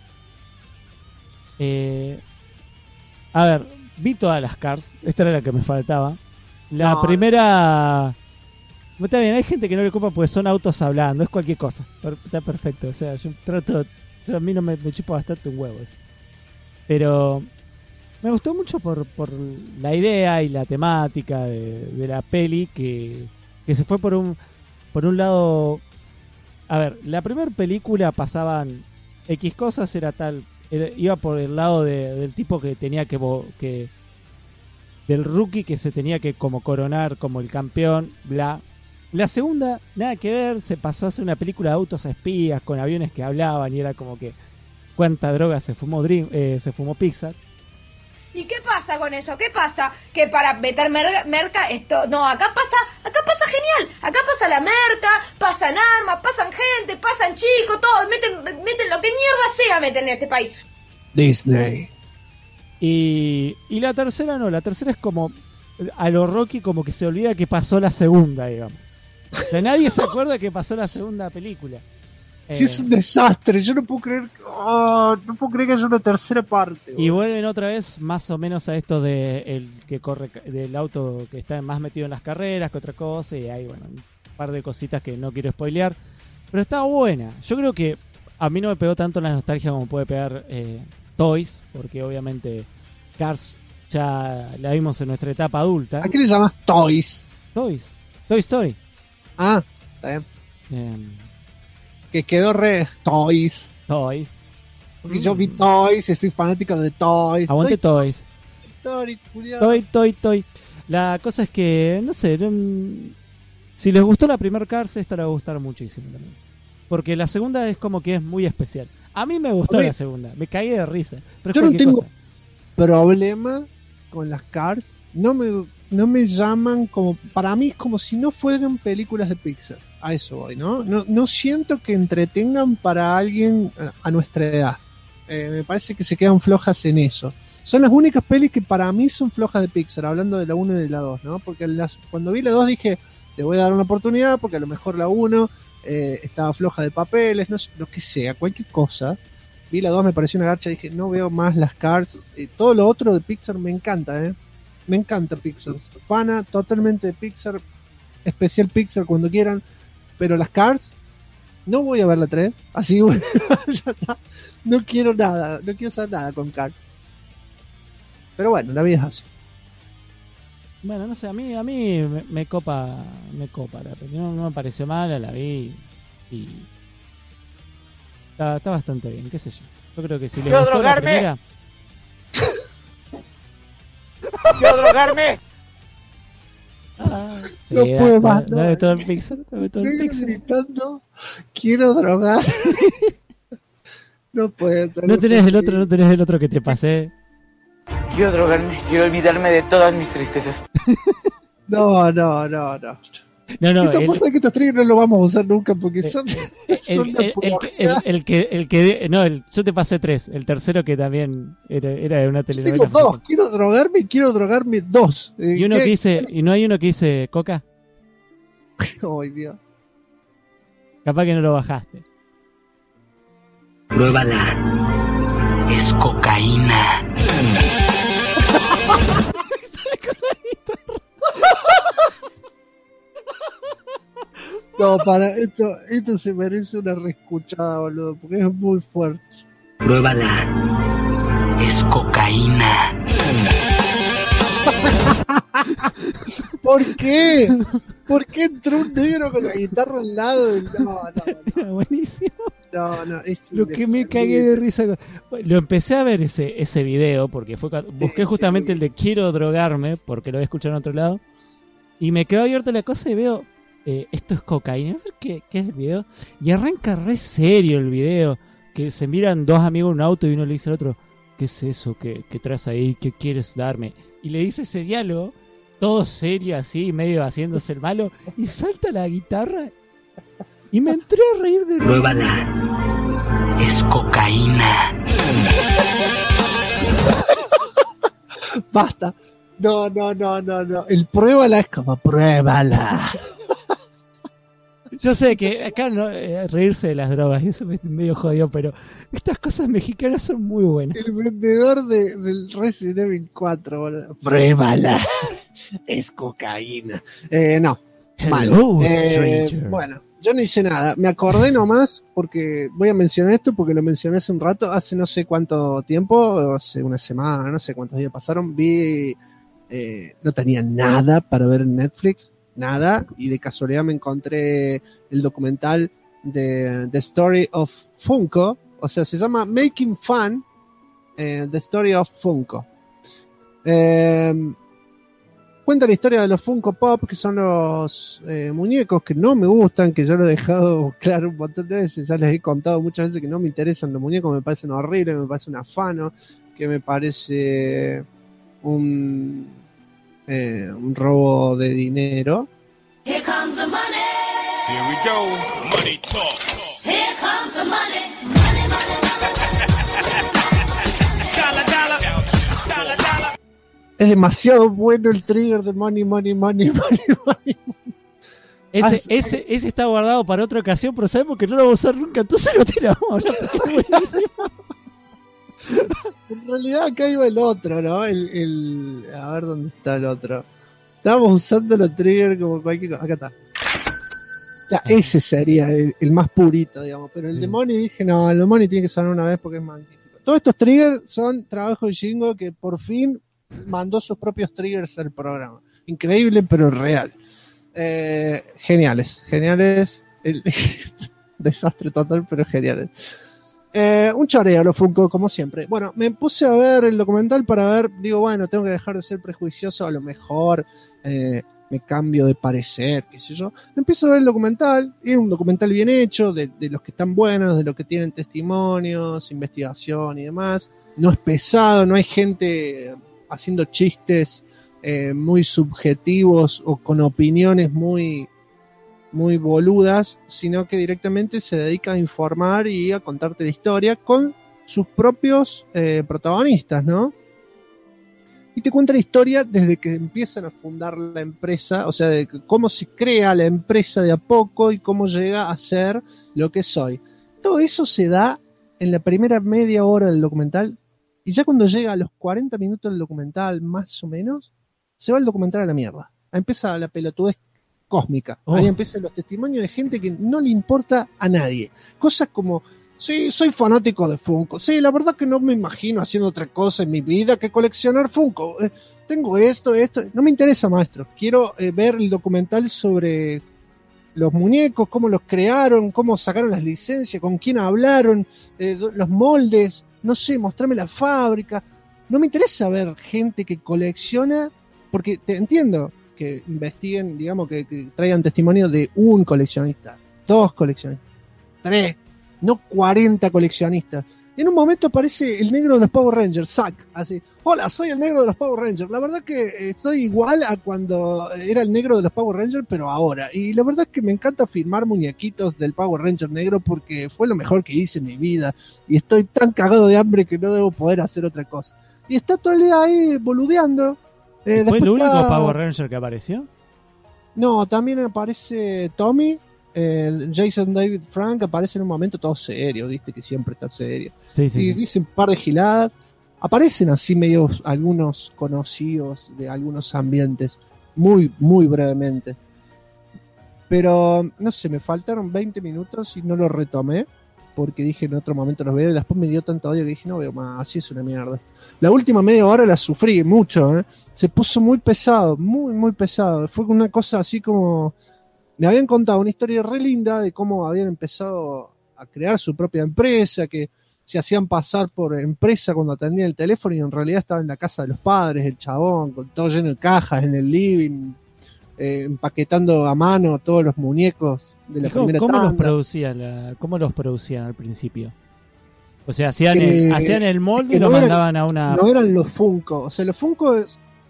A ver, vi todas las Cars. Esta era la que me faltaba. La primera... Está bien, hay gente que no le copa porque son autos hablando, es cualquier cosa. Está perfecto, o sea, yo trato... O sea, a mí no me chupa bastante un huevo eso. Pero me gustó mucho por la idea y la temática de la peli que se fue por un lado. A ver, la primera película pasaban X cosas, era tal, iba por el lado del tipo que tenía que del rookie que se tenía que como coronar como el campeón, bla. La segunda, nada que ver, se pasó a hacer una película de autos a espías con aviones que hablaban y era como que cuánta droga se fumó Pixar. ¿Y qué pasa con eso? ¿Qué pasa? Que para meter merca esto... No, acá pasa genial. Acá pasa la merca, pasan armas, pasan gente, pasan chicos, todos meten lo que mierda sea meten en este país. Disney. Y la tercera no, la tercera es como a lo Rocky, como que se olvida que pasó la segunda, digamos. O sea, nadie se acuerda que pasó la segunda película. Sí, es un desastre. Yo no puedo creer que haya una tercera parte. Y vuelven otra vez más o menos a esto de el que corre, del auto que está más metido en las carreras que otra cosa. Y hay, bueno, un par de cositas que no quiero spoilear. Pero está buena. Yo creo que a mí no me pegó tanto la nostalgia como puede pegar Toys. Porque obviamente Cars ya la vimos en nuestra etapa adulta. ¿A qué le llamas Toys? Toy Story. Ah, está bien. Que quedó re Toys. Porque yo vi Toys y soy fanático de Toys. Aguante Toys. Toy. La cosa es que, no sé, si les gustó la primer Cars, esta les va a gustar muchísimo también. Porque la segunda es como que es muy especial. A mí me gustó la segunda, me cagué de risa. Pero yo no tengo problema con las Cars. No me llaman como... Para mí es como si no fueran películas de Pixar. A eso voy, ¿no? No siento que entretengan para alguien a nuestra edad. Me parece que se quedan flojas en eso. Son las únicas pelis que para mí son flojas de Pixar, hablando de la 1 y de la 2, ¿no? Porque cuando vi la 2 dije, le voy a dar una oportunidad, porque a lo mejor la 1 estaba floja de papeles, no sé, lo que sea, cualquier cosa. Vi la 2, me pareció una garcha, dije, no veo más las Cars. Todo lo otro de Pixar me encanta, Me encanta Pixar. Fana totalmente de Pixar, especial Pixar cuando quieran. Pero las Cars, no voy a ver la 3. Así, bueno, ya está. No quiero nada, no quiero hacer nada con Cars. Pero bueno, la vida es así. Bueno, no sé, a mí me copa la peli. No me pareció mala, la vi y está bastante bien, qué sé yo. Yo creo que si les gustó la primera... ¡Quiero drogarme! Sí, no puedo más. No de todo el Pixar. Estoy gritando, quiero drogar. No puedo. No tenés el otro que te pasé. Quiero drogarme, quiero olvidarme de todas mis tristezas. No. Esto pasa que estos triggers no lo vamos a usar nunca porque son yo te pasé 3. El tercero que también era de una telenovela. Tengo 2, quiero drogarme 2. Y uno que dice, ¿y no hay uno que dice Coca? Ay, Dios. Capaz que no lo bajaste. Pruébala. Es cocaína. Sale con la guitarra. No, para esto se merece una reescuchada, boludo, porque es muy fuerte. Pruébala. Es cocaína. ¿Por qué? ¿Por qué entró un negro con la guitarra al lado del... No. Era buenísimo. No, es Lo que me cagué de risa. Lo empecé a ver ese video porque busqué justamente el de quiero drogarme porque lo había escuchado en otro lado y me quedó abierta la cosa y veo esto es cocaína. ¿Qué es el video? Y arranca re serio el video, que se miran dos amigos en un auto y uno le dice al otro, ¿qué es eso que traes ahí? ¿Qué quieres darme? Y le dice ese diálogo todo serio así, medio haciéndose el malo, y salta la guitarra y me entré a reír de... Pruébala. Es cocaína. Basta. No. El pruébala es como pruébala. Yo sé que acá no, reírse de las drogas, eso me medio jodido, pero estas cosas mexicanas son muy buenas. El vendedor del Resident Evil 4, boludo. Pruébala. Es cocaína. No. Mal. Bueno, yo no hice nada. Me acordé nomás porque voy a mencionar esto porque lo mencioné hace un rato, hace no sé cuánto tiempo, hace una semana, no sé cuántos días pasaron. No tenía nada para ver en Netflix. Nada, y de casualidad me encontré el documental de The Story of Funko, o sea, se llama Making Fun, The Story of Funko. Cuenta la historia de los Funko Pop, que son los muñecos que no me gustan, que yo lo he dejado claro un montón de veces, ya les he contado muchas veces que no me interesan los muñecos, me parecen horribles, me parece un afano, que me parece un robo de dinero. Here comes the money. Here we go. Money talk. Here comes the money. Money. Dollar. Es demasiado bueno el trigger de money. Ese está guardado para otra ocasión, pero sabemos que no lo vamos a usar nunca, entonces lo tiramos a hablar porque es buenísimo. En realidad acá iba el otro, ¿no? A ver dónde está el otro. Estábamos usando los triggers como cualquier cosa. Acá está. Ya, ese sería el más purito, digamos. Pero el de Money dije, no, el de Money tiene que sonar una vez porque es magnífico. Todos estos triggers son trabajo de Jingo que por fin mandó sus propios triggers al programa. Increíble, pero real. Geniales. Desastre total, pero geniales. Un choreo los Funko, como siempre. Bueno, me puse a ver el documental para ver, digo, bueno, tengo que dejar de ser prejuicioso, a lo mejor me cambio de parecer, qué sé yo. Empiezo a ver el documental, y es un documental bien hecho, de los que están buenos, de los que tienen testimonios, investigación y demás. No es pesado, no hay gente haciendo chistes muy subjetivos o con opiniones muy boludas, sino que directamente se dedica a informar y a contarte la historia con sus propios protagonistas, ¿no? Y te cuenta la historia desde que empiezan a fundar la empresa, o sea, de cómo se crea la empresa de a poco y cómo llega a ser lo que es hoy. Todo eso se da en la primera media hora del documental, y ya cuando llega a los 40 minutos del documental, más o menos, se va el documental a la mierda. Empieza la pelotudez cósmica. Ahí empiezan los testimonios de gente que no le importa a nadie. Cosas como, sí, soy fanático de Funko. Sí, la verdad que no me imagino haciendo otra cosa en mi vida que coleccionar Funko. Tengo esto. No me interesa, maestro. Quiero ver el documental sobre los muñecos, cómo los crearon, cómo sacaron las licencias, con quién hablaron, los moldes. No sé, mostrarme la fábrica. No me interesa ver gente que colecciona, porque te entiendo que investiguen, digamos, que traigan testimonio de un coleccionista, 2 coleccionistas, 3, no 40 coleccionistas. En un momento aparece el negro de los Power Rangers, Zack, así, hola, soy el negro de los Power Rangers. La verdad que soy igual a cuando era el negro de los Power Rangers, pero ahora. Y la verdad es que me encanta firmar muñequitos del Power Ranger negro porque fue lo mejor que hice en mi vida. Y estoy tan cagado de hambre que no debo poder hacer otra cosa. Y está todo el día ahí boludeando. ¿Fue el único Power Ranger que apareció? No, también aparece Tommy, Jason David Frank aparece en un momento todo serio, viste que siempre está serio. Sí, y dicen un par de giladas. Aparecen así medio algunos conocidos de algunos ambientes, muy, muy brevemente. Pero, no sé, me faltaron 20 minutos y no lo retomé, porque dije en otro momento los veo y después me dio tanto odio que dije no veo más, así es una mierda. La última media hora la sufrí mucho, se puso muy pesado, muy pesado. Fue una cosa así como... Me habían contado una historia re linda de cómo habían empezado a crear su propia empresa, que se hacían pasar por empresa cuando atendían el teléfono y en realidad estaba en la casa de los padres, el chabón, con todo lleno de cajas en el living, empaquetando a mano todos los muñecos de la primera ¿Cómo tanda. ¿Cómo los producían al principio? O sea, hacían el molde y lo mandaban a una... No eran los Funko, o sea, los Funko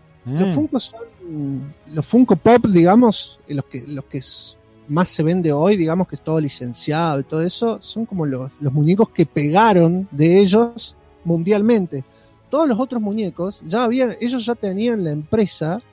son los Funko Pop, digamos, los que más se vende hoy, digamos que es todo licenciado y todo eso, son como los muñecos que pegaron de ellos mundialmente. Todos los otros muñecos ellos ya tenían la empresa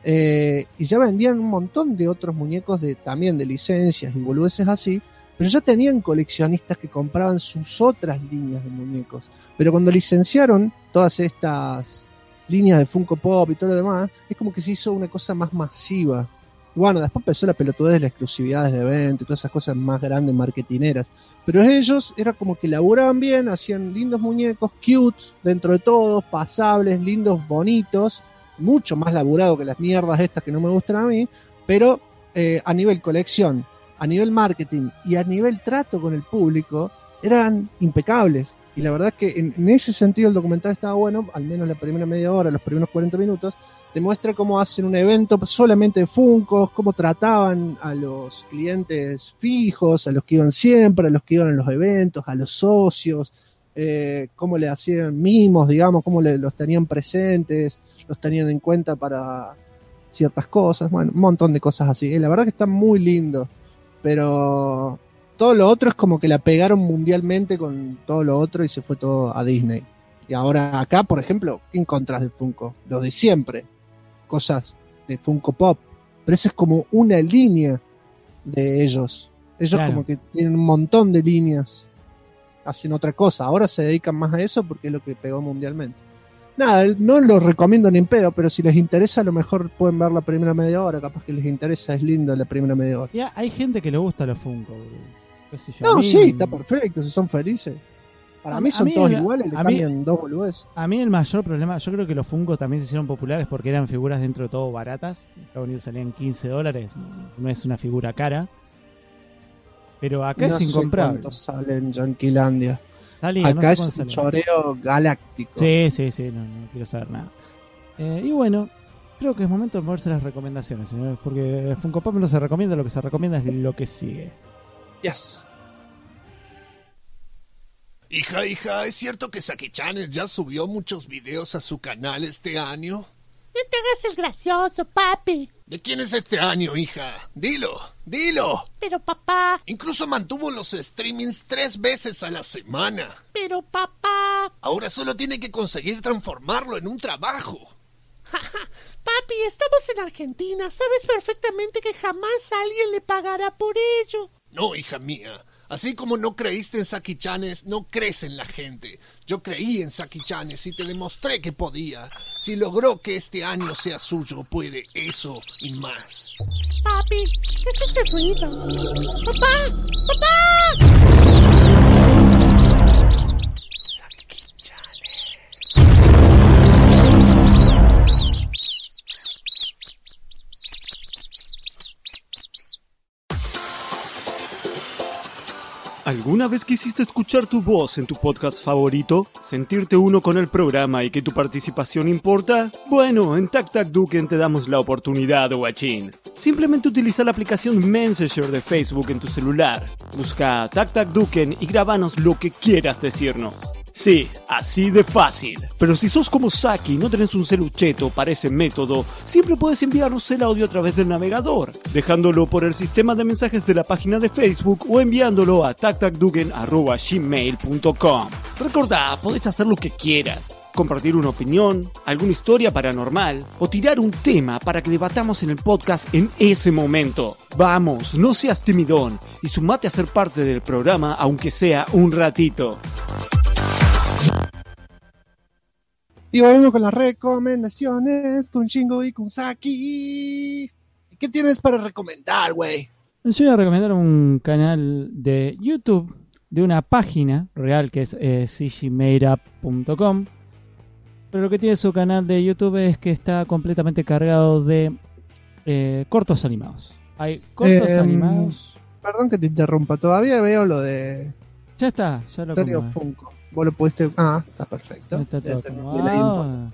y ya vendían un montón de otros muñecos también de licencias y boludeces así, pero ya tenían coleccionistas que compraban sus otras líneas de muñecos. Pero cuando licenciaron todas estas líneas de Funko Pop y todo lo demás, es como que se hizo una cosa más masiva. Y bueno, después empezó la pelotudez de las exclusividades de evento y todas esas cosas más grandes, marketineras. Pero ellos era como que laburaban bien, hacían lindos muñecos, cute, dentro de todos, pasables, lindos, bonitos, mucho más laburado que las mierdas estas que no me gustan a mí, pero a nivel colección, a nivel marketing y a nivel trato con el público, eran impecables. Y la verdad es que en ese sentido el documental estaba bueno, al menos la primera media hora, los primeros 40 minutos, te muestra cómo hacen un evento solamente de Funkos, cómo trataban a los clientes fijos, a los que iban siempre, a los que iban a los eventos, a los socios, cómo le hacían mimos, digamos, cómo los tenían presentes, los tenían en cuenta para ciertas cosas, bueno, un montón de cosas así. La verdad que está muy lindo, pero todo lo otro es como que la pegaron mundialmente con todo lo otro y se fue todo a Disney. Y ahora acá, por ejemplo, ¿qué encontrás de Funko? Lo de siempre, cosas de Funko Pop, pero esa es como una línea de ellos. Ellos Claro. como que tienen un montón de líneas, hacen otra cosa, ahora se dedican más a eso porque es lo que pegó mundialmente. Nada, no lo recomiendo ni en pedo, pero si les interesa a lo mejor pueden ver la primera media hora, capaz que les interesa, es lindo la primera media hora. Ya, hay gente que le gusta los Funko. Qué sé yo, a No, mí- sí, está perfecto, si son felices. Para mí son todos iguales, le a mí- cambian dos boludeces. A mí el mayor problema, yo creo que los Funko también se hicieron populares porque eran figuras dentro de todo baratas. En Estados Unidos salían $15, no es una figura cara. Pero acá No es sé incomprable. cuántos salen en Yanquilandia. Salía, no Acá sé es cuánto un salía. choreo galáctico. Sí, no quiero saber nada. Y bueno, creo que es momento de moverse las recomendaciones, señores, porque Funko Pop no se recomienda, lo que se recomienda es lo que sigue. Yes. Hija, ¿es cierto que Saki-chan ya subió muchos videos a su canal este año? No te hagas el gracioso, papi. ¿De quién es este año, hija? Dilo. Pero papá, Incluso mantuvo los streamings 3 veces a la semana. pero papá. Ahora solo tiene que conseguir transformarlo en un trabajo. Papi, estamos en Argentina. Sabes perfectamente que jamás alguien le pagará por ello. No, hija mía. Así como no creíste en Saki-chanes, no crees en la gente. Yo creí en Saki-chanes y te demostré que podía. Si logró que este año sea suyo, puede eso y más. Papi, ¿qué es ese ruido? ¡Papá! ¿Alguna vez quisiste escuchar tu voz en tu podcast favorito? ¿Sentirte uno con el programa y que tu participación importa? Bueno, en Tac Tac Duken te damos la oportunidad, guachín. Simplemente utiliza la aplicación Messenger de Facebook en tu celular. Busca Tac Tac Duken y grabanos lo que quieras decirnos. Sí, así de fácil. Pero si sos como Saki y no tenés un celucheto para ese método, siempre puedes enviarnos el audio a través del navegador, dejándolo por el sistema de mensajes de la página de Facebook o enviándolo a tactacduken@gmail.com. Recordá, podés hacer lo que quieras. Compartir una opinión, alguna historia paranormal o tirar un tema para que debatamos en el podcast en ese momento. Vamos, no seas timidón y sumate a ser parte del programa aunque sea un ratito. Y volvemos con las recomendaciones con Shingo y con Saki. ¿Qué tienes para recomendar, güey? Yo voy a recomendar un canal de YouTube de una página real que es cgmadeup.com. Pero lo que tiene su canal de YouTube es que está completamente cargado de cortos animados. Hay cortos animados. Perdón que te interrumpa, todavía veo lo de... Ya está, ya lo Stereo acomodé. Funko. Vos lo pudiste... Ah, está perfecto. Está todo Ya tenés acomodado. la info.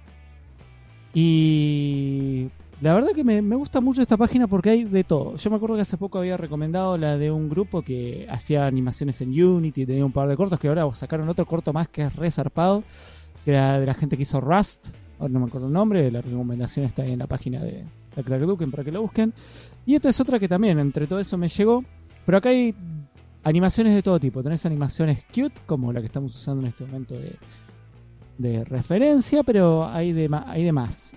Y la verdad que me gusta mucho esta página porque hay de todo. Yo me acuerdo que hace poco había recomendado la de un grupo que hacía animaciones en Unity, tenía un par de cortos, que ahora sacaron otro corto más que es re zarpado, que era de la gente que hizo Rust. Ahora no me acuerdo el nombre, la recomendación está ahí en la página de la Crack Duken para que lo busquen. Y esta es otra que también, entre todo eso me llegó. Pero acá hay animaciones de todo tipo. Tenés animaciones cute, como la que estamos usando en este momento de referencia, pero hay de más.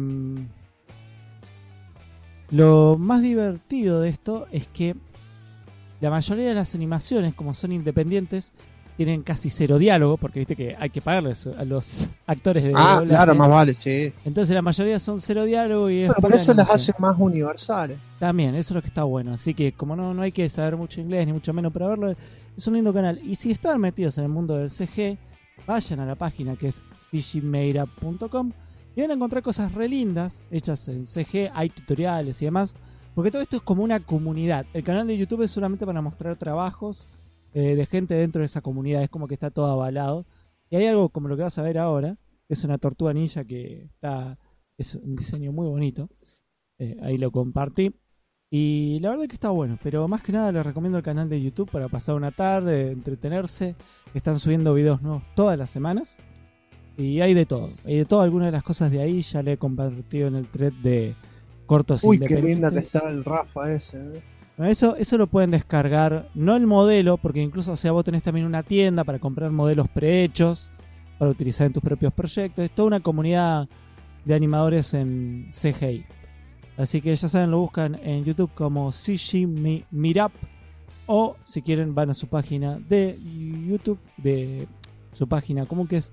Lo más divertido de esto es que la mayoría de las animaciones, como son independientes, tienen casi cero diálogo, porque viste que hay que pagarles a los actores de doblaje. Claro, más vale, sí. Entonces la mayoría son cero diálogo y es Bueno, por pura eso las animación. hace más universales. También, eso es lo que está bueno. Así que como no hay que saber mucho inglés, ni mucho menos para verlo, es un lindo canal. Y si están metidos en el mundo del CG, vayan a la página que es cgmadeup.com y van a encontrar cosas re lindas hechas en CG, hay tutoriales y demás, porque todo esto es como una comunidad. El canal de YouTube es solamente para mostrar trabajos de gente dentro de esa comunidad, es como que está todo avalado. Y hay algo como lo que vas a ver ahora, que es una tortuga ninja que es un diseño muy bonito. Ahí lo compartí. Y la verdad que está bueno, pero más que nada les recomiendo el canal de YouTube para pasar una tarde, entretenerse. Están subiendo videos nuevos todas las semanas. Y hay de todo. Algunas de las cosas de ahí ya le he compartido en el thread de cortos Uy, qué independientes. linda que está el Rafa ese. Bueno, eso lo pueden descargar, no el modelo, porque incluso, o sea, vos tenés también una tienda para comprar modelos prehechos para utilizar en tus propios proyectos. Es toda una comunidad de animadores en CGI. Así que ya saben, lo buscan en YouTube como CG Meetup, o si quieren van a su página de YouTube, de su página común que es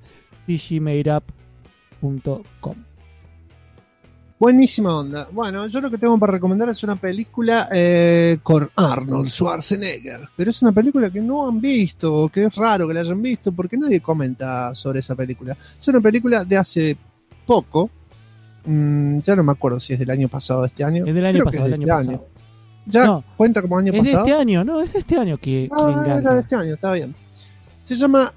cgmadeup.com. Buenísima onda. Bueno, yo lo que tengo para recomendar es una película con Arnold Schwarzenegger. Pero es una película que no han visto, o que es raro que la hayan visto, porque nadie comenta sobre esa película. Es una película de hace poco. Ya no me acuerdo si es del año pasado o de este año. Es del año Creo pasado, que es del de año este pasado. ¿Ya No, cuenta como año es pasado? de este año, no, es de este año que Era encanta. de este año, está bien. Se llama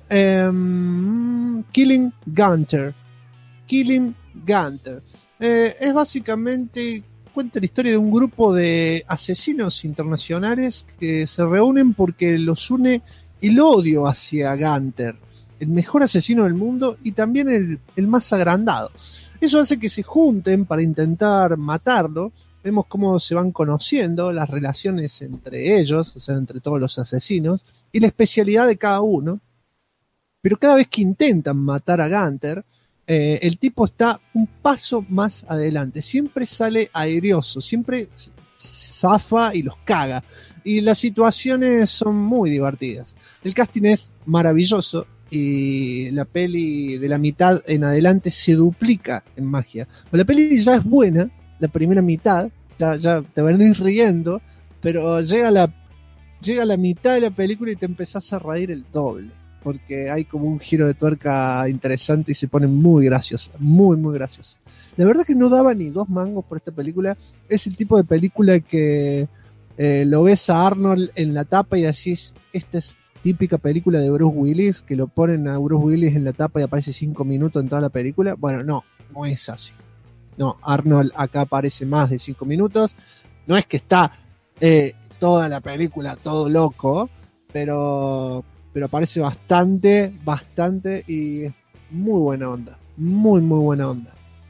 Killing Gunter. Killing Gunter. Es básicamente, cuenta la historia de un grupo de asesinos internacionales que se reúnen porque los une el odio hacia Gunter, el mejor asesino del mundo y también el más agrandado. Eso hace que se junten para intentar matarlo. Vemos cómo se van conociendo las relaciones entre ellos, o sea, entre todos los asesinos, y la especialidad de cada uno. Pero cada vez que intentan matar a Gunter, el tipo está un paso más adelante. Siempre sale airioso, siempre zafa y los caga. Y las situaciones son muy divertidas. El casting es maravilloso y la peli de la mitad en adelante se duplica en magia. La peli ya es buena, la primera mitad, ya te van a ir riendo, pero llega la mitad de la película y te empezás a reír el doble, porque hay como un giro de tuerca interesante y se pone muy graciosa, muy muy graciosa. La verdad que no daba ni 2 mangos por esta película. Es el tipo de película que lo ves a Arnold en la tapa y decís, esta es típica película de Bruce Willis, que lo ponen a Bruce Willis en la tapa y aparece 5 minutos en toda la película. Bueno, no es así. No, Arnold acá aparece más de 5 minutos. No es que está toda la película todo loco, pero aparece bastante y es muy buena onda. Muy buena onda.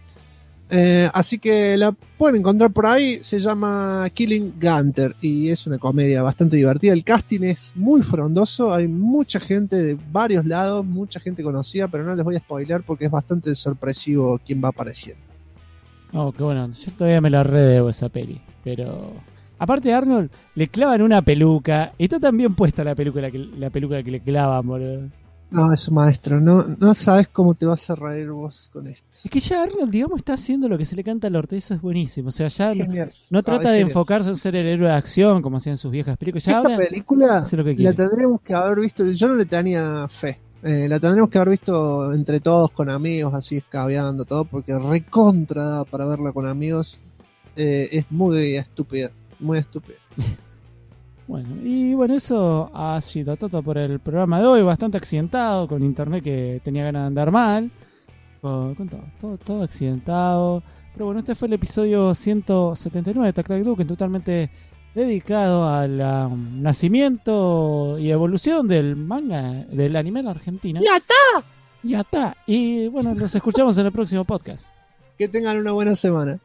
Así que la pueden encontrar por ahí. Se llama Killing Gunter y es una comedia bastante divertida. El casting es muy frondoso. Hay mucha gente de varios lados, mucha gente conocida, pero no les voy a spoiler porque es bastante sorpresivo quién va apareciendo. Oh, qué bueno. Yo todavía me la redebo esa peli. Pero aparte de Arnold, le clavan una peluca. Está tan bien puesta la peluca que le clavan, boludo. No, es un maestro. No sabes cómo te vas a reír vos con esto. Es que ya Arnold, digamos, está haciendo lo que se le canta al orto. Eso es buenísimo. O sea, ya no es trata de genial. enfocarse en ser el héroe de acción como hacían sus viejas películas. Ya Esta ahora película hace lo que la quiere. tendremos que haber visto. Yo no le tenía fe. La tendremos que haber visto entre todos, con amigos, así escabeando todo, porque recontra da para verla con amigos. Es muy estúpida. Muy estúpida. Bueno, y bueno, eso ha sido todo por el programa de hoy, bastante accidentado, con internet que tenía ganas de andar mal, con todo accidentado. Pero bueno, este fue el episodio 179 de Tac Tac Duke, totalmente dedicado al nacimiento y evolución del manga, del anime en Argentina. ¡Ya está! Ya está. Y bueno, nos escuchamos en el próximo podcast. Que tengan una buena semana.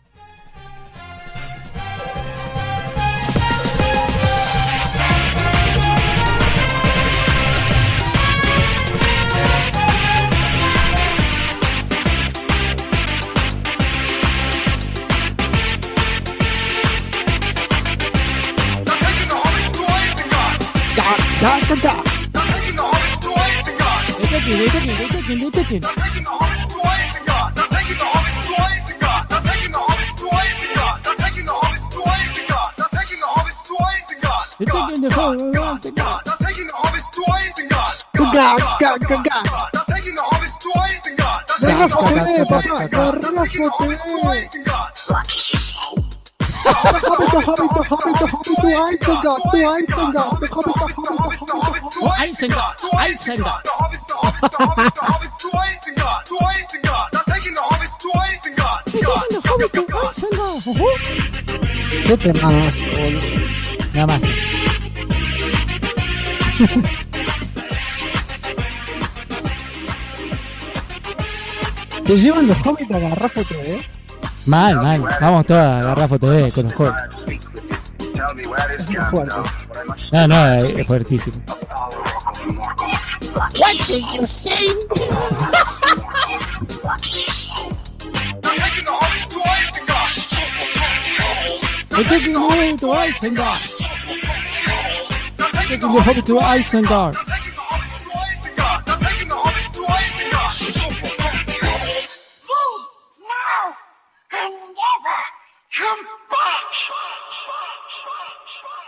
¿Qué te más? Nada más. ¿Te llevan los hobbits a Garrafo TV? Mal. Vamos todos a Garrafo TV con los juegos. Es muy fuerte. No, es fuertísimo. What did you say? Taking the hobbit to Isengard. Taking the hobbit to Isengard. Now and never come back.